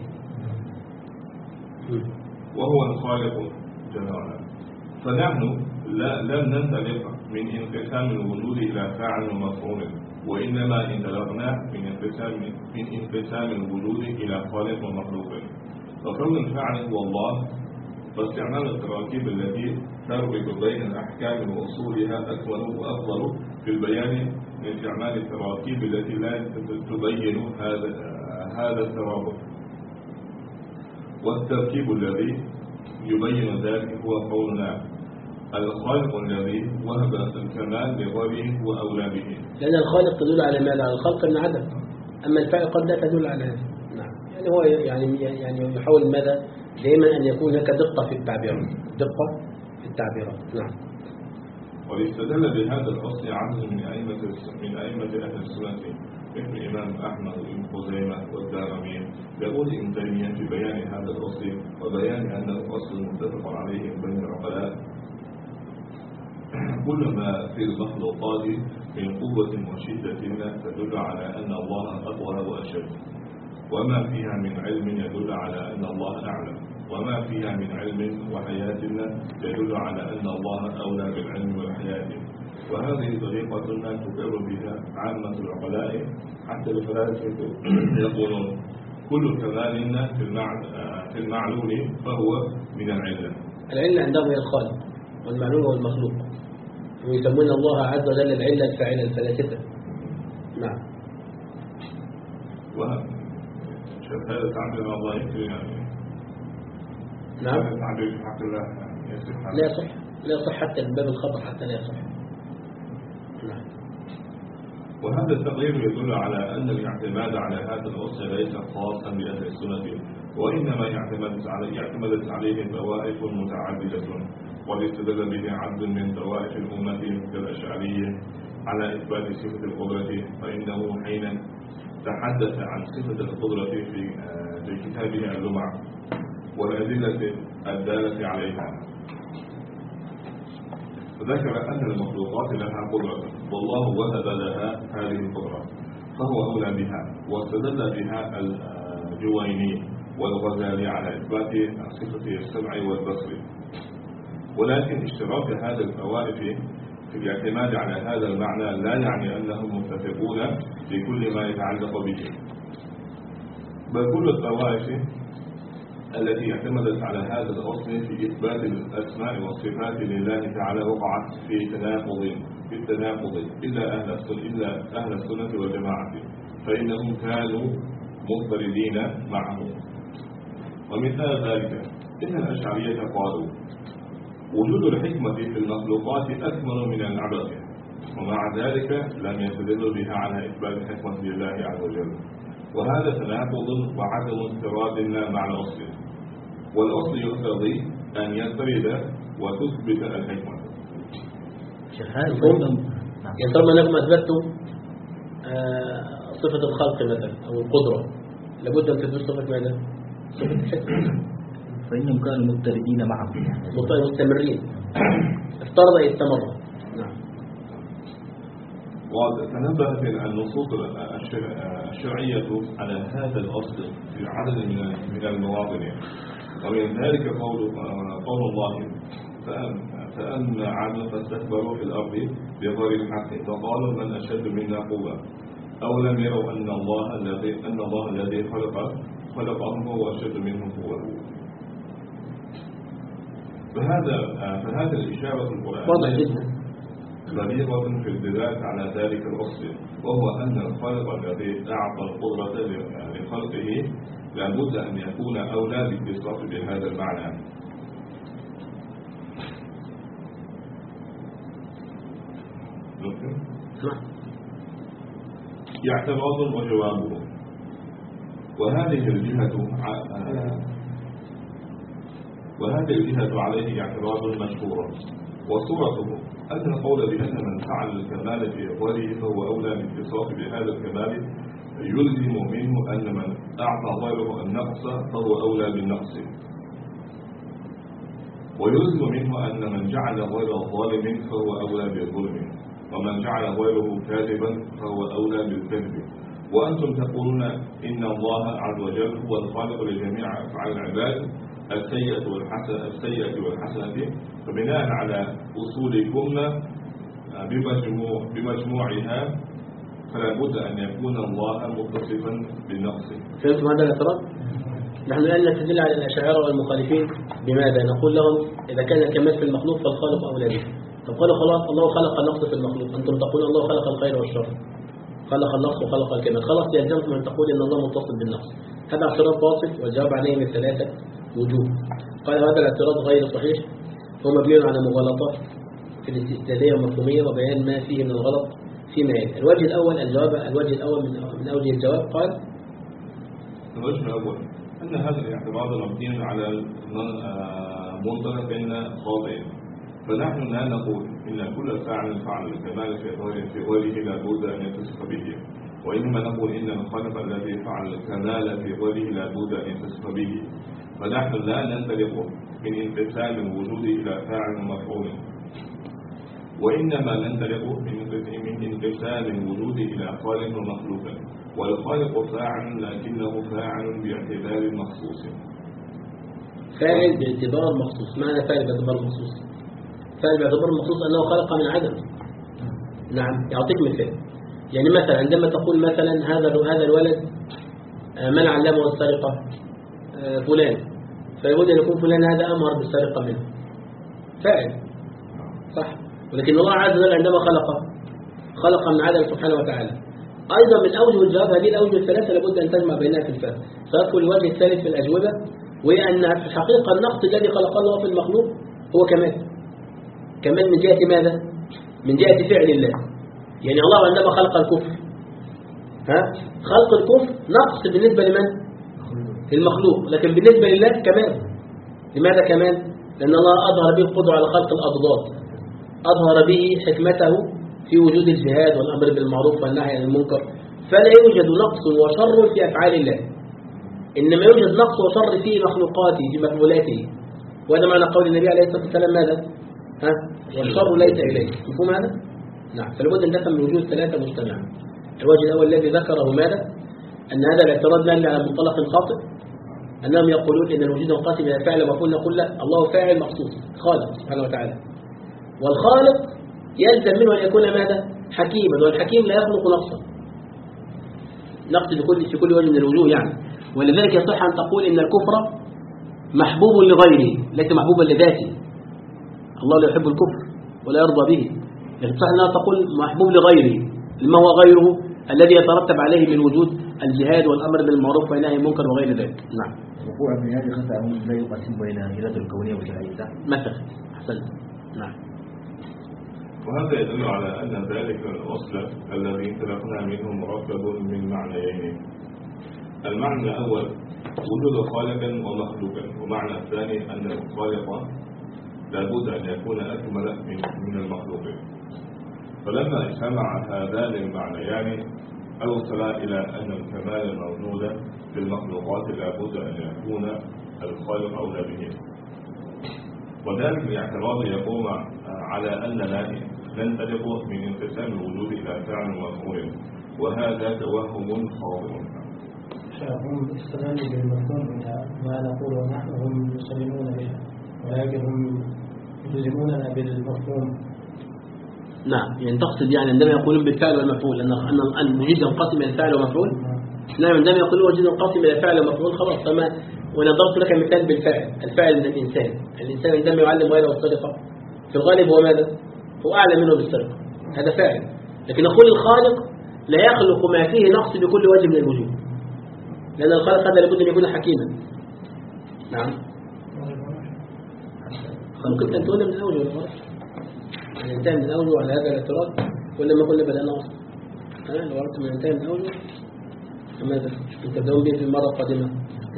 وهو الخالق جل وعلا. فنحن لا لم ننطلق من انقسام الوجود إلى فاعل ومفعول، وإنما انطلقنا من انقسام من انقسام الوجود إلى خالق ومخلوق. فكون الفاعل هو الله، فاستعمال التراكيب التي تربط بين الأحكام وأصولها أكمل وأفضل في البيان من استعمال التراكيب التي لا تبين هذا هذا الترابط. والتركيب الذي يبين ذلك هو قولنا الخالق الذي وهب الكمال لغيره وأولى به. لأن الخالق تدل على ماذا؟ على الخلق من عدم، أما الفاعل قد لا تدل على هذا. نعم، يعني هو يعني يعني يحاول ماذا؟ دائما أن يكون هناك دقة في التعبيرات، دقة في التعبيرات. نعم. واستدل بهذا الأصل عدد من أئمة من أئمة أهل السنة مثل الإمام أحمد بن خزيمة والدارمي، يقول ابن تيمية في بيان هذا الأصل وبيان أن الأصل متفق عليه بين العقلاء: كل ما في المخلوقات من قوة وشدة تدل على أن الله أقوى وأشد، وما فيها من علم يدل على أن الله أعلم، وما فيها من علم وحياة يدل على أن الله أولى بالعلم والحياة. وهذه طريقة تقر بها عامة العقلاء، حتى الفلاسفة يقولون كل كمال في المعلول فهو من العلة. العلة عندهم هي الخالق، والمعلول هو المخلوق، ويسمون الله عز وجل العلة الفاعلة الفلاسفة. نعم. شوف هذا تعبير الله يكفي يعني. نعم. هذا تعبير في حق الله يعني يصح. لا يصح، لا يصح حتى من باب الخطأ حتى لا يصح. نعم. وهذا التقرير يدل على أن الاعتماد على هذا الأصل ليس خاصا بأهل السنة، وإنما يعتمدت عليه يعتمدت عليه طوائف متعددة، والاستدل به عبد من طوائف الأمة كالأشعرية على إثبات صفة القدرة، فإنه حين تحدث عن صفة القدرة في في كتابه اللمع والأدلة الدالة عليها، ذكر أن المخلوقات لها قدرة والله وهب لها هذه القدرة فهو أولى بها، واستدل بها الجويني والغزالي على إثبات صفة السمع والبصر. ولكن اشتراك هذا الطوائف في الاعتماد على هذا المعنى لا يعني أنهم متفقون في كل ما يتعلق به، بل كل الطوائف التي اعتمدت على هذا الأصل في إثبات الأسماء والصفات لله تعالى وقعت في تناقض في التناقض إلا أهل السنة إلا أهل السنة والجماعة، فإنهم كانوا مضطردين معه. ومثال ذلك إن الأشعرية قالوا وجود الحكمة في المخلوقات أكمل من العبث، ومع ذلك لم يستدلوا بها على إثبات الحكمة لله عز وجل، وهذا تناقض وعدم انفراد مع الأصل، والأصل يقتضي أن ينفرد وتثبت الحكمة. يعني طالما انكم اثبتوا صفة الخلق مثلا أو القدرة، لابد أن تثبت صفة ماذا؟ صفة الحكمة. فإنهم كانوا مضطردين معه، مستمرين، افترض يستمر. نعم. وتنبهت النصوص الشرعية على هذا الأصل في عدد من المواطن، ومن ذلك قول قول الله فأما عاد فاستكبروا في الأرض بغير الحق فقالوا من أشد منا قوة أو لم يروا أن الله الذي أن الله الذي خلق خلقهم هو أشد منهم قوة. فهذا فهذا الإشارة القرآنية بليغة في الدلالة على ذلك الأصل، وهو أن الخالق الذي أعطى القدرة لخلقه لابد أن يكون أولى بالاتصاف بهذا المعنى. اعتراض وجوابه. وهذه الجهة وهذه الجهة عليه اعتراض مشهور، وصورته أن القول بأن من فعل الكمال في غيره فهو أولى بالاتصاف بهذا الكمال يلزم منه أن من أعطى غيره النقص فهو أولى بالنقص، ويلزم منه أن من جعل غير ظالم فهو أولى بالظلم، ومن جعل غيره كاذبا فهو أولى بالكذب، وأنتم تقولون إن الله عز وجل هو الخالق لجميع أفعال العباد السيئة والحسنة السيئة والحسنة، فبناء على أصولكم بمجموع بمجموعها فلا بد أن يكون الله متصفا بالنقص. فهمتم هذا الاعتراض؟ نحن الآن نستدل على الأشاعرة والمخالفين بماذا؟ نقول لهم إذا كان الكمال في المخلوق فالخالق أولى به. طب قالوا خلاص الله خلق النقص في المخلوق، أنتم تقولون الله خلق الخير والشر، خلق النقص وخلق الكمال، خلاص يلزمكم أن تقول إن الله متصل بالنقص. هذا اعتراض باطل والجواب عليه من ثلاثة وجوه. قال هذا الاعتراض غير صحيح، هو مبني على مغالطات في الاستدلالية والمفهومية وبيان ما فيه من الغلط فيما يلي. الوجه الأول الجواب الوجه الأول من من أوجه الجواب قال الوجه الأول أن هذا الاعتراض مبني على منطلق خاطئ، فنحن لا نقول إن كل فاعل فعل الكمال في غيره لا بد أن يتصف به، وإنما نقول إن الخالق الذي فعل الكمال في غيره لا بد أن يتصف به. فنحن لا ننطلق من انقسام الوجود إلى فاعل ومفعول، وإنما ننطلق من انقسام الوجود إلى خالق ومخلوق، والخالق فاعل لكنه فاعل باعتبار مخصوص. فاعل باعتبار مخصوص، معنى فاعل باعتبار مخصوص؟ فاعل باعتبار مخصوص أنه خلق من عدم. نعم، يعطيك مثال. يعني مثلا عندما تقول مثلا هذا هذا الولد من علمه السرقة؟ فلان، فيقول أن يكون فلان هذا أمهر بالسرقة منه، فاعل صح. ولكن الله عز وجل عندما خلق خلق من عدم سبحانه وتعالى. أيضا من أوجه الجواب هذه الأوجه الثلاثة لابد أن تجمع بينها في الفهم. سأذكر الوجه الثالث في الأجوبة، وهي أن في الحقيقة النقص الذي خلقه الله في المخلوق هو كمال. كمال من جهة ماذا؟ من جهة فعل الله. يعني الله عندما خلق الكفر، ها خلق الكفر نقص بالنسبة لمن؟ المخلوق، لكن بالنسبة لله كمال. لماذا كمال؟ لأن الله أظهر به القدرة على خلق الأضداد، أظهر به حكمته في وجود الجهاد والأمر بالمعروف والنهي عن المنكر، فلا يوجد نقص وشر في أفعال الله، إنما يوجد نقص وشر في مخلوقاته في مفعولاته. وهذا معنى قول النبي عليه الصلاة والسلام ماذا؟ ها؟ والشر ليس إليه. مفهوم هذا؟ نعم. فلابد أن نفهم الوجوه الثلاثة مجتمعا. الوجه الأول الذي ذكره ماذا؟ أن هذا الاعتراض مبني على منطلق خاطئ، أنهم يقولون إن الوجود منقسم إلى فاعل ومفعول. نقول لا، الله فاعل مخصوص خالق سبحانه وتعالى، والخالق يلزم منه أن يكون ماذا؟ حكيما، والحكيم لا يخلق نقصا، نقص في كل في كل وجه من الوجوه يعني. ولذلك يصح أن تقول إن الكفر محبوب لغيره ليس محبوبا لذاته. الله لا يحب الكفر ولا يرضى به، لكن صح أنها تقول محبوب لغيره، لما هو غيره الذي يترتب عليه من وجود الجهاد والأمر بالمعروف والنهي عن المنكر وغير ذلك. نعم. وقوع من هذه خطأ لا يقسم بين الإرادة الكونية والشرعية مثلا. أحسنت. نعم. وهذا يدل على أن ذلك الأصل الذي انطلقنا منه مركب من معنيين. المعنى الأول وجود خالق ومخلوق، ومعنى الثاني أن الخالق لابد أن يكون أكمل من المخلوق. فلما اجتمع هذان المعنيان أوصل إلى أن الكمال الموجود في المخلوقات لابد أن يكون الخالق أولى به. وذلك الاعتراض يقوم على أننا ننطلق من انقسام الوجود إلى فعل ومفعول، وهذا توهم خاطئ. هم استدلوا بالمفهوم إلى ما نقوله نحن، هم يسلمون بها، ولكن هم يلزموننا بالمفهوم. نعم، يعني تقصد يعني عندما يقولون بالفعل والمفعول أن أن الوجود ينقسم إلى فعل ومفعول. نعم، عندما يقولون الوجود ينقسم إلى فعل ومفعول خلاص. فما وأنا ضربت لك مثال بالفعل، الفاعل من الإنسان. الإنسان عندما يعلم غيره السرقة في الغالب هو ماذا؟ هو أعلم منه بالسرقة، هذا فاعل. لكن نقول الخالق لا يخلق ما فيه نقص بكل وجه من الوجوه، لأن الخالق هذا لابد أن يكون حكيما. نعم. ممكن أن تقول من الأوجه ولا يعني انتهى من الأوجه على هذا الاعتراض، ولا ما كنا بدأنا أصلا؟ ها لو أردت من انتهى من الأوجه فماذا؟ تبدأون به في المرة القادمة.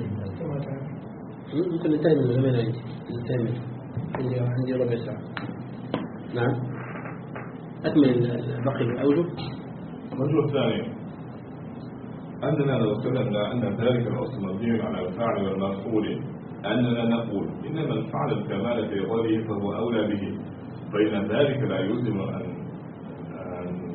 ممكن ننتهي من الزمان عندي، ننتهي منه عندي عندي ربع ساعة. نعم. أكمل باقي الأوجه. الوجه الثاني أننا لو سلمنا أن ذلك الأصل مبني على الفعل والمفعول، أننا نقول إن من فعل الكمال في غيره فهو أولى به، فإن ذلك لا يلزم أن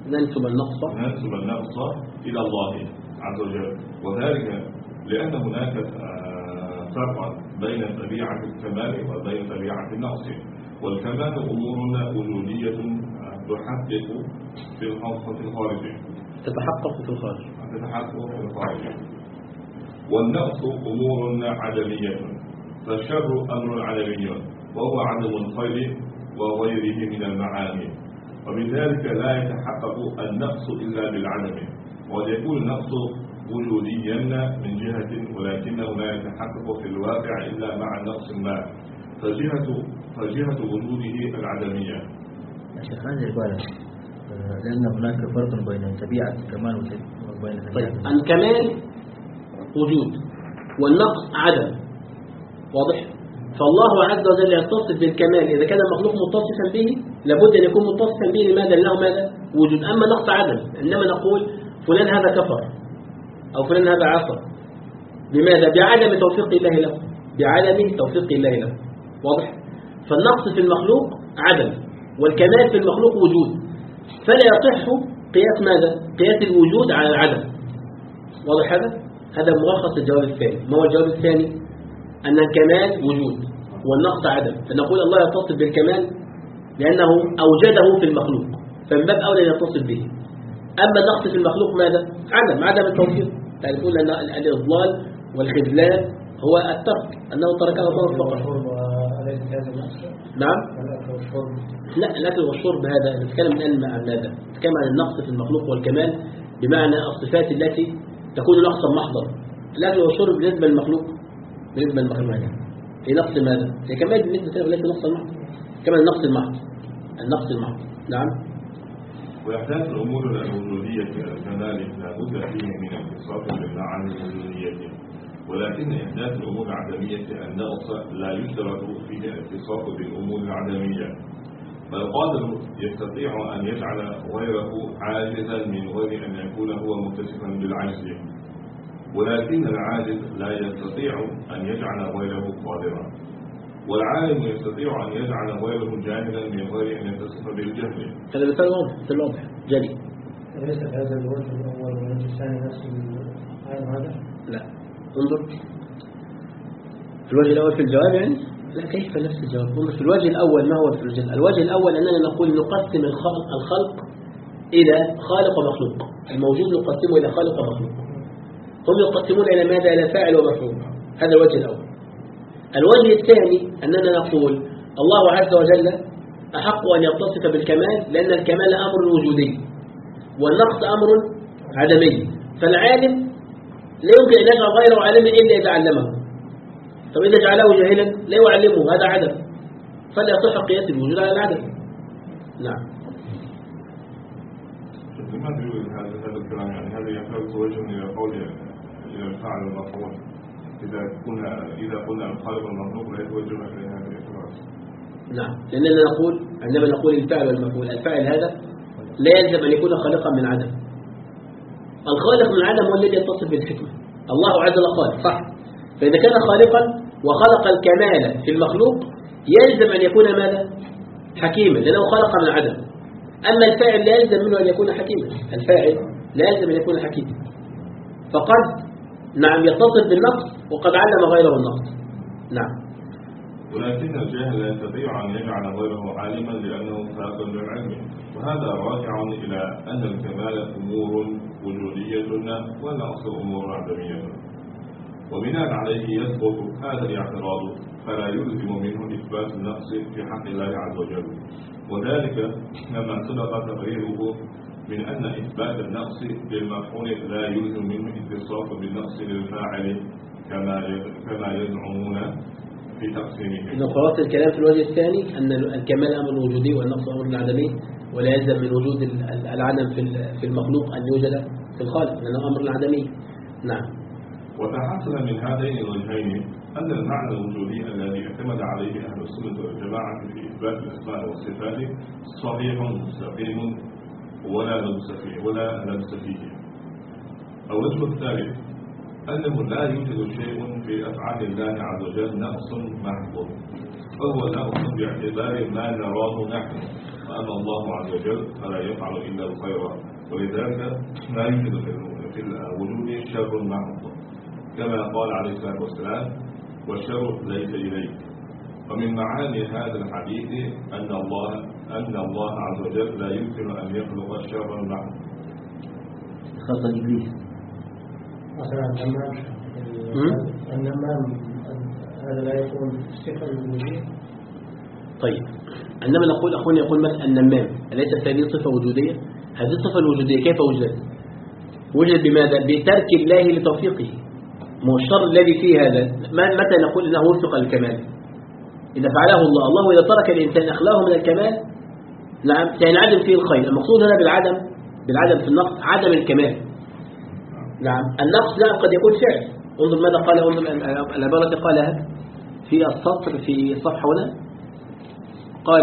ننسب النقص ننسب النقص إلى الله عز وجل، وذلك لأن هناك فرقا بين طبيعة الكمال وبين طبيعة النقص. والكمال أمور وجودية تحقق في الخارج تتحقق في الخارج تتحقق في الخارج والنقص أمور عدمية، فالشر أمر عدمي وهو عدم الخير وغيره من المعاني، وبذلك لا يتحقق النقص إلا بالعدم، ويكون النقص وجوديا من جهة ولكنه لا يتحقق في الواقع إلا مع النقص ما، فجهة, فجهة وجوده العدمية. يا شيخ هذا العبارة لأن هناك فرق بين طبيعة الكمال وبين طبيعة طيب الكمال وجود والنقص عدم، واضح؟ فالله عز وجل يتصف بالكمال إذا كان المخلوق متصفا به لابد أن يكون متصفا به لماذا؟ لأنه ماذا؟ وجود. أما نقص عدم إنما نقول فلان هذا كفر أو فلان هذا عصى، بماذا؟ بعدم توفيق الله له، بعدم توفيق الله له، واضح؟ فالنقص في المخلوق عدم والكمال في المخلوق وجود، فلا يصح قياس ماذا؟ قياس الوجود على العدم، واضح هذا؟ هذا ملخص الجواب الثاني. ما هو الجواب الثاني؟ أن الكمال وجود والنقص عدم، فنقول الله يتصف بالكمال لأنه أوجده في المخلوق، فمن باب أولى يتصف به. أما النقص في المخلوق ماذا؟ عدم عدم التوفيق، تعرفون أن الإضلال والخذلان هو الترك، أنه تركه الله فقط. نعم؟ لا، الأكل والشرب هذا نتكلم الآن عن ماذا؟ نتكلم عن النقص في المخلوق والكمال بمعنى الصفات التي تكون نقصا محضا. الأكل والشرب بالنسبة للمخلوق بالنسبة للمخلوق في نقص ماذا؟ هي كمال بالنسبة له، ليس نقصا محض، كما النقص المحض النقص المحض. نعم. وإحداث الأمور الوجودية الكمال لا بد فيه من اتصاف بالمعاني الوجودية، ولكن إحداث الأمور العدمية النقص لا يشترط فيه الاتصاف بالأمور العدمية، فالقادر يستطيع أن يجعل غيره عاجزا من غير أن يكون هو متصفا بالعجز، ولكن العاجز لا يستطيع أن يجعل غيره قادرا، والعالم يستطيع أن يجعل غيره جاهلا من غير أن يتصف بالجهل. هذا مثال واضح، مثال واضح جلي. ليس هذا الوجه الأول والوجه الثاني نفس هذا؟ لا، انظر في الوجه الأول في الجواب يعني لا، كيف نفس الجواب؟ انظر في الوجه الأول ما هو في الوجه الوجه الأول أننا نقول نقسم الخلق, الخلق إلى خالق ومخلوق، الموجود نقسمه إلى خالق ومخلوق، هم يقسمون إلى ماذا؟ إلى فاعل ومفعول. هذا الوجه الأول. الوجه الثاني أننا نقول الله عز وجل أحق أن يتصف بالكمال لأن الكمال أمر وجودي والنقص أمر عدمي، فالعالم لا يمكن أن يجعل غيره عالما إلا إذا علمه. طب إذا جعله جاهلا لا يعلمه، هذا عدم، فلا يصح قياس الوجود على العدم. نعم. لماذا يوجد هذا هذا الكلام؟ يعني هذا يحتاج وجه إلى قول إلى الفاعل والمفعول. إذا كنا إذا قلنا الخالق والمخلوق لا يتوجه إلى هذا الاعتبار. نعم، لأننا نقول عندما نقول الفاعل والمفعول، الفاعل هذا لا يلزم أن يكون خالقا من عدم. الخالق من عدم هو الذي يتصف بالحكمة. الله عز وجل خالق صح، فإذا كان خالقا وخلق الكمال في المخلوق يلزم أن يكون ماذا؟ حكيما، لأنه خلق من عدم. أما الفاعل لا يلزم منه أن يكون حكيما، الفاعل لا يلزم أن يكون حكيما، فقد نعم يتصف بالنقص وقد علم غيره النقص. نعم. ولكن الجاهل لا يستطيع أن يجعل غيره عالما لأنه فاق للعلم، وهذا راجع إلى أن الكمال أمور وجودية والنقص أمور عدمية، وبناء عليه يسقط هذا الاعتراض، فلا يلزم منه إثبات النقص في حق الله عز وجل، وذلك لما سبق تقريره من أن إثبات النقص للمفعول لا يلزم منه اتصاف بالنقص للفاعل كما كما يزعمون في تقسيمه. إن خلاصة الكلام في الوجه الثاني أن الكمال أمر وجودي والنقص أمر عدمي، ولا يلزم من وجود العدم في المخلوق أن يوجد في الخالق لأنه أمر عدمي. نعم. وتحصل من هذين الوجهين أن المعنى الوجودي الذي اعتمد عليه أهل السنة والجماعة في إثبات الأسماء والصفات صحيح مستقيم ولا لبس فيه ولا لبس فيه. الوجه الثالث أنه لا يوجد شيء في أفعال الله عز وجل نقص محض، فهو نقص باعتبار ما نراه نحن وأما الله عز وجل فلا يفعل إلا الخير، ولذلك لا يوجد في الوجود شر محض، كما قال عليه الصلاة والسلام: والشر ليس إليك. ومن معاني هذا الحديث أن الله أن الله عز وجل لا يمكن أن يخلق شرا محض، خاصة إبليس. مثلا النمام النمام هذا لا يكون صفة وجودية. طيب عندما نقول أخونا يقول مثلا النمام أليست هذه صفة وجودية؟ هذه الصفة الوجودية كيف وجدت؟ وجد بماذا؟ بترك الله لتوفيقه. ما الشر الذي فيه هذا؟ متى نقول إنه وفق الكمال؟ إذا فعله الله الله إذا ترك الإنسان أخلاقه من الكمال نعم سينعدم فيه الخير. المقصود هنا بالعدم بالعدم في النقص عدم الكمال. نعم النقص لا قد يكون فعل. انظر ماذا قال، انظر العبارة التي قالها في السطر في الصفحة هنا، قال: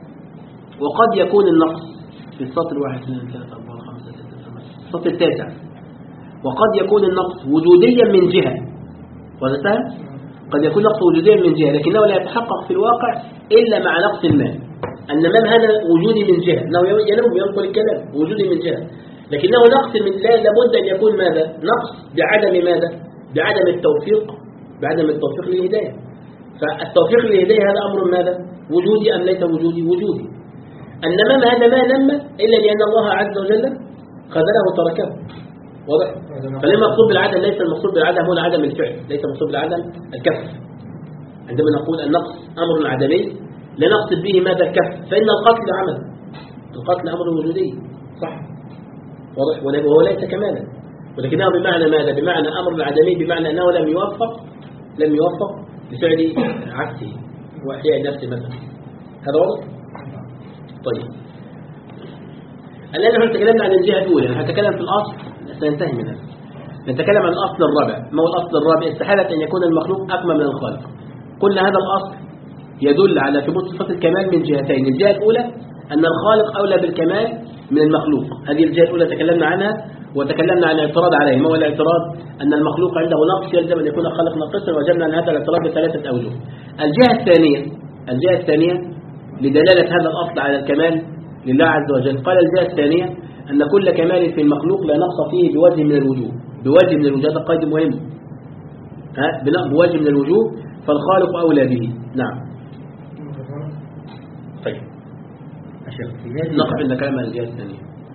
وقد يكون النقص في السطر واحد اثنين ثلاثة أربعة خمسة ستة سبعة السطر التاسع، وقد يكون النقص وجوديا من جهة، وذاتها قد يكون نقص وجوديا من جهة لكنه لا يتحقق في الواقع إلا مع نقص المال. النمام هذا وجودي من جهة، انه ينم وينقل الكلام وجودي من جهة، لكنه نقص من لا لابد أن يكون ماذا؟ نقص بعدم ماذا؟ بعدم التوفيق بعدم التوفيق للهداية. فالتوفيق للهداية هذا أمر ماذا؟ وجودي أم ليس وجودي؟ وجودي. النمام هذا ما نم إلا لأن الله عز وجل خذله وتركه. واضح؟ فلما المقصود بالعدم ليس المقصود بالعدم هنا عدم الفعل، ليس المقصود بالعدم الكف. عندما نقول النقص أمر عدمي لا نقصد به ماذا؟ الكف، فإن القتل عمل، القتل أمر وجودي صح؟ واضح؟ وهو ليس كمالا، ولكنه بمعنى ماذا؟ بمعنى أمر العدمي، بمعنى أنه لم يوفق لم يوفق لفعل عكسه وإحياء نفسه مثلا. هذا واضح؟ طيب الآن نحن تكلمنا عن الجهة الأولى، نتكلم في الأصل سننتهي من هذا. نتكلم عن الأصل الرابع. ما هو الأصل الرابع؟ استحالة أن يكون المخلوق أكمل من الخالق. قلنا هذا الأصل يدل على ثبوت صفة الكمال من جهتين. الجهة الأولى أن الخالق أولى بالكمال من المخلوق، هذه الجهة الأولى تكلمنا عنها، وتكلمنا عن الاعتراض عليه. ما هو الاعتراض؟ أن المخلوق عنده نقص يلزم أن يكون الخالق ناقصا، وجدنا أن هذا الاعتراض بثلاثة أوجه. الجهة الثانية الجهة الثانية لدلالة هذا الأصل على الكمال لله عز وجل، قال الجهة الثانية أن كل كمال في المخلوق لا نقص فيه بوجه من الوجوه، بوجه من الوجوه، هذا قيد مهم، ها بوجه من الوجوه، فالخالق أولى به. نعم. طيب نقف عند كلام الجهة الثانية.